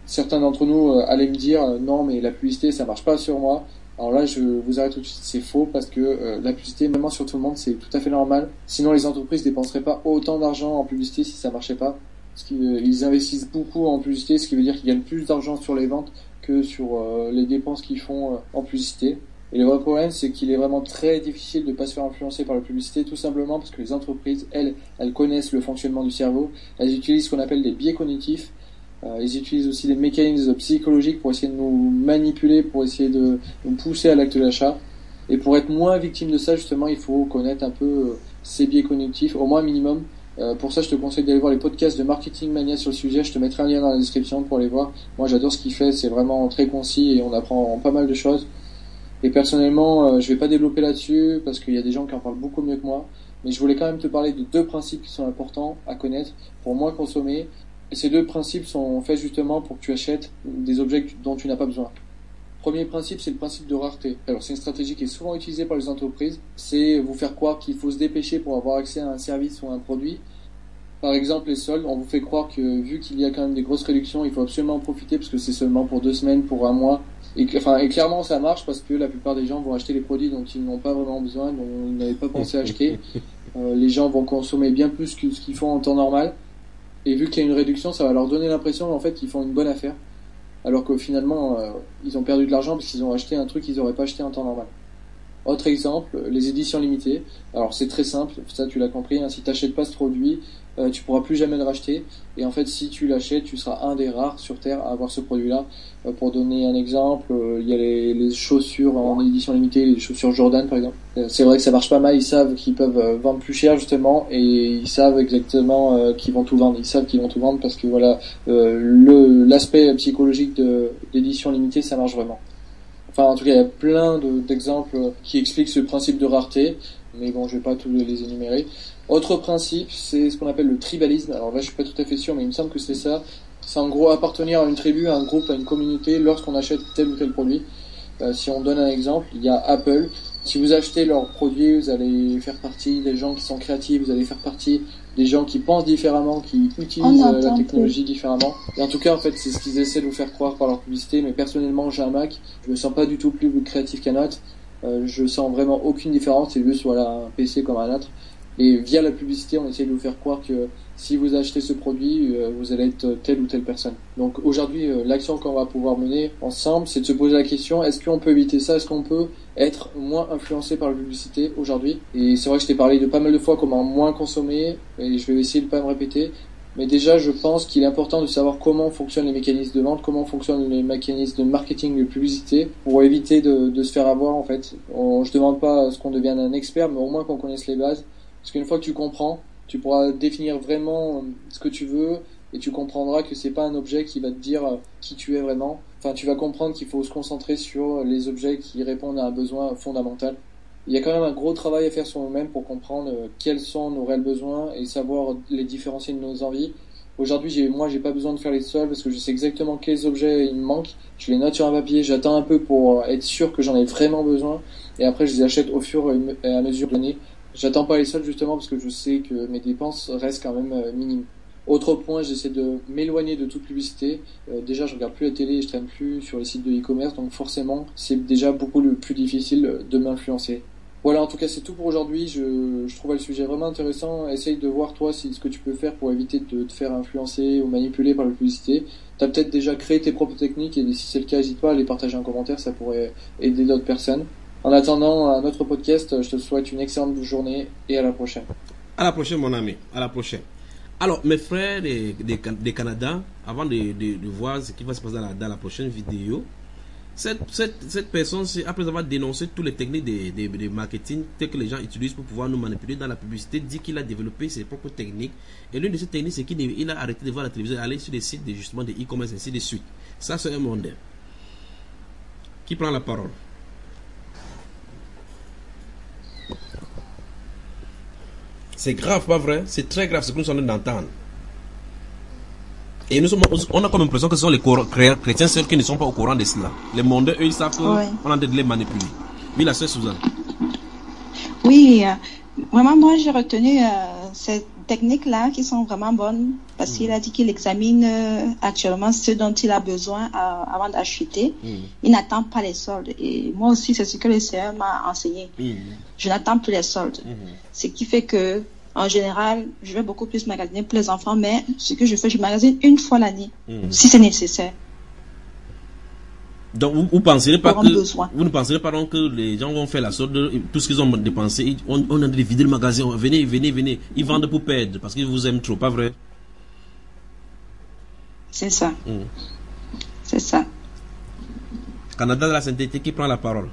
certains d'entre nous allaient me dire non, mais la publicité, ça marche pas sur moi. Alors là, je vous arrête tout de suite, c'est faux parce que la publicité, même sur tout le monde, c'est tout à fait normal. Sinon, les entreprises dépenseraient pas autant d'argent en publicité si ça marchait pas. Parce qu'ils investissent beaucoup en publicité, ce qui veut dire qu'ils gagnent plus d'argent sur les ventes que sur les dépenses qu'ils font en publicité. Et le vrai problème, c'est qu'il est vraiment très difficile de ne pas se faire influencer par la publicité, tout simplement parce que les entreprises, elles connaissent le fonctionnement du cerveau. Elles utilisent ce qu'on appelle des biais cognitifs. Ils utilisent aussi des mécanismes psychologiques pour essayer de nous manipuler, pour essayer de nous pousser à l'acte d'achat. Et pour être moins victime de ça, justement, il faut connaître un peu ces biais cognitifs, au moins minimum. Pour ça, je te conseille d'aller voir les podcasts de Marketing Mania sur le sujet. Je te mettrai un lien dans la description pour les voir. Moi, j'adore ce qu'il fait. C'est vraiment très concis et on apprend pas mal de choses. Et personnellement, je vais pas développer là-dessus parce qu'il y a des gens qui en parlent beaucoup mieux que moi. Mais je voulais quand même te parler de 2 principes qui sont importants à connaître pour moins consommer. Et ces 2 principes sont faits justement pour que tu achètes des objets dont tu n'as pas besoin. Premier principe, c'est le principe de rareté. Alors, c'est une stratégie qui est souvent utilisée par les entreprises. C'est vous faire croire qu'il faut se dépêcher pour avoir accès à un service ou à un produit. Par exemple, les soldes, on vous fait croire que vu qu'il y a quand même des grosses réductions, il faut absolument en profiter parce que c'est seulement pour 2 semaines, pour 1 mois. Et clairement, ça marche parce que la plupart des gens vont acheter les produits dont ils n'ont pas vraiment besoin, dont ils n'avaient pas pensé acheter. Les gens vont consommer bien plus que ce qu'ils font en temps normal. Et vu qu'il y a une réduction, ça va leur donner l'impression en fait qu'ils font une bonne affaire. Alors que finalement, ils ont perdu de l'argent parce qu'ils ont acheté un truc qu'ils n'auraient pas acheté en temps normal. Autre exemple, les éditions limitées. Alors c'est très simple, ça tu l'as compris, hein, si tu n'achètes pas ce produit, tu pourras plus jamais le racheter. Et en fait, si tu l'achètes, tu seras un des rares sur Terre à avoir ce produit-là. Pour donner un exemple, il y a les chaussures en édition limitée, les chaussures Jordan par exemple. C'est vrai que ça marche pas mal, ils savent qu'ils peuvent vendre plus cher justement, et ils savent exactement qu'ils vont tout vendre. Ils savent qu'ils vont tout vendre parce que voilà, l'aspect psychologique d'édition limitée, ça marche vraiment. Enfin, en tout cas, il y a plein d'exemples qui expliquent ce principe de rareté, mais bon, je vais pas tous les énumérer. Autre principe, c'est ce qu'on appelle le tribalisme. Alors là, je suis pas tout à fait sûr, mais il me semble que c'est ça. C'est en gros appartenir à une tribu, à un groupe, à une communauté lorsqu'on achète tel ou tel produit. Si on donne un exemple, il y a Apple. Si vous achetez leurs produits, vous allez faire partie des gens qui sont créatifs, vous allez faire partie des gens qui pensent différemment, qui utilisent la technologie différemment. Et en tout cas, en fait, c'est ce qu'ils essaient de vous faire croire par leur publicité. Mais personnellement, j'ai un Mac, je me sens pas du tout plus créatif qu'un autre. Je sens vraiment aucune différence, c'est juste voilà, un PC comme un autre. Et via la publicité, on essaie de vous faire croire que si vous achetez ce produit, vous allez être telle ou telle personne. Donc aujourd'hui, l'action qu'on va pouvoir mener ensemble, c'est de se poser la question, est-ce qu'on peut éviter ça? Est-ce qu'on peut être moins influencé par la publicité aujourd'hui? Et c'est vrai que je t'ai parlé de pas mal de fois comment moins consommer, et je vais essayer de pas me répéter. Mais déjà, je pense qu'il est important de savoir comment fonctionnent les mécanismes de vente, comment fonctionnent les mécanismes de marketing, de publicité, pour éviter de se faire avoir en fait. Je demande pas à ce qu'on devienne un expert, mais au moins qu'on connaisse les bases. Parce qu'une fois que tu comprends, tu pourras définir vraiment ce que tu veux et tu comprendras que c'est pas un objet qui va te dire qui tu es vraiment. Enfin, tu vas comprendre qu'il faut se concentrer sur les objets qui répondent à un besoin fondamental. Il y a quand même un gros travail à faire sur nous-mêmes pour comprendre quels sont nos réels besoins et savoir les différencier de nos envies. Aujourd'hui, j'ai pas besoin de faire les soldes parce que je sais exactement quels objets il me manquent. Je les note sur un papier, j'attends un peu pour être sûr que j'en ai vraiment besoin et après je les achète au fur et à mesure de l'année. J'attends pas les soldes justement parce que je sais que mes dépenses restent quand même minimes. Autre point, j'essaie de m'éloigner de toute publicité. Déjà, je regarde plus la télé, je traîne plus sur les sites de e-commerce, donc forcément, c'est déjà beaucoup plus difficile de m'influencer. Voilà, en tout cas, c'est tout pour aujourd'hui. Je trouvais le sujet vraiment intéressant. Essaye de voir toi ce que tu peux faire pour éviter de te faire influencer ou manipuler par la publicité. T'as peut-être déjà créé tes propres techniques et si c'est le cas, n'hésite pas à les partager en commentaire, ça pourrait aider d'autres personnes. En attendant un autre podcast, je te souhaite une excellente journée et à la prochaine. À la prochaine, mon ami. À la prochaine. Alors, mes frères des Canada, avant de voir ce qui va se passer dans la prochaine vidéo, cette personne, après avoir dénoncé toutes les techniques de marketing telles que les gens utilisent pour pouvoir nous manipuler dans la publicité, dit qu'il a développé ses propres techniques. Et l'une de ces techniques, c'est qu'il a arrêté de voir la télévision, aller sur des sites justement de e-commerce, ainsi de suite. Ça, c'est un monde. Qui prend la parole? C'est grave, pas vrai? C'est très grave ce que nous sommes en train d'entendre. Et on a comme l'impression que ce sont les chrétiens seuls qui ne sont pas au courant de cela. Les mondains, eux, ils savent qu'on est en train de les manipuler. Oui, la sœur Suzanne. Oui, vraiment, moi, j'ai retenu cette techniques là qui sont vraiment bonnes parce qu'il a dit qu'il examine actuellement ce dont il a besoin avant d'acheter. Il n'attend pas les soldes. Et moi aussi, c'est ce que le Seigneur m'a enseigné. Je n'attends plus les soldes. Ce qui fait que, en général, je vais beaucoup plus magasiner pour les enfants, mais ce que je fais, je magasine une fois l'année, si c'est nécessaire. Donc, vous ne penserez pas que les gens vont faire la solde, tout ce qu'ils ont dépensé, on a vidé le magasin, venez, ils vendent pour perdre, parce qu'ils vous aiment trop, pas vrai? C'est ça. C'est ça. Canada de la Sainteté, qui prend la parole?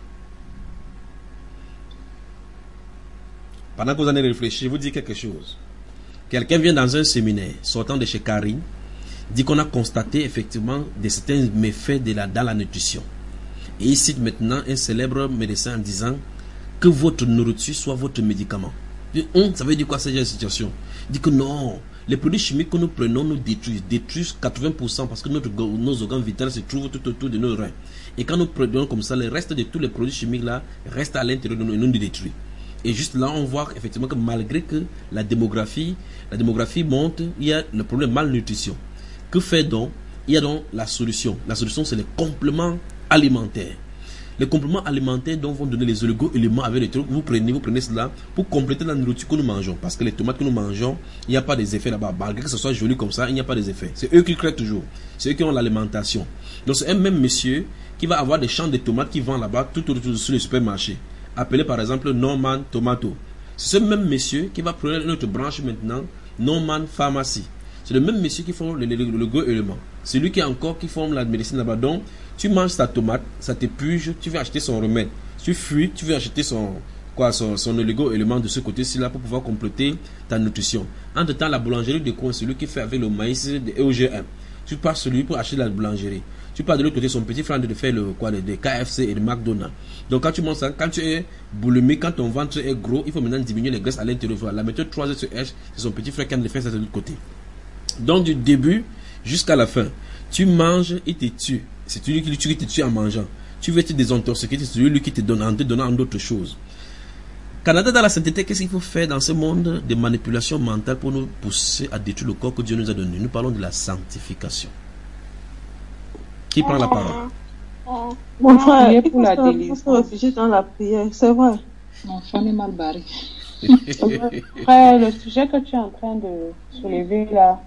Pendant que vous en avez réfléchi, je vous dis quelque chose. Quelqu'un vient dans un séminaire, sortant de chez Karine, dit qu'on a constaté effectivement certains méfaits dans la nutrition. Et il cite maintenant un célèbre médecin en disant que votre nourriture soit votre médicament. Ça veut dire quoi cette situation? Il dit que non, les produits chimiques que nous prenons nous détruisent 80% parce que nos organes vitaux se trouvent tout autour de nos reins. Et quand nous prenons comme ça, le reste de tous les produits chimiques là restent à l'intérieur de nous et nous détruisent. Et juste là, on voit effectivement que malgré que la démographie monte, il y a le problème de malnutrition. Que fait donc? Il y a donc la solution. La solution, c'est les compléments alimentaires. Les compléments alimentaires dont vont donner les oligo-éléments avec les trucs. Vous prenez cela pour compléter la nourriture que nous mangeons. Parce que les tomates que nous mangeons, il n'y a pas des effets là-bas. Malgré que ce soit joli comme ça, il n'y a pas des effets. C'est eux qui créent toujours. C'est eux qui ont l'alimentation. Donc c'est un même monsieur qui va avoir des champs de tomates qui vendent là-bas tout autour sur le supermarché. Appelé par exemple Norman Tomato. C'est ce même monsieur qui va prendre une autre branche maintenant, Norman Pharmacy. C'est le même monsieur qui forme le gros élément. C'est lui qui forme la médecine là-bas. Donc, tu manges ta tomate, ça t'épuise, tu vas acheter son remède. Tu fuis, tu vas acheter son oligo-élément de ce côté-ci là pour pouvoir compléter ta nutrition. Entre-temps, la boulangerie de coin, celui qui fait avec le maïs de OGM. Tu pars sur lui pour acheter la boulangerie. Tu pars de l'autre côté, son petit frère de faire des KFC et des McDonald's. Donc quand tu manges ça, quand tu es boulimique, quand ton ventre est gros, il faut maintenant diminuer les graisses à l'intérieur. La méthode 3SH, c'est son petit frère qui aime le faire ça de l'autre côté. Donc du début jusqu'à la fin, tu manges, il te tue. C'est lui qui te tue en mangeant. Tu veux te désintoxiquer, c'est lui qui te donne en te donnant d'autres choses. Canada dans la sainteté, qu'est-ce qu'il faut faire dans ce monde de manipulation mentale pour nous pousser à détruire le corps que Dieu nous a donné? Nous parlons de la sanctification. Qui prend la parole? Mon frère, il faut se réfugier dans la prière, c'est vrai. Mon frère est mal barré. Frère, le sujet que tu es en train de soulever là,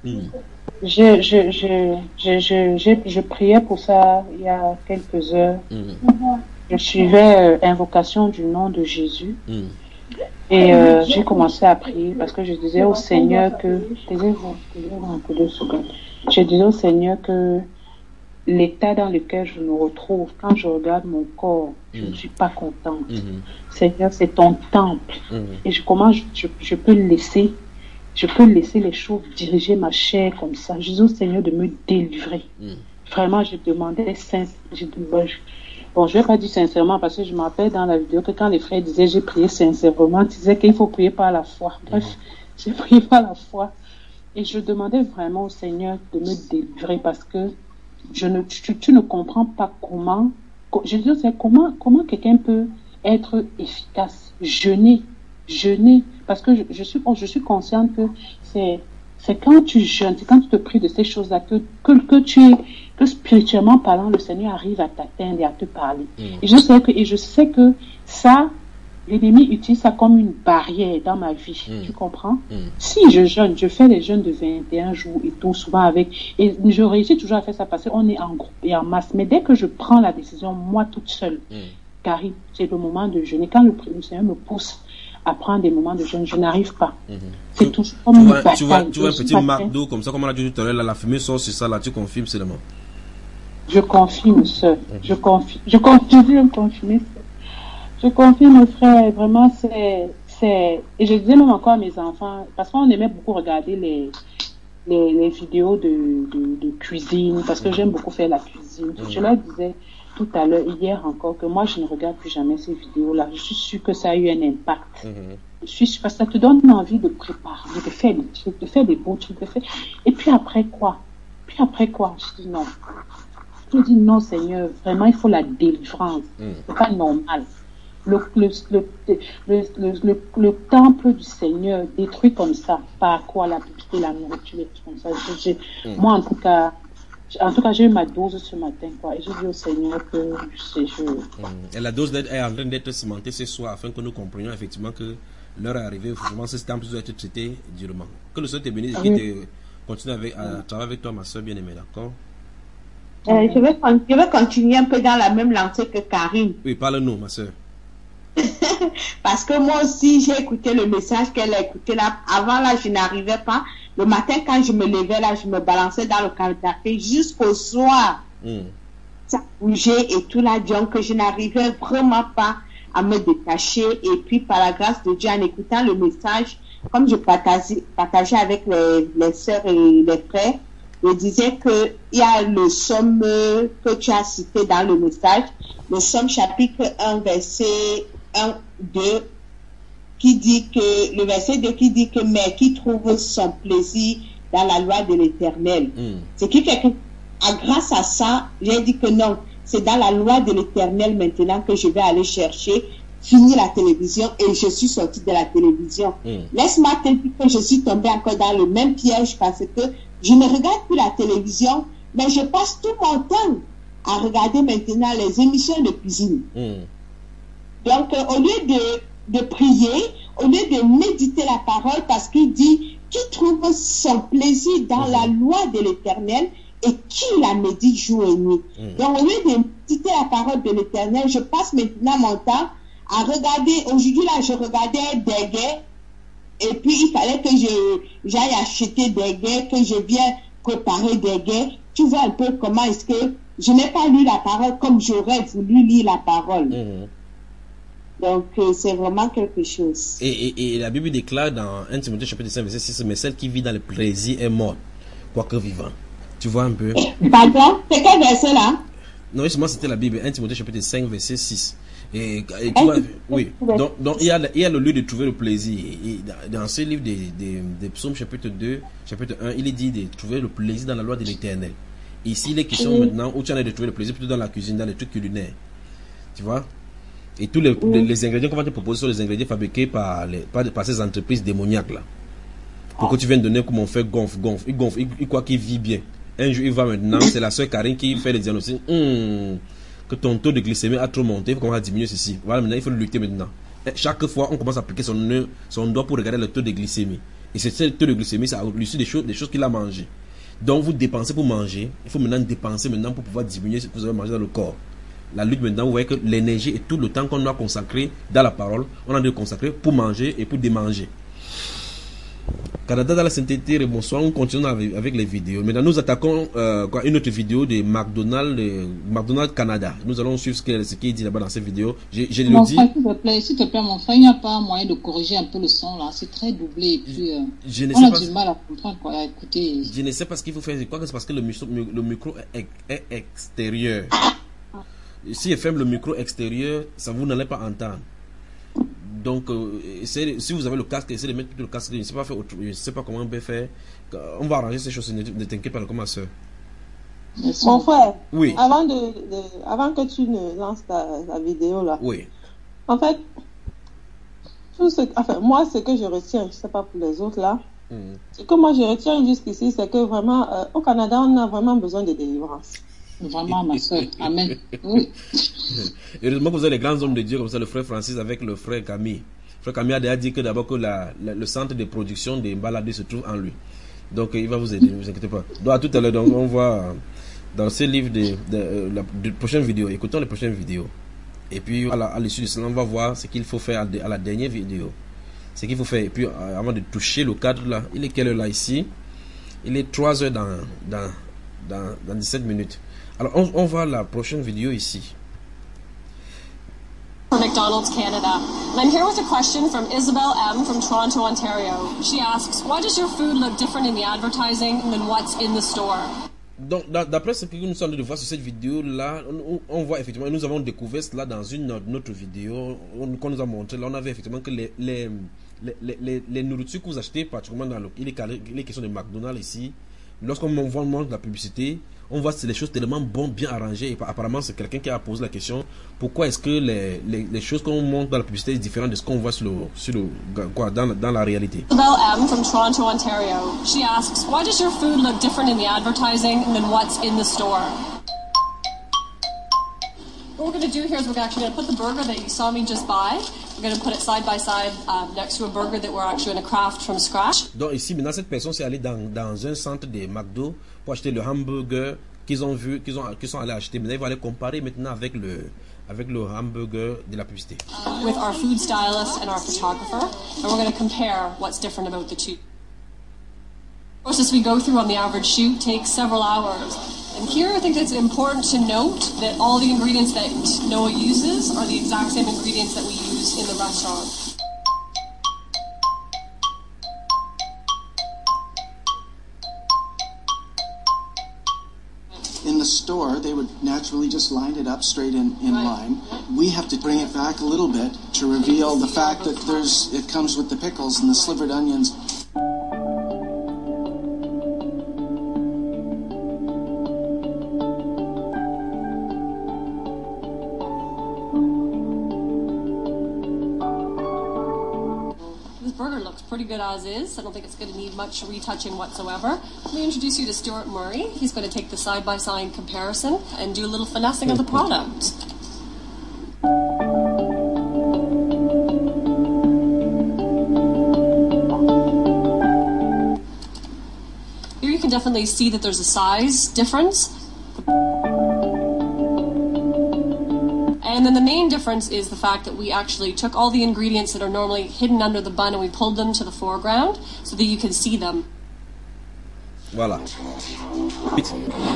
je priais pour ça il y a quelques heures. Je suivais invocation du nom de Jésus. Et j'ai commencé à prier parce que je disais au Seigneur que... Taisez-vous un peu 2 secondes. Je disais au Seigneur que l'état dans lequel je me retrouve, quand je regarde mon corps, je ne suis pas contente. Seigneur, c'est ton temple. Et je peux laisser les choses diriger ma chair comme ça. Je dis au Seigneur de me délivrer. Vraiment, je demandais bon, je vais pas dire sincèrement parce que je me rappelle dans la vidéo que quand les frères disaient j'ai prié sincèrement, ils disaient qu'il faut prier par la foi. Bref, j'ai prié par la foi. Et je demandais vraiment au Seigneur de me délivrer parce que tu ne comprends pas comment. Je dis, c'est comment quelqu'un peut être efficace, jeûner, parce que je suis consciente que c'est quand tu jeûnes, c'est quand tu te pries de ces choses-là que spirituellement parlant, le Seigneur arrive à t'atteindre et à te parler. Et je sais que ça, l'ennemi utilise ça comme une barrière dans ma vie. Tu comprends? Si je jeûne, je fais des jeûnes de 21 jours et tout, souvent et je réussis toujours à faire ça parce qu'on est en groupe et en masse. Mais dès que je prends la décision, moi toute seule, car c'est le moment de jeûner. Quand le Seigneur me pousse à prendre des moments de jeûne, je n'arrive pas. C'est tout comme une bataille. Tu vois un petit McDo comme ça, comme on a dit tout à l'heure, la fumée sort sur ça, là, tu confirmes seulement. Je confirme, sœur. Je continue à me confirmer. Je confirme, frère, vraiment, et je disais même encore à mes enfants, parce qu'on aimait beaucoup regarder les vidéos de cuisine, parce que j'aime beaucoup faire la cuisine. Je leur disais tout à l'heure, hier encore, que moi, je ne regarde plus jamais ces vidéos-là. Je suis sûre que ça a eu un impact. Je suis sûre, parce que ça te donne envie de préparer, de faire des trucs, de faire des beaux trucs, et puis après quoi? Je dis non. Je dis non, Seigneur, vraiment, il faut la délivrance. C'est pas normal. le temple du Seigneur détruit comme ça, par quoi la publicité, la nourriture, comme ça. Moi, en tout cas, j'ai eu ma dose ce matin, quoi. Et j'ai dit au Seigneur que Et la dose est en train d'être cimentée ce soir, afin que nous comprenions effectivement que l'heure est arrivée. Vraiment, ce temple doit être traité durement. Que le Seigneur te bénisse et qu'il continue à travailler avec toi, ma soeur bien-aimée, d'accord? Je vais continuer un peu dans la même lancée que Karine. Oui, parle-nous, ma soeur. Parce que moi aussi, j'ai écouté le message qu'elle a écouté là. Avant, là, je n'arrivais pas. Le matin, quand je me levais, là, je me balançais dans le canapé jusqu'au soir. Ça bougeait et tout là, donc je n'arrivais vraiment pas à me détacher. Et puis, par la grâce de Dieu, en écoutant le message, comme je partageais avec les sœurs et les frères, je disais que il y a le psaume que tu as cité dans le message, le psaume chapitre 1, verset 1, 2, qui dit que, le verset 2 qui dit que, mais qui trouve son plaisir dans la loi de l'Éternel. Ce qui fait que, grâce à ça, j'ai dit que non, c'est dans la loi de l'Éternel maintenant que je vais aller chercher, finir la télévision, et je suis sortie de la télévision. Laisse-moi te dire que je suis tombée encore dans le même piège parce que je ne regarde plus la télévision, mais je passe tout mon temps à regarder maintenant les émissions de cuisine. Donc, au lieu de prier, au lieu de méditer la parole, parce qu'il dit qui trouve son plaisir dans la loi de l'Éternel et qui la médite jour et nuit. Donc, au lieu de méditer la parole de l'Éternel, je passe maintenant mon temps à regarder. Aujourd'hui, là, je regardais des guets. Et puis, il fallait que j'aille acheter des guets, que je vienne préparer des guets. Tu vois un peu comment est-ce que je n'ai pas lu la parole comme j'aurais voulu lire la parole. Donc, c'est vraiment quelque chose. Et la Bible déclare dans 1 Timothée chapitre 5, verset 6, mais celle qui vit dans le plaisir est morte, quoique vivant. Tu vois un peu? Pardon? C'est quel verset là? Non, justement, c'était la Bible, 1 Timothée chapitre 5, verset 6. Et tu vois, oui. Donc il y a le lieu de trouver le plaisir. Et dans ce livre des psaumes chapitre 2, chapitre 1, il est dit de trouver le plaisir dans la loi de l'Éternel. Ici, il est question maintenant où tu en as de trouver le plaisir plutôt dans la cuisine, dans les trucs culinaires. Tu vois? Et tous les ingrédients qu'on va te proposer sont les ingrédients fabriqués par ces entreprises démoniaques là. Pour que tu viennes donner comme on fait gonfle. Il croit qu'il vit bien. Un jour, il va maintenant, c'est la soeur Karine qui fait les diagnostics. Que ton taux de glycémie a trop monté, il faut qu'on va diminuer ceci. Voilà, maintenant, il faut le lutter maintenant. Et chaque fois, on commence à appliquer son doigt pour regarder le taux de glycémie. Et c'est ce taux de glycémie, ça a reçu des choses qu'il a mangées. Donc, vous dépensez pour manger. Il faut maintenant dépenser maintenant pour pouvoir diminuer ce que vous avez mangé dans le corps. La lutte maintenant, vous voyez que l'énergie et tout le temps qu'on doit consacrer dans la parole, on a dû consacrer pour manger et pour démanger. Canada dans la sainteté, bonsoir, on continue avec les vidéos. Maintenant, nous attaquons une autre vidéo de McDonald's Canada. Nous allons suivre ce qu'il dit là-bas dans cette vidéo. Je le dis. S'il te plaît, mon frère, il n'y a pas moyen de corriger un peu le son là. C'est très doublé et puis on a du mal à comprendre quoi, à écouter. Je ne sais pas ce qu'il faut faire. Je crois que c'est parce que le micro est extérieur. Si je ferme le micro extérieur, vous n'allez pas entendre. Donc, si vous avez le casque, essayez de mettre le casque. Je ne sais pas comment on peut faire. On va arranger ces choses. Ne t'inquiète pas, comme ma soeur. Mon frère, oui. Avant que tu ne lances la vidéo là. Oui. En fait, moi, ce que je retiens, je ne sais pas pour les autres là, ce que moi je retiens jusqu'ici, c'est que vraiment, au Canada, on a vraiment besoin de délivrance. Vraiment, ma soeur. Amen. Oui. Heureusement que vous avez les grands hommes de Dieu comme ça, le frère Francis avec le frère Camille. Le frère Camille a déjà dit que d'abord que le centre de production des Mbalabé se trouve en lui. Donc il va vous aider, ne vous inquiétez pas. Donc à tout à l'heure, on voit dans ces livres de prochaines vidéos. Écoutons les prochaines vidéos. Et puis à l'issue de cela, on va voir ce qu'il faut faire à la dernière vidéo. Ce qu'il faut faire. Et puis avant de toucher le cadre là, il est quelle heure là ici? Il est 3 heures dans 17 minutes. Alors, on voit la prochaine vidéo ici. For McDonald's Canada. And I'm here with a question from Isabel M. from Toronto, Ontario. She asks, why does your food look different in the advertising than what's in the store? Donc, d'après ce que nous sommes de voir sur cette vidéo-là, on voit effectivement, nous avons découvert cela dans une autre vidéo qu'on nous a montré. Là, on avait effectivement que les nourritures que vous achetez, particulièrement il est question de McDonald's ici. Lorsqu'on montre la publicité, on voit les choses tellement bien arrangées. Et apparemment, c'est quelqu'un qui a posé la question, pourquoi est-ce que les choses qu'on montre dans la publicité est différentes de ce qu'on voit dans la réalité. Isabel M. from Toronto, Ontario. She asks, why does your food look different in the advertising than what's in the store? What we're going to do here is we're actually going to put the burger that you saw me just buy, we're going to put it side by side next to a burger that we're actually going to craft from scratch. Donc ici, maintenant, cette personne s'est allée dans un centre de McDo pour acheter le hamburger qu'ils sont allés acheter. Maintenant, ils vont aller comparer maintenant avec le hamburger de la publicité. With our food stylist and our photographer, and we're going to compare what's different about the two. The process we go through on the average shoot takes several hours. And here I think it's important to note that all the ingredients that Noah uses are the exact same ingredients that we use in the restaurant. In the store, they would naturally just line it up straight in line. We have to bring it back a little bit to reveal the fact that it comes with the pickles and the slivered onions. Pretty good as is. I don't think it's going to need much retouching whatsoever. Let me introduce you to Stuart Murray. He's going to take the side-by-side comparison and do a little finessing of the product. Here you can definitely see that there's a size difference. And then the main difference is the fact that we actually took all the ingredients that are normally hidden under the bun and we pulled them to the foreground so that you can see them. Voilà. Vite.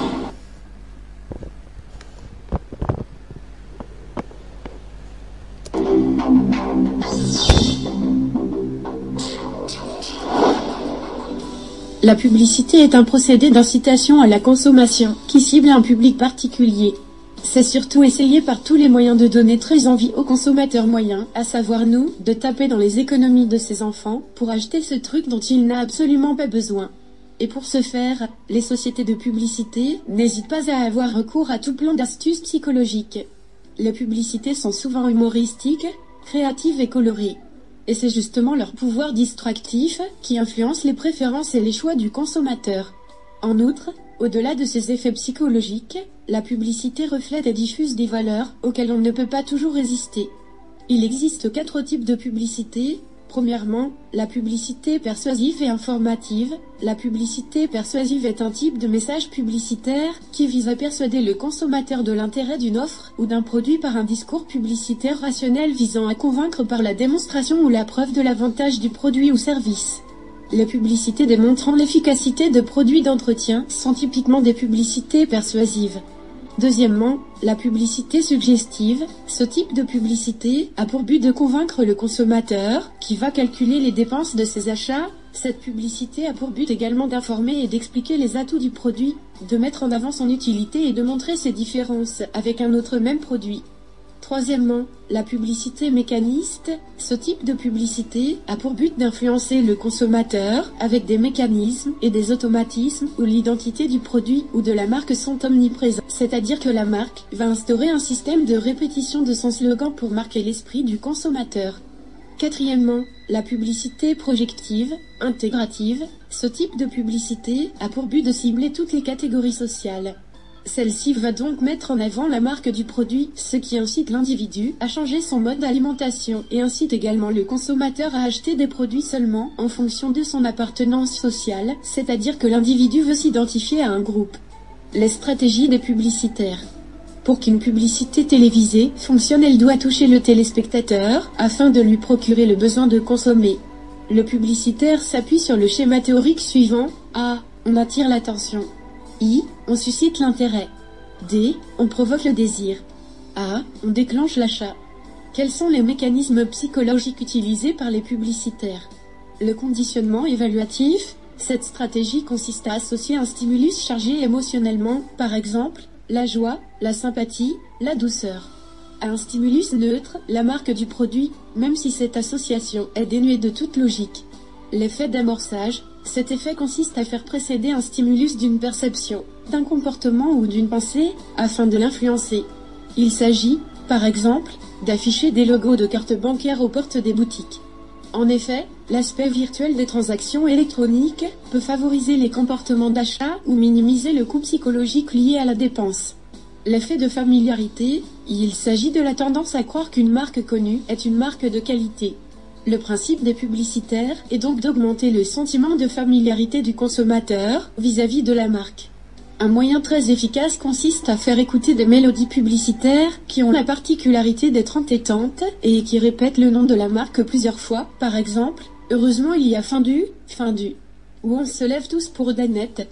La publicité est un procédé d'incitation à la consommation qui cible un public particulier. C'est surtout essayé par tous les moyens de donner très envie aux consommateurs moyens, à savoir nous, de taper dans les économies de ses enfants pour acheter ce truc dont il n'a absolument pas besoin. Et pour ce faire, les sociétés de publicité n'hésitent pas à avoir recours à tout plan d'astuces psychologiques. Les publicités sont souvent humoristiques, créatives et colorées. Et c'est justement leur pouvoir distractif qui influence les préférences et les choix du consommateur. En outre, au-delà de ces effets psychologiques, la publicité reflète et diffuse des valeurs auxquelles on ne peut pas toujours résister. Il existe 4 types de publicité. Premièrement, la publicité persuasive et informative. La publicité persuasive est un type de message publicitaire qui vise à persuader le consommateur de l'intérêt d'une offre ou d'un produit par un discours publicitaire rationnel visant à convaincre par la démonstration ou la preuve de l'avantage du produit ou service. Les publicités démontrant l'efficacité de produits d'entretien sont typiquement des publicités persuasives. Deuxièmement, la publicité suggestive. Ce type de publicité a pour but de convaincre le consommateur, qui va calculer les dépenses de ses achats. Cette publicité a pour but également d'informer et d'expliquer les atouts du produit, de mettre en avant son utilité et de montrer ses différences avec un autre même produit. Troisièmement, la publicité mécaniste. Ce type de publicité a pour but d'influencer le consommateur avec des mécanismes et des automatismes où l'identité du produit ou de la marque sont omniprésents. C'est-à-dire que la marque va instaurer un système de répétition de son slogan pour marquer l'esprit du consommateur. Quatrièmement, la publicité projective, intégrative. Ce type de publicité a pour but de cibler toutes les catégories sociales. Celle-ci va donc mettre en avant la marque du produit, ce qui incite l'individu à changer son mode d'alimentation et incite également le consommateur à acheter des produits seulement en fonction de son appartenance sociale, c'est-à-dire que l'individu veut s'identifier à un groupe. Les stratégies des publicitaires. Pour qu'une publicité télévisée fonctionne, elle doit toucher le téléspectateur afin de lui procurer le besoin de consommer. Le publicitaire s'appuie sur le schéma théorique suivant. A. On attire l'attention. I. On suscite l'intérêt. D. On provoque le désir. A. On déclenche l'achat. Quels sont les mécanismes psychologiques utilisés par les publicitaires? Le conditionnement évaluatif. Cette stratégie consiste à associer un stimulus chargé émotionnellement, par exemple, la joie, la sympathie, la douceur, à un stimulus neutre, la marque du produit, même si cette association est dénuée de toute logique. L'effet d'amorçage. Cet effet consiste à faire précéder un stimulus d'une perception. d'un comportement ou d'une pensée, afin de l'influencer. Il s'agit, par exemple, d'afficher des logos de cartes bancaires aux portes des boutiques. En effet, l'aspect virtuel des transactions électroniques peut favoriser les comportements d'achat ou minimiser le coût psychologique lié à la dépense. L'effet de familiarité, il s'agit de la tendance à croire qu'une marque connue est une marque de qualité. Le principe des publicitaires est donc d'augmenter le sentiment de familiarité du consommateur vis-à-vis de la marque. Un moyen très efficace consiste à faire écouter des mélodies publicitaires qui ont la particularité d'être entêtantes et qui répètent le nom de la marque plusieurs fois. Par exemple, heureusement il y a fin du, ou on se lève tous pour Danette.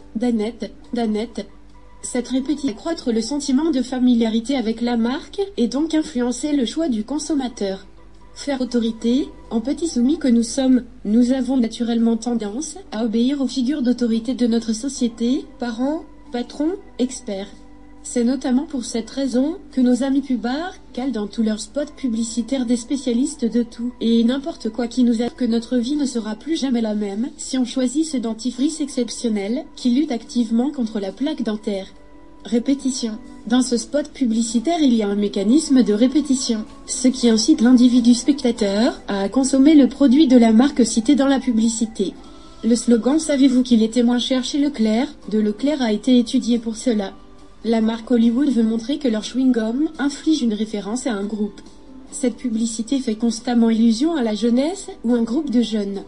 Cette répétition accroître le sentiment de familiarité avec la marque et donc influencer le choix du consommateur. Faire autorité, en petits soumis que nous sommes, nous avons naturellement tendance à obéir aux figures d'autorité de notre société, parents, patrons, experts. C'est notamment pour cette raison que nos amis pubards calent dans tous leurs spots publicitaires des spécialistes de tout et n'importe quoi qui nous aide que notre vie ne sera plus jamais la même si on choisit ce dentifrice exceptionnel qui lutte activement contre la plaque dentaire. Répétition. Dans ce spot publicitaire, il y a un mécanisme de répétition, ce qui incite l'individu spectateur à consommer le produit de la marque citée dans la publicité. Le slogan « Savez-vous qu'il était moins cher chez Leclerc ?» de Leclerc a été étudié pour cela. La marque Hollywood veut montrer que leur chewing-gum inflige une référence à un groupe. Cette publicité fait constamment illusion à la jeunesse ou un groupe de jeunes.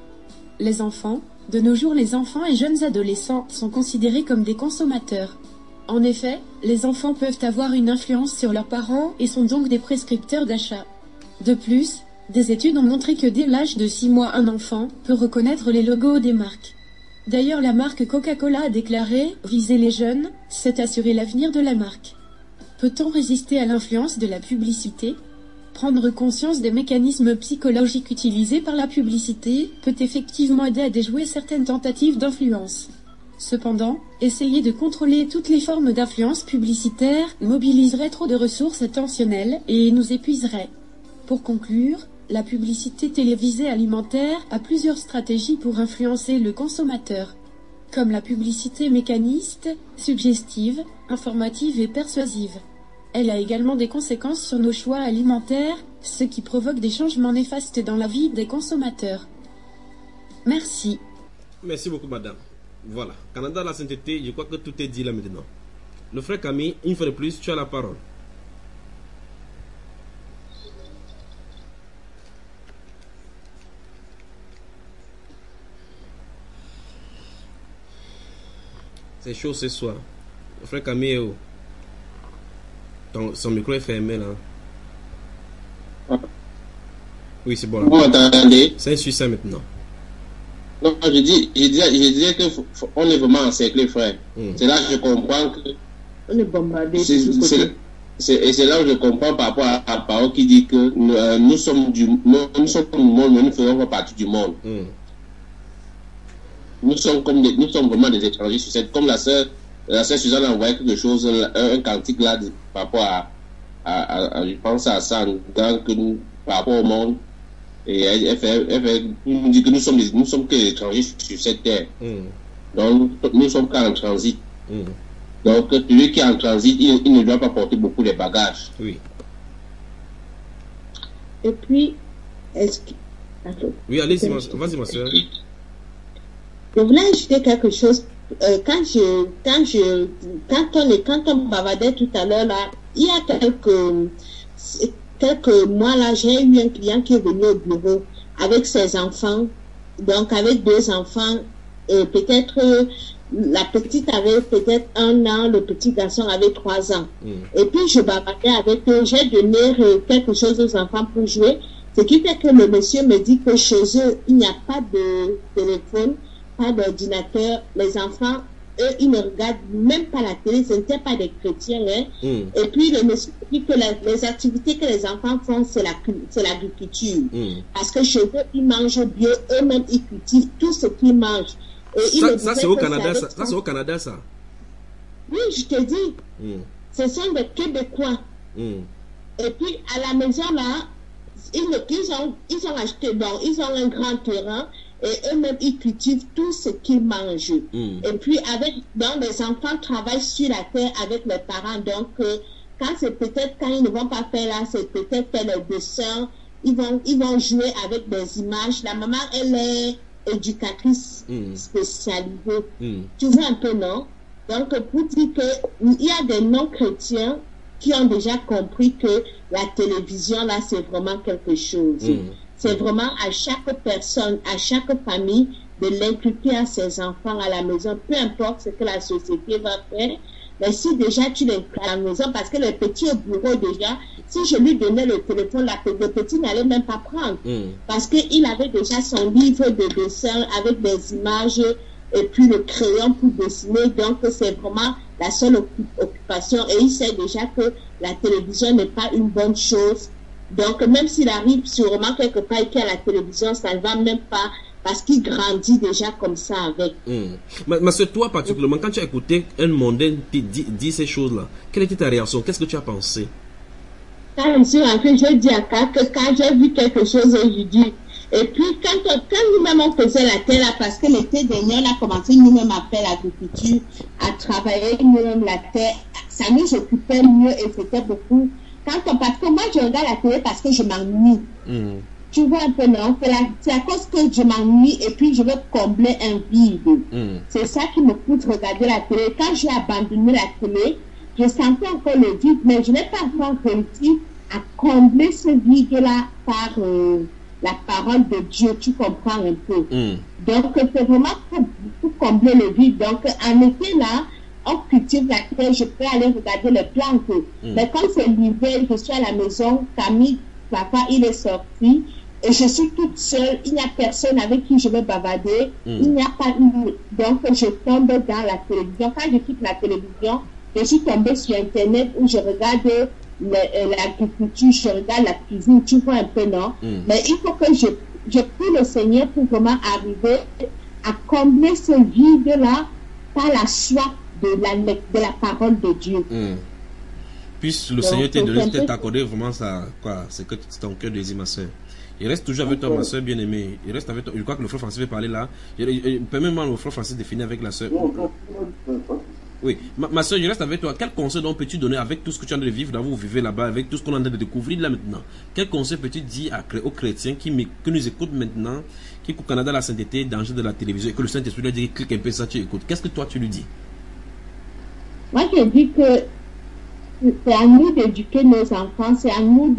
Les enfants. De nos jours, les enfants et jeunes adolescents sont considérés comme des consommateurs. En effet, les enfants peuvent avoir une influence sur leurs parents et sont donc des prescripteurs d'achat. De plus, des études ont montré que dès l'âge de 6 mois, un enfant peut reconnaître les logos des marques. D'ailleurs, la marque Coca-Cola a déclaré « Viser les jeunes, c'est assurer l'avenir de la marque ». Peut-on résister à l'influence de la publicité ? Prendre conscience des mécanismes psychologiques utilisés par la publicité peut effectivement aider à déjouer certaines tentatives d'influence. Cependant, essayer de contrôler toutes les formes d'influence publicitaire mobiliserait trop de ressources attentionnelles et nous épuiserait. Pour conclure, la publicité télévisée alimentaire a plusieurs stratégies pour influencer le consommateur, comme la publicité mécaniste, suggestive, informative et persuasive. Elle a également des conséquences sur nos choix alimentaires, ce qui provoque des changements néfastes dans la vie des consommateurs. Merci. Merci beaucoup, madame. Voilà. Canada, la sainteté, je crois que tout est dit là maintenant. Le frère Camille, une fois de plus, tu as la parole. C'est chaud ce soir. Le frère Camille, son micro est fermé là. Oui, c'est bon là. Vous m'entendez? C'est un suicide maintenant. Non, je disais que on est vraiment encerclé, frère. C'est là que je comprends que on est bombardé. C'est là où je comprends par rapport à la parole qui dit que nous sommes du monde, mais nous faisons pas partie du monde. Nous sommes vraiment des étrangers sur cette. Comme la sœur Suzanne a envoyé quelque chose, un cantique là par rapport à je pense à ça, par rapport au monde. Et elle nous dit que nous sommes que des étrangers sur cette terre. Donc nous sommes qu'en transit. Donc celui qui est en transit, il ne doit pas porter beaucoup de bagages. Oui. Et puis, oui, allez-y, vas-y ma soeur. Je voulais ajouter quelque chose. Quand on bavardait tout à l'heure là, il y a quelques mois là, j'ai eu un client qui est venu au bureau avec ses enfants, donc avec 2 enfants, peut-être la petite avait peut-être 1 an, le petit garçon avait 3 ans. Et puis je bavardais avec eux, j'ai donné quelque chose aux enfants pour jouer, ce qui fait que le monsieur me dit que chez eux, il n'y a pas de téléphone, pas d'ordinateur, les enfants, eux, ils ne regardent même pas la télé, ce n'étaient pas des chrétiens, hein. Et puis le monsieur dit que les activités que les enfants font, c'est l'agriculture. Parce que chez eux, ils mangent bio, eux-mêmes, ils cultivent tout ce qu'ils mangent. Et ça c'est au Canada, ça c'est au Canada, ça. Oui, je te dis. Ce sont des Québécois. Et puis, à la maison, là, ils ont acheté, bon, ils ont un grand terrain. et eux-mêmes, ils cultivent tout ce qu'ils mangent. Et puis, donc, les enfants travaillent sur la terre avec les parents. Donc, quand ils ne vont pas faire là, c'est peut-être faire les dessins. Ils vont jouer avec des images. La maman, elle est éducatrice spécialisée. Tu vois un peu, non? Donc, pour dire qu'il y a des non-chrétiens qui ont déjà compris que la télévision, là, c'est vraiment quelque chose. C'est vraiment à chaque personne, à chaque famille, de l'inculquer à ses enfants à la maison, peu importe ce que la société va faire. Mais si déjà tu l'inculques à la maison, parce que le petit au bureau déjà, si je lui donnais le téléphone, le petit n'allait même pas prendre. Parce qu'il avait déjà son livre de dessin avec des images et puis le crayon pour dessiner. Donc c'est vraiment la seule occupation. Et il sait déjà que la télévision n'est pas une bonne chose. Donc même s'il arrive sûrement quelque part et qu'il y a la télévision, ça ne va même pas, parce qu'il grandit déjà comme ça avec. Mais c'est toi particulièrement, quand tu as écouté un mondain dire ces choses-là, quelle était ta réaction? Qu'est-ce que tu as pensé? Quand je suis rentrée, je dis à Kat que quand j'ai vu quelque chose, je dis. Et puis quand nous-mêmes on faisait la terre là, parce que l'été dernier on a commencé nous-mêmes à faire l'agriculture, à travailler nous-mêmes la terre, ça nous occupait mieux et c'était beaucoup. Parce que moi je regarde la télé parce que je m'ennuie. Tu vois un peu, non? C'est à cause que je m'ennuie et puis je veux combler un vide. C'est ça qui me pousse regarder la télé. Quand j'ai abandonné la télé, je sentais encore le vide, mais je n'ai pas encore réussi à combler ce vide-là par la parole de Dieu. Tu comprends un peu? Donc, c'est vraiment pour combler le vide. Donc, en été, là, on cultive la terre, je peux aller regarder les plantes. Mais quand c'est l'hiver, je suis à la maison, Camille, papa, il est sorti. Et je suis toute seule, il n'y a personne avec qui je vais bavarder, il n'y a pas donc je tombe dans la télévision. Quand je quitte la télévision, je suis tombée sur Internet où je regarde l'agriculture, je regarde la cuisine, tu vois un peu, non? Mais il faut que je prie le Seigneur pour vraiment arriver à combler ce vide-là par la soif de la parole de Dieu. Puisse le Seigneur t'ait accordé vraiment ça, quoi, c'est que ton cœur désire, ma soeur. Il reste toujours avec toi, ma soeur bien-aimée. Il reste avec toi. Je crois que le frère Francis veut parler là. Permets-moi, le frère Francis, de finir avec la soeur. Oui, ma soeur, je reste avec toi. Quel conseil donc peux-tu donner avec tout ce que tu es en train de vivre, là, vous vivez là-bas, avec tout ce qu'on est en train de découvrir là maintenant? Quel conseil peux-tu dire aux chrétiens qui nous écoutent maintenant, qui écoutent Canada la sainteté, danger de la télévision, et que le Saint-Esprit lui dit, clique un peu ça, tu écoutes. Qu'est-ce que toi tu lui dis? Moi, je dis que c'est à nous d'éduquer nos enfants, c'est à nous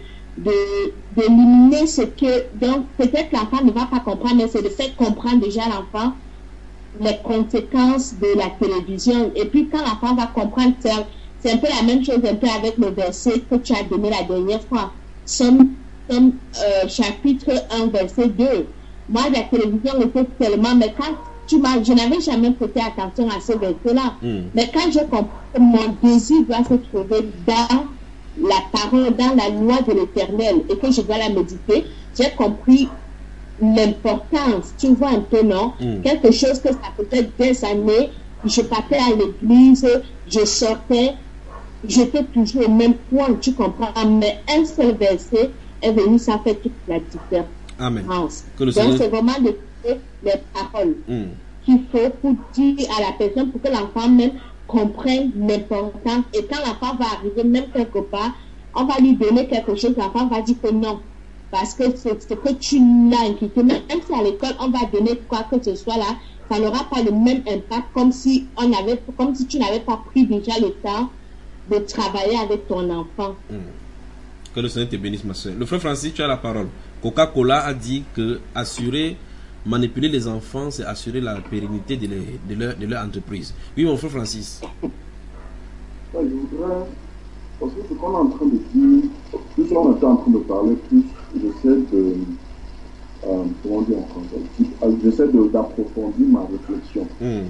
d'éliminer ce que, donc peut-être l'enfant ne va pas comprendre, mais c'est de faire comprendre déjà à l'enfant les conséquences de la télévision. Et puis quand l'enfant va comprendre, c'est un peu la même chose un peu avec le verset que tu as donné la dernière fois. Somme chapitre 1, verset 2. Moi, la télévision était tellement, mais quand je n'avais jamais prêté attention à ce verset-là. Mais quand je comprends que mon désir doit se trouver dans la parole, dans la loi de l'Éternel, et que je dois la méditer, j'ai compris l'importance, tu vois un peu, non? Quelque chose que ça peut-être des années, je partais à l'église, je sortais, j'étais toujours au même point, tu comprends? Mais un seul verset est venu, ça fait toute la différence. Amen. Donc c'est vraiment de les paroles qu'il faut pour dire à la personne, pour que l'enfant même comprenne l'importance. Et quand l'enfant va arriver même quelque part, on va lui donner quelque chose, l'enfant va dire que non. Parce que c'est ce que tu l'as inculqué. Même si à l'école, on va donner quoi que ce soit là, ça n'aura pas le même impact comme si tu n'avais pas pris déjà le temps de travailler avec ton enfant. Que le Seigneur te bénisse, ma soeur. Le frère Francis, tu as la parole. Coca-Cola a dit que manipuler les enfants, c'est assurer la pérennité de leur entreprise. Oui, mon frère Francis. Je voudrais, parce que ce qu'on est en train de dire, plus on est en train de parler, plus j'essaie de, comment dire en français, j'essaie d'approfondir ma réflexion.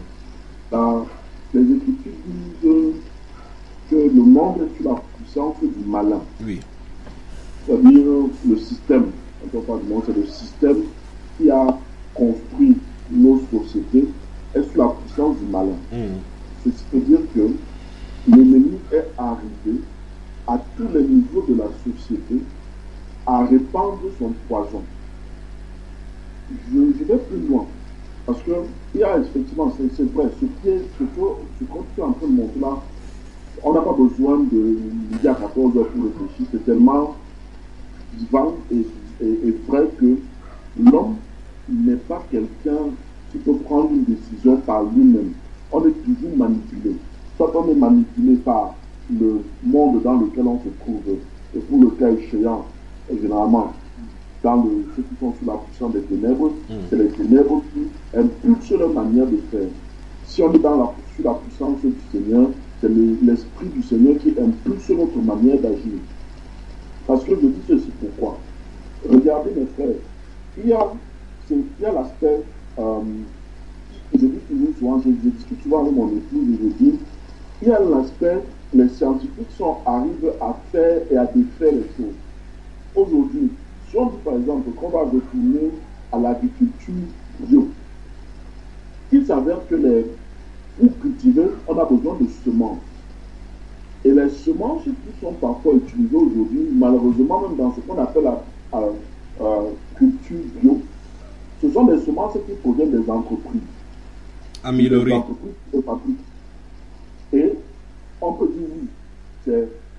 Les Écritures disent que le monde est sous la puissance du malin. Oui. C'est-à-dire le système, quand on parle du monde, c'est le système qui a construit nos sociétés est sous la puissance du malin. Ceci veut dire que l'ennemi est arrivé à tous les niveaux de la société à répandre son poison. je vais plus loin. Parce que il y a effectivement, c'est vrai, ce que tu es en train de montrer là, on n'a pas besoin de midi à 14 heures pour réfléchir. C'est tellement vivant et vrai que l'homme n'est pas quelqu'un qui peut prendre une décision par lui-même. On est toujours manipulé. Soit on est manipulé par le monde dans lequel on se trouve, et pour le cas échéant, généralement, dans ceux qui sont sous la puissance des ténèbres, c'est les ténèbres qui impulsent leur manière de faire. Si on est sous la puissance du Seigneur, c'est l'Esprit du Seigneur qui impulse notre manière d'agir. Parce que je dis ceci pourquoi. Regardez mes frères, il y a l'aspect, je dis toujours souvent, je discute souvent avec mon épouse et je dis, il y a l'aspect, les scientifiques arrivent à faire et à défaire les choses. Aujourd'hui, si on dit par exemple qu'on va retourner à l'agriculture bio, il s'avère que pour cultiver, on a besoin de semences. Et les semences qui sont parfois utilisées aujourd'hui, malheureusement, même dans ce qu'on appelle la culture bio, ce sont des semences qui proviennent des entreprises. Améliorées. Des entreprises qui fabriquent. Et on peut dire oui,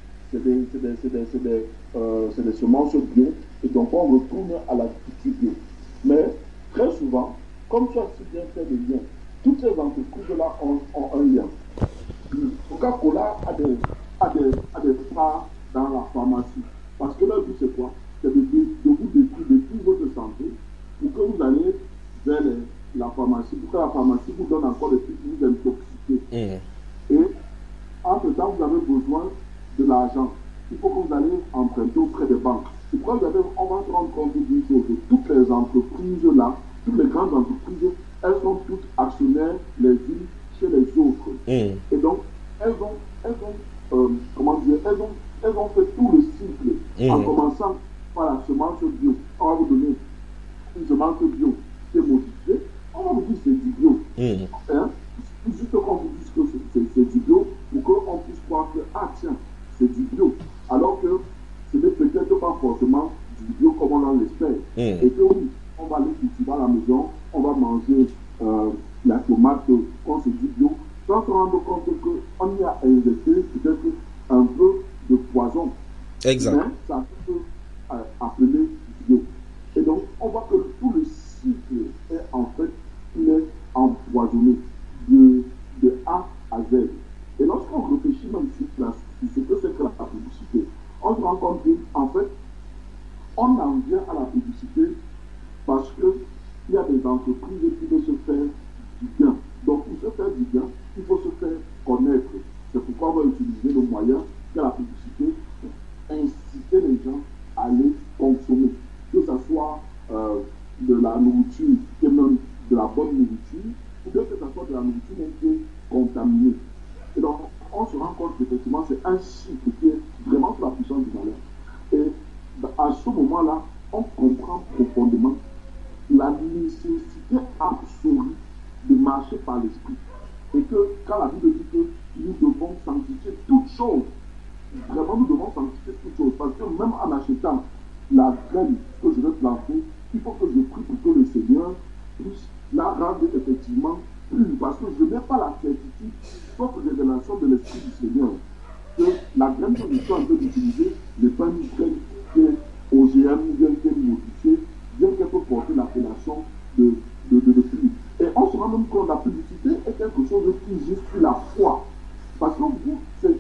c'est des semences bio, et donc on retourne à l'agriculture bio. Mais très souvent, comme tu as si bien fait le lien, toutes ces entreprises-là ont un lien. Coca-Cola a des parts dans la pharmacie. Parce que leur but, c'est quoi? C'est de vous détruire votre santé pour que vous allez vers la pharmacie, pour que la pharmacie vous donne encore des trucs qui vous intoxiquent. Et entre-temps, vous avez besoin de l'argent. Il faut que vous allez emprunter auprès des banques. C'est pourquoi on va se rendre compte d'une chose, que toutes les entreprises-là, toutes les grandes entreprises, elles sont toutes actionnaires les unes chez les autres. Et donc, elles ont fait tout le cycle en commençant par la semence bio. On va vous donner une semence bio qui est modifiée. On va vous dire que c'est du bio. Juste qu'on vous dise que c'est du bio pour qu'on puisse croire que, ah tiens, c'est du bio. Alors que ce n'est peut-être pas forcément du bio comme on l'espère. Et que oui, on va aller cultiver à la maison, on va manger la tomate qu'on se dit bio, sans se rendre compte qu'on y a injecté peut-être un peu de poison. Exact. Mais ça peut appeler bio. Et donc, on voit que tout le cycle est en fait, il est empoisonné de A à Z. Et lorsqu'on réfléchit même sur ce que c'est que la publicité, on se rend compte qu'en fait, on en vient à la publicité parce qu'il y a des entreprises qui veulent se faire du gain. Donc, pour se faire du gain, il faut se faire connaître. C'est pourquoi on va utiliser le moyen de la publicité pour inciter les gens à aller consommer. Que ce soit de la nourriture qui est même de la bonne nourriture, ou bien que ce soit de la nourriture même qui est contaminée. Et donc, on se rend compte qu'effectivement, c'est un cycle qui est vraiment sous la puissance du malheur. Et à ce moment-là, on comprend profondément la nécessité absolue de marcher par l'esprit. Et que quand la Bible dit que nous devons sanctifier toutes choses, vraiment nous devons sanctifier toutes choses. Parce que même en achetant la graine que je vais planter, il faut que je prie pour que le Seigneur puisse la rendre effectivement pure. Parce que je n'ai pas la certitude, sauf révélation de l'Esprit du Seigneur, que la graine que je suis en train d'utiliser n'est pas une graine qui est OGM ou bien qui est modifiée, bien qu'elle peut porter l'appellation de pluie. Et on se rend même compte que la publicité est quelque chose qui justifie la foi. Parce que vous,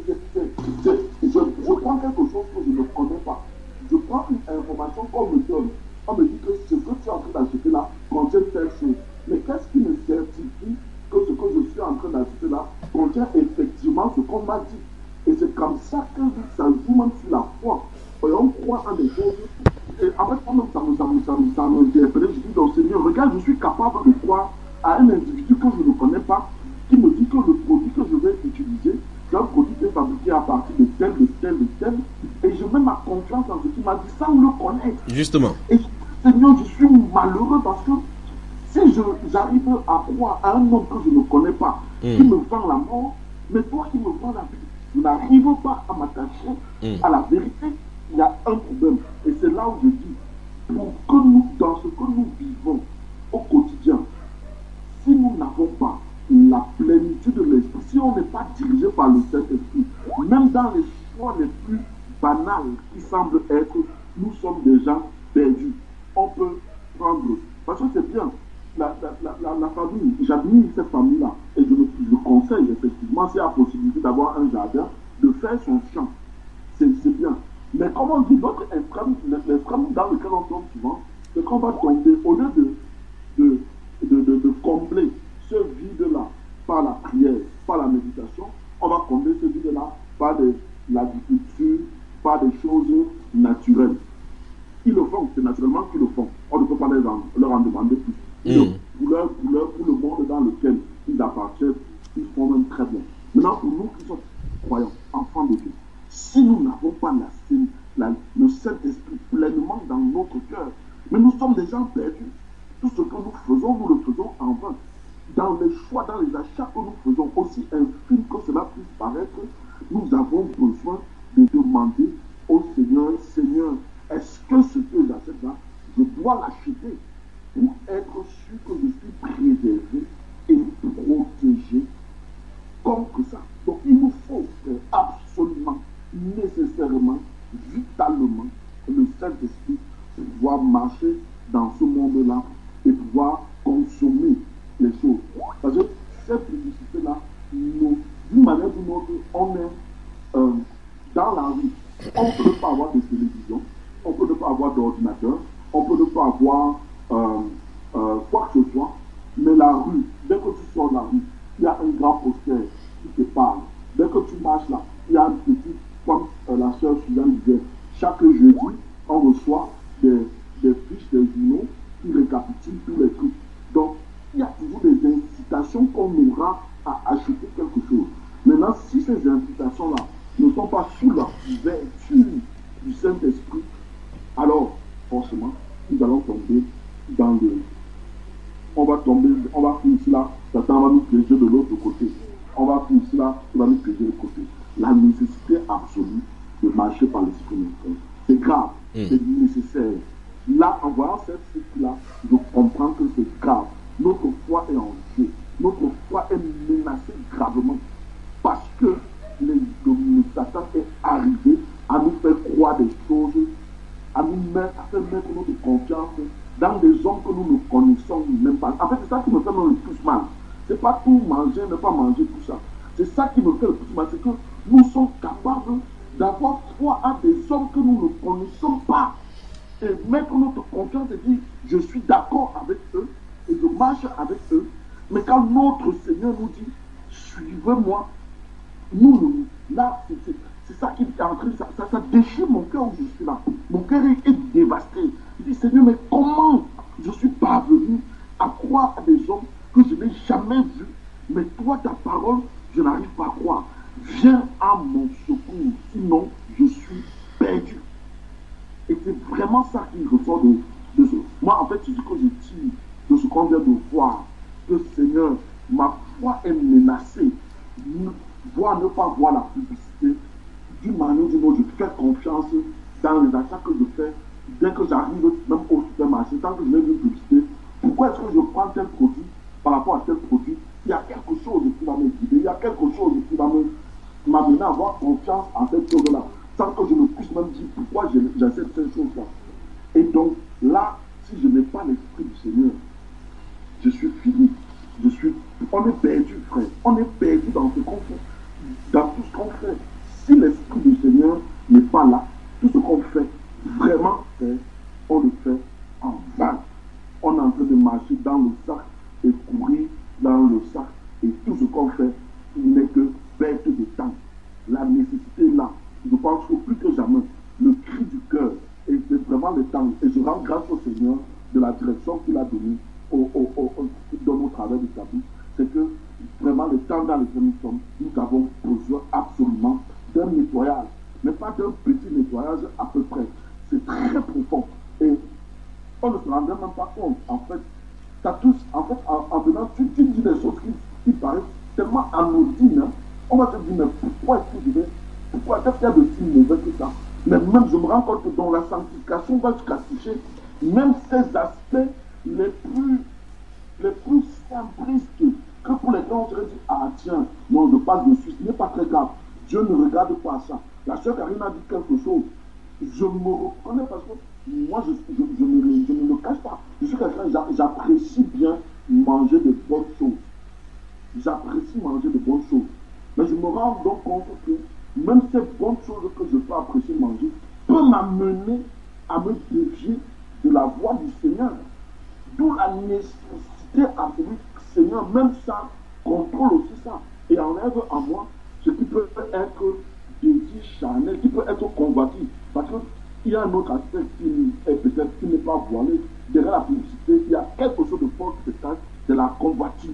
je prends quelque chose que je ne connais pas. Je prends une information qu'on me donne. On me dit que ce que tu es en train d'acheter là contient telle chose. Mais qu'est-ce qui me certifie que ce que je suis en train d'acheter là contient effectivement ce qu'on m'a dit? Et c'est comme ça que ça joue même sur la foi. Et on croit en des choses. Et en fait, ça m'interpelle. Je dis donc, Seigneur, regarde, je suis capable de croire à un individu que je ne connais pas, qui me dit que le produit que je vais utiliser, c'est un produit qui est fabriqué à partir de tel, et je mets ma confiance en ce qu'il m'a dit sans le connaître. Justement. Et Seigneur, je suis malheureux parce que si j'arrive à croire à un homme que je ne connais pas, qui me vend la mort, mais toi qui me vends la vie, je n'arrive pas à m'attacher à la vérité, il y a un problème. Et c'est là où je dis, pour que nous, dans ce que nous vivons, banales qui semblent être, nous sommes des gens perdus. On peut prendre, parce que c'est bien, la famille, j'admire cette famille-là, et je conseille effectivement, s'il y a la possibilité d'avoir un jardin, de faire son champ. C'est bien. Mais comme on dit, l'autre extrême, l'extrême dans lequel on tombe souvent, c'est qu'on va tomber, au lieu de combler ce vide-là par la prière, par la méditation, on va combler ce vide-là par de l'agriculture, par des choses naturelles. Ils le font, c'est naturellement qu'ils le font. On ne peut pas leur en demander plus. Donc, pour le monde dans lequel ils appartiennent, ils font même très bien. Maintenant, pour nous qui sommes croyants, enfants de Dieu, si nous n'avons pas le Saint-Esprit pleinement dans notre cœur, mais nous sommes des gens perdus. Tout ce que nous le faisons en vain. Dans les choix, dans les achats que nous faisons, aussi infime que cela puisse paraître, nous avons besoin de demander au Seigneur, Seigneur, est-ce que ce que j'achète là, je dois l'acheter pour être sûr que je suis préservé et protégé contre ça. Donc il nous faut absolument, nécessairement, vitalement, le Saint-Esprit pour pouvoir marcher dans ce monde-là et pouvoir consommer les choses. Parce que cette publicité-là, d'une manière ou d'une autre, on est dans la rue. On ne peut pas avoir de télévision, on peut ne pas avoir d'ordinateur, on peut ne pas avoir quoi que ce soit, mais la rue, dès que tu sors de la rue, il y a un grand poster qui te parle. Dès que tu marches là, il y a une petite, comme la sœur Suzanne disait, chaque jeudi, on reçoit des fiches, des journaux qui récapitulent tous les trucs. Donc, il y a toujours des incitations qu'on aura à acheter quelque chose. Maintenant, si ces incitations-là ne sont pas sous la couverture du Saint-Esprit, alors, forcément, nous allons tomber dans le... On va finir là, Satan va nous piéger de l'autre côté. On va finir là, il va nous piéger de l'autre côté. La nécessité absolue de marcher par l'Esprit. C'est grave, c'est nécessaire. Là, en voyant cette cycle-là, je comprends que c'est grave. Notre foi est en jeu. Notre foi est menacée gravement. Parce que le Satan est arrivé à nous faire croire des choses, à faire mettre notre confiance dans des hommes que nous ne connaissons même pas. En fait, c'est ça qui me fait le plus mal. C'est pas tout manger, ne pas manger, tout ça. C'est ça qui me fait le plus mal. C'est que nous sommes capables d'avoir foi à des hommes que nous ne connaissons pas. Et mettre notre confiance et dire, je suis d'accord avec eux et je marche avec eux. Mais quand notre Seigneur nous dit, suivez-moi, là, c'est ça qui est en train, ça déchire mon cœur où je suis là. Mon cœur est dévasté. Je dis, Seigneur, mais comment je suis parvenu à croire à des hommes que je n'ai jamais vus, mais toi, ta parole, je n'arrive pas à croire. Viens à mon secours, sinon je suis perdu. Et c'est vraiment ça qui ressort de ce. Moi, en fait, c'est ce que je tire de ce qu'on vient de voir. Que Seigneur, ma foi est menacée. Ne pas voir la publicité. D'une manière ou d'une autre, je fais confiance dans les achats que je fais. Dès que j'arrive, même au supermarché, tant que je n'ai vu une publicité, pourquoi est-ce que je prends tel produit par rapport à tel produit? Il y a quelque chose qui va me guider, il y a quelque chose qui va m'amener à avoir confiance en cette chose-là, sans que je ne puisse même dire pourquoi j'accepte cette chose-là. Et donc, là, si je n'ai pas l'Esprit du Seigneur, je suis fini. On est perdu, frère. On est perdu dans ce qu'on fait, dans tout ce qu'on fait. Si l'Esprit du Seigneur n'est pas là, tout ce qu'on fait, vraiment, on le fait en vain. On est en train de marcher dans le sac et courir dans le sac. Et tout ce qu'on fait, il n'est que perte de temps. La nécessité est là. Je pense que plus que jamais, le cri du cœur, et c'est vraiment le temps. Et je rends grâce au Seigneur de la direction qu'il a donnée dans nos travaux de tabou. C'est que vraiment le temps dans lequel nous sommes, nous avons besoin absolument d'un nettoyage. Mais pas d'un petit nettoyage à peu près. C'est très profond. Et on ne se rendait même pas compte. En fait, en venant, tu dis des choses qui paraissent tellement anodines. Hein. On va te dire, mais pourquoi est-ce que je vais... Pourquoi est-ce qu'il y a de si mauvais que ça? Mais même, je me rends compte que dans la sanctification, va jusqu'à toucher même ces aspects les plus simplistes que pour lesquels on serait dit, ah tiens, non, je passe dessus, ce n'est pas très grave. Dieu ne regarde pas ça. La sœur Karine a dit quelque chose. Je me reconnais parce que moi, je ne le cache pas. Je suis quelqu'un, j'apprécie bien manger de bonnes choses. J'apprécie manger de bonnes choses. Mais je me rends donc compte que même ces bonnes choses que je peux apprécier manger peut m'amener à me dévier de la voie du Seigneur. D'où la nécessité à celui Seigneur, même ça, contrôle aussi ça. Et enlève à moi ce qui peut être désir charnel, qui peut être convoité. Parce qu'il y a un autre aspect qui est peut-être qui n'est pas voilé. Derrière la publicité, il y a quelque chose de fort qui se cache, c'est la convoitise.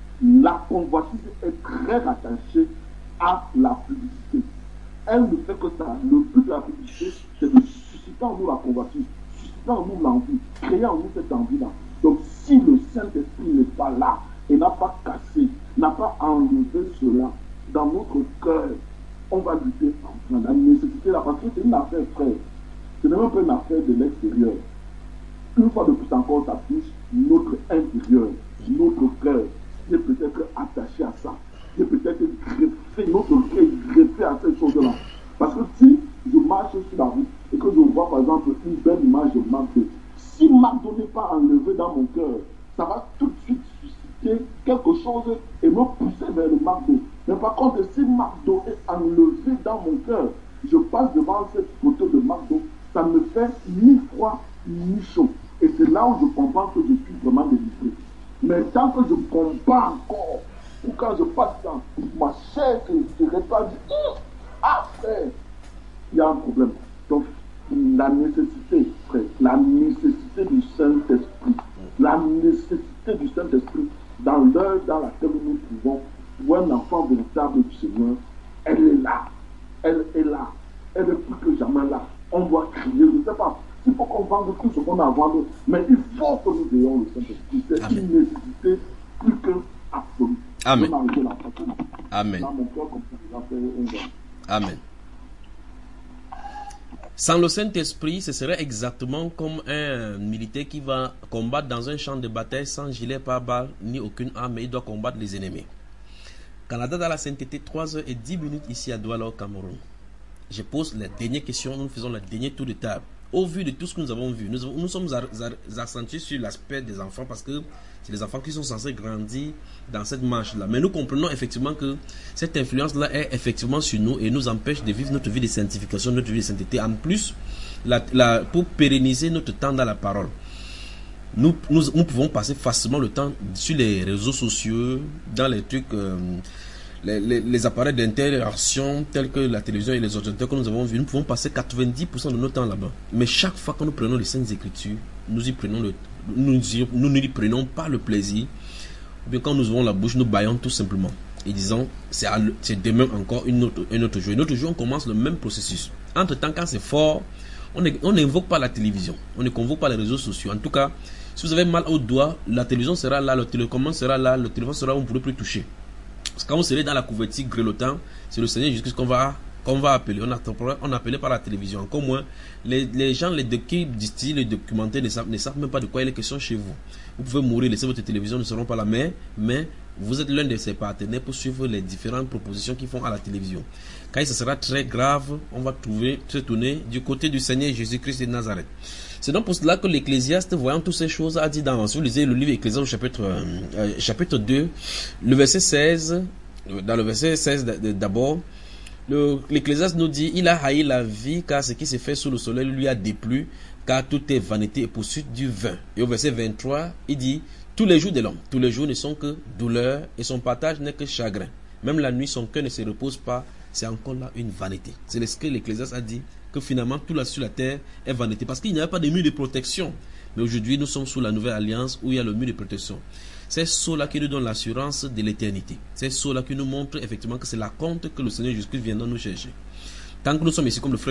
La convoitise est très attachée à la publicité. Elle ne fait que ça. Le but de la publicité, c'est de susciter en nous la convoitise, susciter en nous l'envie, créer en nous cette envie-là. Donc, si le Saint-Esprit n'est pas là et n'a pas cassé, n'a pas enlevé cela dans notre cœur, on va lutter en la nécessité là, parce que c'est une affaire, frère. Ce n'est même pas une affaire de l'extérieur. Une fois de plus encore, ça touche notre intérieur, notre cœur, qui est peut-être attaché à ça, qui est peut-être greffé, notre cœur est greffé à ces choses-là. Parce que si je marche sur la route et que je vois par exemple une belle image de McDo, si McDo n'est pas enlevé dans mon cœur, ça va tout de suite susciter quelque chose et me pousser vers le McDo. Mais par contre, si McDo est enlevé dans mon cœur, je passe devant cette photo de McDo, ça me fait ni froid ni chaud. Et c'est là où je comprends que je suis vraiment délivré. Mais tant que je ne comprends pas encore, ou quand je passe dans ma chair se répand, ah frère, il y a un problème. Donc, la nécessité, frère, la nécessité du Saint-Esprit, la nécessité du Saint-Esprit dans l'heure dans laquelle nous pouvons, où un enfant véritable du Seigneur, elle est là. Elle est là. Elle est plus que jamais là. On doit crier, je ne sais pas. Il faut qu'on vende tout ce qu'on a à vendre, mais il faut que nous ayons le Saint-Esprit. C'est une nécessité plus que absolue. Amen. Amen. Amen. Sans le Saint-Esprit, ce serait exactement comme un militaire qui va combattre dans un champ de bataille sans gilet pare-balles ni aucune arme, mais il doit combattre les ennemis. Canada dans la sainteté, 3h10 ici à Douala au Cameroun. Je pose la dernière question, nous faisons le dernier tour de table. Au vu de tout ce que nous avons vu, nous sommes accentués sur l'aspect des enfants parce que c'est les enfants qui sont censés grandir dans cette marche-là. Mais nous comprenons effectivement que cette influence-là est effectivement sur nous et nous empêche de vivre notre vie de sanctification, notre vie de sainteté. En plus, pour pérenniser notre temps dans la parole, nous pouvons passer facilement le temps sur les réseaux sociaux, dans les trucs... Les appareils d'interaction tels que la télévision et les ordinateurs que nous avons vus, nous pouvons passer 90% de notre temps là-bas. Mais chaque fois que nous prenons les Saintes Écritures, nous n'y prenons pas le plaisir. Ou bien quand nous ouvrons la bouche, nous baillons tout simplement. Et disons, c'est demain encore un autre jour. Un autre jour, on commence le même processus. Entre-temps, quand c'est fort, on n'invoque pas la télévision. On ne convoque pas les réseaux sociaux. En tout cas, si vous avez mal au doigt, la télévision sera là, le télécommande sera là, le téléphone sera là, on ne pourra plus toucher. Parce que quand vous serez dans la couverture grelottant, c'est le Seigneur Jésus qu'on va appeler. On appelait par la télévision. Encore moins, les gens qui distillent les documentaires ne savent même pas de quoi il est question chez vous. Vous pouvez mourir, laisser votre télévision, ne seront pas là. Mais vous êtes l'un de ses partenaires pour suivre les différentes propositions qu'ils font à la télévision. Quand ce sera très grave, on va se tourner du côté du Seigneur Jésus-Christ de Nazareth. C'est donc pour cela que l'Ecclésiaste, voyant toutes ces choses, a dit si vous lisez le livre Ecclésiaste chapitre 2, le verset 16, dans le verset 16 d'abord, l'Ecclésiaste nous dit, il a haï la vie car ce qui se fait sous le soleil lui a déplu, car tout est vanité et poursuite du vain. Et au verset 23, il dit, tous les jours de l'homme, tous les jours ne sont que douleur et son partage n'est que chagrin. Même la nuit, son cœur ne se repose pas, c'est encore là une vanité. C'est ce que l'Ecclésiaste a dit, que finalement tout là sur la terre est vanité parce qu'il n'y avait pas de mur de protection. Mais aujourd'hui nous sommes sous la nouvelle alliance où il y a le mur de protection. C'est cela qui nous donne l'assurance de l'éternité. C'est cela qui nous montre effectivement que c'est la compte que le Seigneur Jésus-Christ viendra nous chercher. Tant que nous sommes ici, comme le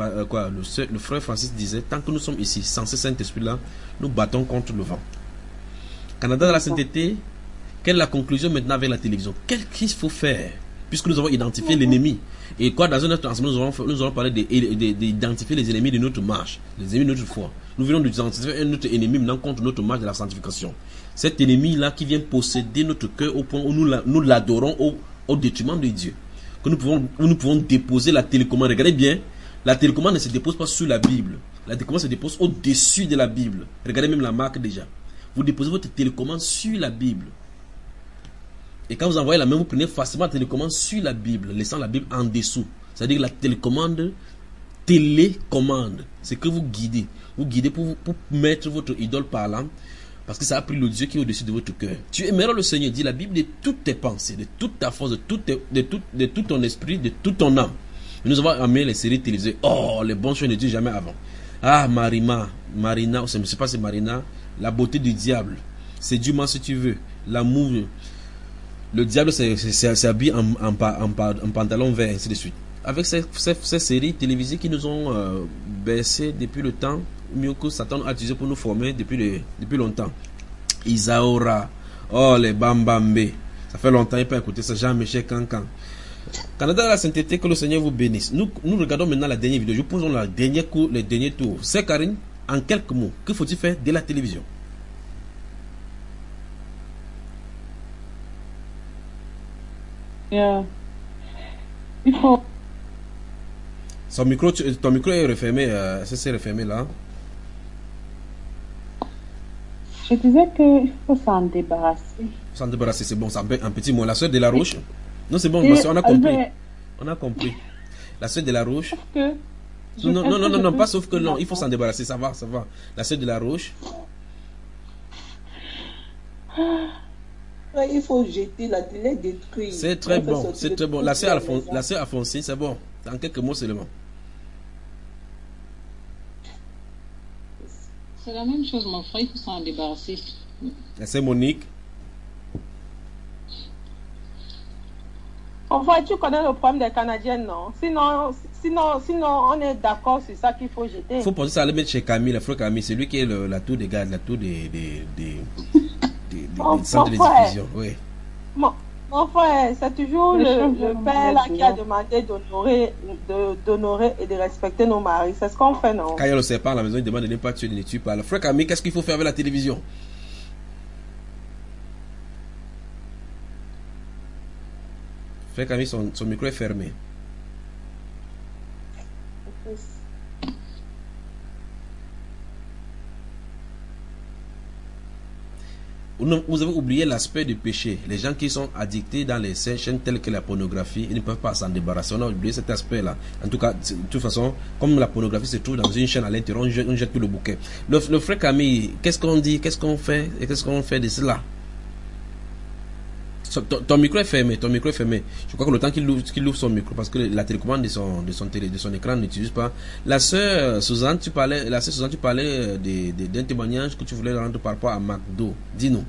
frère Francis disait, tant que nous sommes ici sans ce Saint-Esprit là, nous battons contre le vent. Canada dans la sainteté, quelle est la conclusion maintenant avec la télévision? Qu'est-ce qu'il faut faire? Puisque nous avons identifié l'ennemi. Et quoi, dans un autre enseignement, nous allons parler d'identifier les ennemis de notre marche, les ennemis de notre foi. Nous venons d'identifier un autre ennemi maintenant contre notre marche de la sanctification. Cet ennemi-là qui vient posséder notre cœur au point où nous l'adorons au détriment de Dieu. que nous pouvons déposer la télécommande. Regardez bien, la télécommande ne se dépose pas sur la Bible. La télécommande se dépose au-dessus de la Bible. Regardez même la marque déjà. Vous déposez votre télécommande sur la Bible. Et quand vous envoyez la main, vous prenez facilement la télécommande sur la Bible, laissant la Bible en dessous. C'est-à-dire la télécommande, c'est que vous guidez. Vous guidez pour mettre votre idole parlant, parce que ça a pris le Dieu qui est au-dessus de votre cœur. Tu aimeras le Seigneur, dit la Bible, de toutes tes pensées, de toute ta force, de tout ton esprit, de toute ton âme. Et nous avons aimé les séries télévisées. Oh, les bons choix de Dieu jamais avant. Ah, Marina, je ne sais pas si c'est Marina, la beauté du diable. Séduis-moi si tu veux. L'amour. Le diable s'habille en pantalon vert, ainsi de suite. Avec ces séries télévisées qui nous ont baissé depuis le temps, mieux que Satan a utilisé pour nous former depuis longtemps. Isaora, oh les Bambambe, ça fait longtemps qu'il n'a pas écouté ça, Jean-Michel Cancan. Canada de la sainteté, que le Seigneur vous bénisse. Nous regardons maintenant la dernière vidéo. Je pose les derniers tours. C'est Karine, en quelques mots, que faut-il faire de la télévision? Il faut. Ton micro est refermé, c'est refermé là. Je disais qu'il faut s'en débarrasser. S'en débarrasser, c'est bon, ça un petit mot. La sœur de la Roche. Non, c'est bon, on a compris. On a compris. La sœur de la Roche. Non, pas sauf que non, il faut s'en débarrasser, ça va. La sœur de la Roche. Il faut jeter la télé, détruire. C'est très bon, c'est très bon. La sœur Alphonsine, c'est bon. En quelques mots seulement. C'est la même chose, mon frère, il faut s'en débarrasser. C'est Monique. Enfin, tu connais le problème des Canadiens, non? Sinon, on est d'accord sur ça qu'il faut jeter. Il faut penser ça à le mettre chez Camille, le frère Camille. C'est lui qui est la tour des gars, la tour des centres de diffusion. Oui. Mon frère, c'est toujours le père là qui a demandé d'honorer et de respecter nos maris. C'est ce qu'on fait, non? Quand il y a le serpent à la maison, il demande de ne pas tuer, de ne tuer pas. Le frère Camille, qu'est-ce qu'il faut faire avec la télévision? Frère Camille, son micro est fermé. Vous avez oublié l'aspect du péché. Les gens qui sont addictés dans les chaînes telles que la pornographie, ils ne peuvent pas s'en débarrasser. On a oublié cet aspect-là. En tout cas, de toute façon, comme la pornographie se trouve dans une chaîne à l'intérieur, on jette tout le bouquet. Le frère Camille, qu'est-ce qu'on dit, qu'est-ce qu'on fait et qu'est-ce qu'on fait de cela? Ton micro est fermé, Je crois que le temps qu'il ouvre son micro, parce que la télécommande de son écran n'utilise pas. La sœur Suzanne, tu parlais d'un témoignage que tu voulais rendre par rapport à McDo. Dis-nous.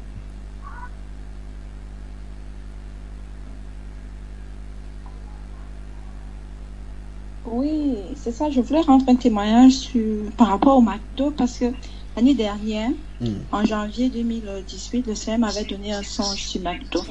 Oui, c'est ça. Je voulais rendre un témoignage par rapport au McDo parce que l'année dernière, en janvier 2018, le CM avait donné un songe sur McDo.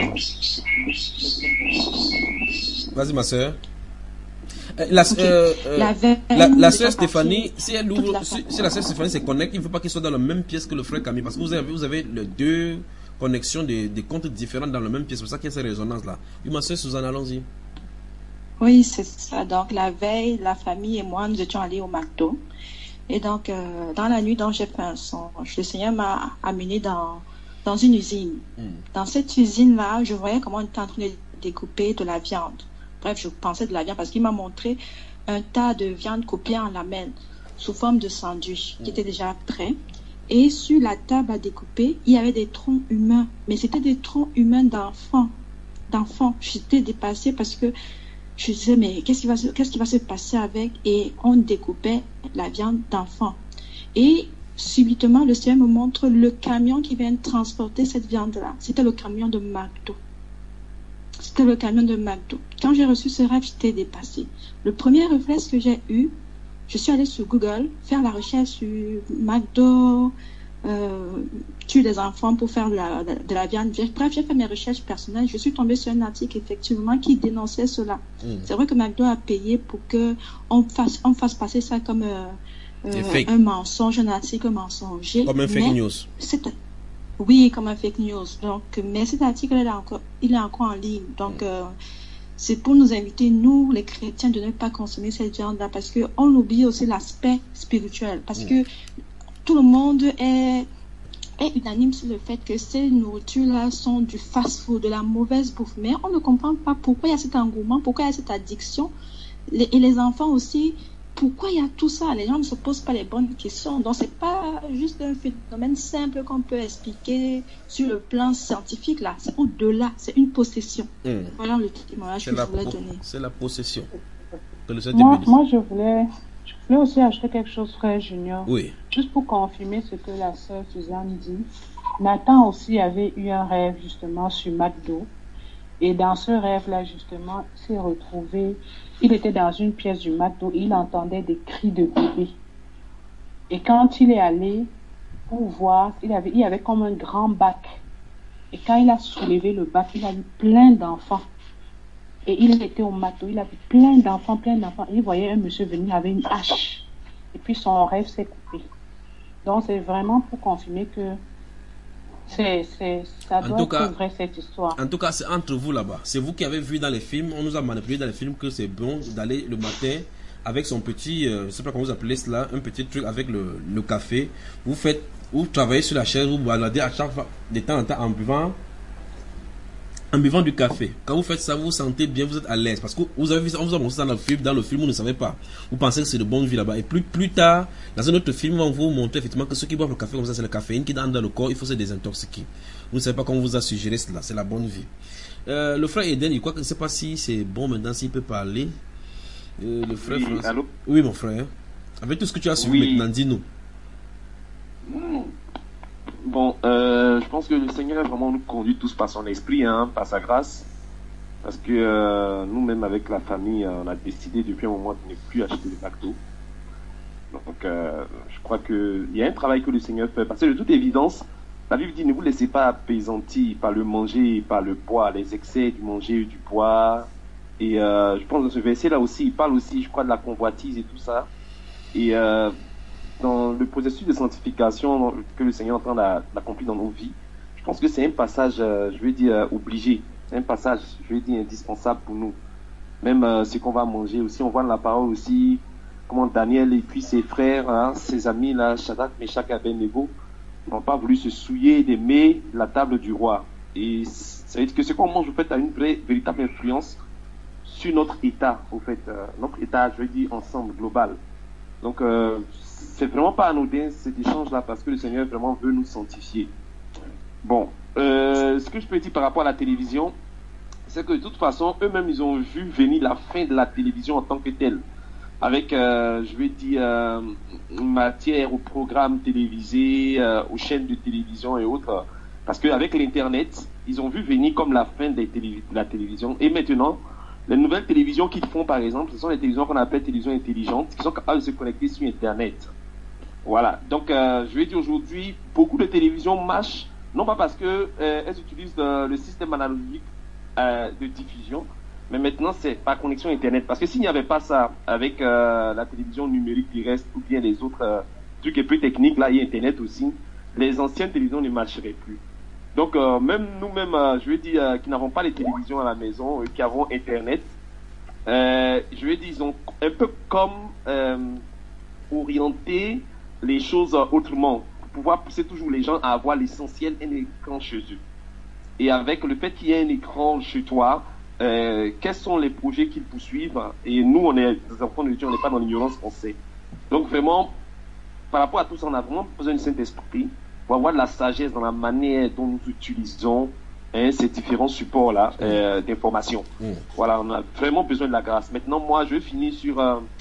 Vas-y, ma soeur. La soeur Stéphanie, si la soeur Stéphanie se connecte, il ne faut pas qu'il soit dans la même pièce que le frère Camille, parce que vous avez les deux connexions des comptes différents dans la même pièce. C'est pour ça qu'il y a ces résonances-là. Oui, ma soeur Suzanne, allons-y. Oui, c'est ça. Donc, la veille, la famille et moi, nous étions allés au McDo. Et donc, dans la nuit dont j'ai fait un songe, le Seigneur m'a amené dans une usine. Dans cette usine-là, je voyais comment on était en train de découper de la viande. Bref, je pensais de la viande parce qu'il m'a montré un tas de viande coupée en lamelles sous forme de sandwich qui était déjà prêt. Et sur la table à découper, il y avait des troncs humains. Mais c'était des troncs humains d'enfants. J'étais dépassée parce que je disais, mais qu'est-ce qui va se passer avec? Et on découpait la viande d'enfant. Et subitement, le Seigneur me montre le camion qui vient transporter cette viande-là. C'était le camion de McDo. Quand j'ai reçu ce rêve, j'étais dépassée. Le premier réflexe que j'ai eu, je suis allée sur Google, faire la recherche sur McDo, tue les enfants pour faire de la viande. Bref, j'ai fait mes recherches personnelles. Je suis tombée sur un article, effectivement, qui dénonçait cela. C'est vrai que McDo a payé pour qu'on fasse passer ça comme un mensonge, un article mensonger. Comme un fake news. Oui, comme un fake news. Donc, mais cet article, il est encore en ligne. Donc, c'est pour nous inviter, nous, les chrétiens, de ne pas consommer cette viande-là, parce qu'on oublie aussi l'aspect spirituel, parce que tout le monde est unanime sur le fait que ces nourritures-là sont du fast-food, de la mauvaise bouffe. Mais on ne comprend pas pourquoi il y a cet engouement, pourquoi il y a cette addiction. Et les enfants aussi, pourquoi il y a tout ça? Les gens ne se posent pas les bonnes questions. Donc, c'est pas juste un phénomène simple qu'on peut expliquer sur le plan scientifique, là. C'est au-delà. C'est une possession. Voilà le témoignage que je voulais donner. C'est la possession. Moi, je voulais aussi ajouter quelque chose, frère Junior. Oui. Juste pour confirmer ce que la sœur Suzanne dit. Nathan aussi avait eu un rêve, justement, sur McDo. Et dans ce rêve-là, justement, il s'est retrouvé, il était dans une pièce du McDo et il entendait des cris de bébé. Et quand il est allé pour voir, il y avait comme un grand bac. Et quand il a soulevé le bac, il a vu plein d'enfants. Et il était au McDo, il a vu plein d'enfants. Il voyait un monsieur venir avec une hache. Et puis son rêve s'est coupé. Donc c'est vraiment pour confirmer que ça doit être vrai, cette histoire. En tout cas, c'est entre vous là-bas. C'est vous qui avez vu dans les films, on nous a manipulé dans les films que c'est bon d'aller le matin avec son petit, je sais pas comment vous appelez cela, un petit truc avec le café. Vous travaillez sur la chaise, vous baladez à chaque fois, de temps en temps en buvant du café. Quand vous faites ça, vous vous sentez bien, vous êtes à l'aise. Parce que vous avez vu ça, on vous a montré ça dans le film, vous ne savez pas. Vous pensez que c'est de bonne vie là-bas. Et plus tard, dans un autre film, on vous montre effectivement que ceux qui boivent le café comme ça, c'est le caféine qui donne dans le corps, il faut se désintoxiquer. Vous ne savez pas comment vous a suggéré cela, c'est la bonne vie. Le frère Eden, il croit que je ne sais pas si c'est bon maintenant, s'il peut parler. Le frère François. Allô? Oui, mon frère. Avec tout ce que tu as suivi maintenant, dis-nous. Bon, je pense que le Seigneur vraiment nous conduit tous par son esprit, par sa grâce. Parce que nous-mêmes, avec la famille, on a décidé depuis un moment de ne plus acheter de McDo. Donc, je crois qu'il y a un travail que le Seigneur fait. Parce que de toute évidence, la Bible dit, ne vous laissez pas apaisantir par le manger, par le boire, les excès du manger et du boire. Et je pense que dans ce verset-là aussi, il parle aussi, je crois, de la convoitise et tout ça. Et dans le processus de sanctification que le Seigneur est en train d'accomplir dans nos vies, je pense que c'est un passage, je vais dire, obligé. C'est un passage, je vais dire, indispensable pour nous. Même ce qu'on va manger aussi, on voit dans la parole aussi comment Daniel et puis ses frères, ses amis, là, Shadrach, Meshach et Abednego, n'ont pas voulu se souiller d'aimer la table du roi. Et ça veut dire que ce qu'on mange, en fait, a une véritable influence sur notre état, au fait, notre état, je veux dire, ensemble, global. Donc, c'est vraiment pas anodin cet échange-là, parce que le Seigneur vraiment veut nous sanctifier. Bon, ce que je peux dire par rapport à la télévision, c'est que de toute façon, eux-mêmes, ils ont vu venir la fin de la télévision en tant que telle, avec, je vais dire, matière aux programmes télévisés, aux chaînes de télévision et autres, parce qu'avec l'Internet, ils ont vu venir comme la fin de la télévision, et maintenant, les nouvelles télévisions qu'ils font, par exemple, ce sont les télévisions qu'on appelle télévisions intelligentes, qui sont capables de se connecter sur Internet. Voilà. Donc, je vais dire aujourd'hui, beaucoup de télévisions marchent, non pas parce que elles utilisent le système analogique de diffusion, mais maintenant c'est par connexion Internet. Parce que s'il n'y avait pas ça avec la télévision numérique terrestre ou bien les autres trucs un peu techniques, là, il y a Internet aussi, les anciennes télévisions ne marcheraient plus. Donc, même nous-mêmes, je veux dire, qui n'avons pas les télévisions à la maison, qui avons Internet, je veux dire, ils ont un peu comme orienté les choses autrement, pour pouvoir pousser toujours les gens à avoir l'essentiel, un écran chez eux. Et avec le fait qu'il y ait un écran chez toi, quels sont les projets qu'ils poursuivent? Et nous, on est des enfants de Dieu, on n'est pas dans l'ignorance qu'on sait. Donc, vraiment, par rapport à tout ça, on a vraiment besoin du Saint-Esprit pour avoir de la sagesse dans la manière dont nous utilisons ces différents supports-là d'information. Voilà, on a vraiment besoin de la grâce. Maintenant, moi, je vais finir sur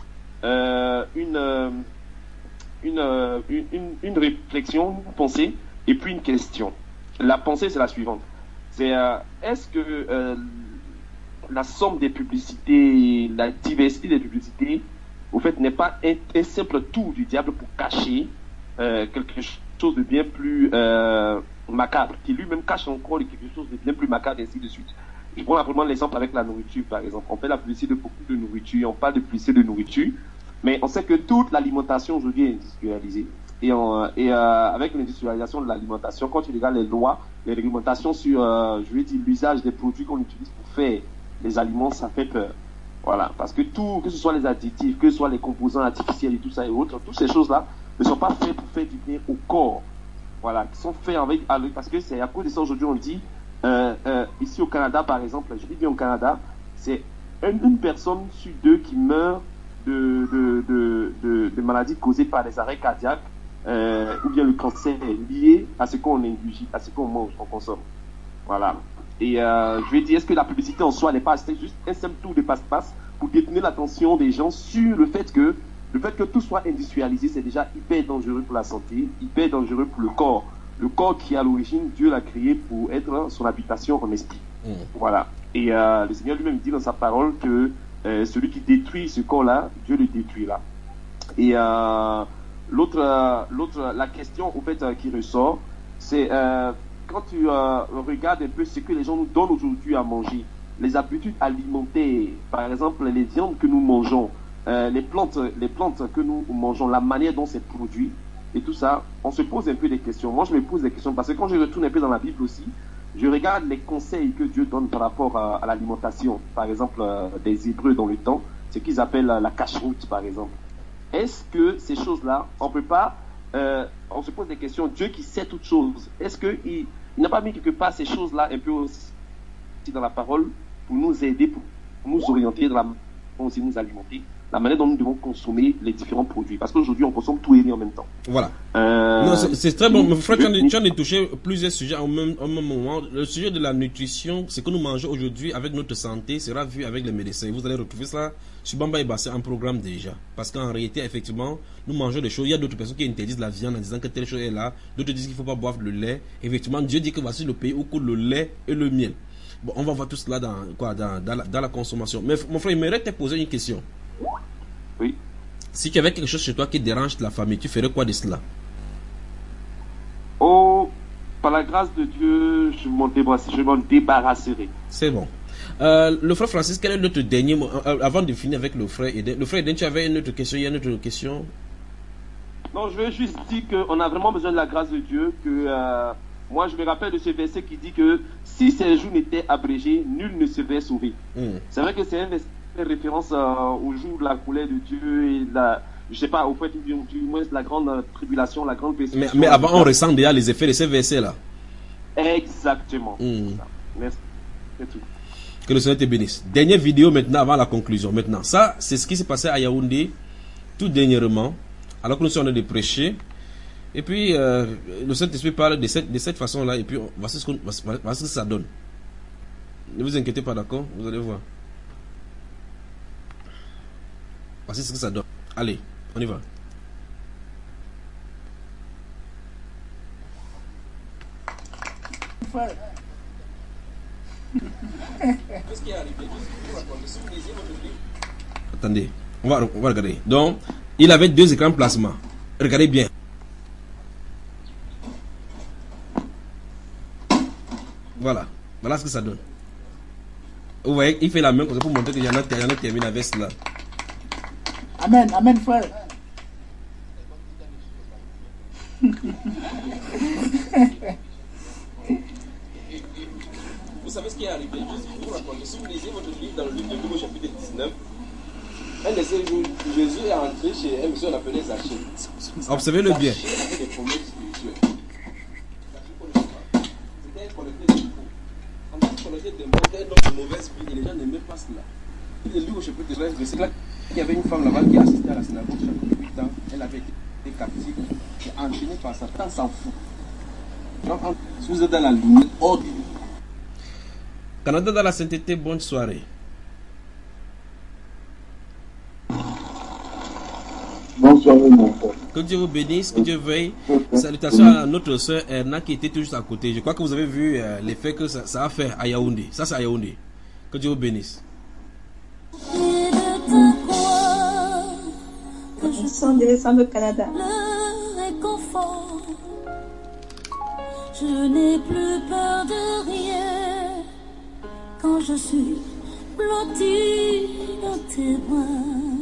une réflexion, une pensée, et puis une question. La pensée, c'est la suivante. C'est est-ce que la somme des publicités, la diversité des publicités, au fait, n'est pas un simple tour du diable pour cacher quelque chose de bien plus macabre, qui lui-même cache encore quelque chose de bien plus macabre, et ainsi de suite. Je prends vraiment l'exemple avec la nourriture, par exemple. On fait la publicité de beaucoup de nourriture, on parle de publicité de nourriture, mais on sait que toute l'alimentation aujourd'hui est industrialisée. Et avec l'industrialisation de l'alimentation, quand tu regardes les lois, les réglementations sur, je vais dire, l'usage des produits qu'on utilise pour faire les aliments, ça fait peur. Voilà, parce que tout, que ce soit les additifs, que ce soit les composants artificiels et tout ça et autres, toutes ces choses-là ne sont pas faites pour faire du bien au corps. Voilà, qui sont faits parce que c'est à cause de ça aujourd'hui on dit, ici au Canada par exemple, je dis bien au Canada, c'est une personne sur 2 qui meurt de maladies causées par des arrêts cardiaques ou bien le cancer lié à ce qu'on ingurgite, à ce qu'on mange, qu'on consomme. Voilà. Et je vais dire, est-ce que la publicité en soi n'est pas juste un simple tour de passe-passe pour détourner l'attention des gens sur le fait que tout soit industrialisé, c'est déjà hyper dangereux pour la santé, hyper dangereux pour le corps. Le corps qui, à l'origine, Dieu l'a créé pour être son habitation en esprit. Voilà. Et le Seigneur lui-même dit dans sa parole que celui qui détruit ce corps-là, Dieu le détruit là. Et la question, au fait, qui ressort, c'est quand tu regardes un peu ce que les gens nous donnent aujourd'hui à manger, les habitudes alimentaires, par exemple les viandes que nous mangeons, les plantes que nous mangeons, la manière dont c'est produit et tout ça, on se pose un peu des questions. Moi, je me pose des questions parce que quand je retourne un peu dans la Bible aussi, je regarde les conseils que Dieu donne par rapport à l'alimentation. Par exemple, des Hébreux dans le temps, ce qu'ils appellent la cache-route, par exemple. Est-ce que ces choses-là, on peut pas, on se pose des questions, Dieu qui sait toutes choses, est-ce qu'il n'a pas mis quelque part ces choses-là un peu aussi dans la parole pour nous aider, pour nous orienter dans la manière dont nous alimenter, la manière dont nous devons consommer les différents produits. Parce qu'aujourd'hui, on consomme tout et rien en même temps. Voilà. Non, c'est très bon. Frère, tu en as touché plusieurs sujets au même moment. Le sujet de la nutrition, ce que nous mangeons aujourd'hui avec notre santé sera vu avec les médecins. Vous allez retrouver ça sur Bamba et Basset en programme déjà. Parce qu'en réalité, effectivement, nous mangeons des choses. Il y a d'autres personnes qui interdisent la viande en disant que telle chose est là. D'autres disent qu'il ne faut pas boire le lait. Effectivement, Dieu dit que voici le pays où coule le lait et le miel. Bon, on va voir tout cela dans la consommation. Mais mon frère, il m'aimerait te poser une question. Oui. Si tu avais quelque chose chez toi qui dérange la famille, tu ferais quoi de cela? Oh, par la grâce de Dieu, je m'en débarrasserai. C'est bon. Le frère Francis, quel est notre dernier mot avant de finir avec le frère Eden? Le frère Eden, tu avais une autre question? Il y a une autre question? Non, je veux juste dire qu'on a vraiment besoin de la grâce de Dieu. Moi, je me rappelle de ce verset qui dit que si ces jours n'étaient abrégés, nul ne serait sauvé. C'est vrai que c'est un verset référence au jour de la colère de Dieu et je sais pas, au fait du moins la grande tribulation, la grande persécution. Mais avant, on ressent déjà les effets de ces versets-là. Exactement. Merci. C'est tout. Que le Seigneur te bénisse. Dernière vidéo maintenant avant la conclusion. Maintenant, ça, c'est ce qui s'est passé à Yaoundé tout dernièrement, alors que nous sommes en train de prêcher. Et puis, le Saint-Esprit parle de cette façon-là, et puis voici ce que ça donne. Ne vous inquiétez pas, d'accord? Vous allez voir. Voici ce que ça donne. Allez, on y va. Qu'est-ce qui est arrivé? Attendez, on va regarder. Donc, il avait 2 écrans de plasma. Regardez bien. Voilà ce que ça donne. Vous voyez, il fait la main comme ça pour montrer qu'il y en a qui terminent avec cela. Amen, amen, frère. Vous savez ce qui est arrivé? Je vous raconte. Si vous lisez votre livre dans le livre de Luc au chapitre 19, un de ces jours, Jésus est entré chez un monsieur qu'on appelait Zachée. Observez-le bien. C'était un collecteur d'impôts. En tant que collecteur d'impôts, c'était un homme de mauvaise vie et les gens n'aimaient pas cela. Il est lu au chapitre 19, c'est là qu'il y avait une femme là-bas qui assistait à la synagogue chaque 8 ans. Elle avait été captive et enchaînée par Satan s'en fout. Donc, si vous êtes dans la lumière, ordre. Canada dans la sainteté, bonne soirée. Bonsoir, mon frère. Que Dieu vous bénisse, que Dieu veille. Salutations à notre soeur Erna qui était tout juste à côté. Je crois que vous avez vu l'effet que ça a fait à Yaoundé. Ça, c'est à Yaoundé. Que Dieu vous bénisse. Je sens descendre au Canada. Le réconfort. Je n'ai plus peur de rien quand je suis blottie dans tes bras.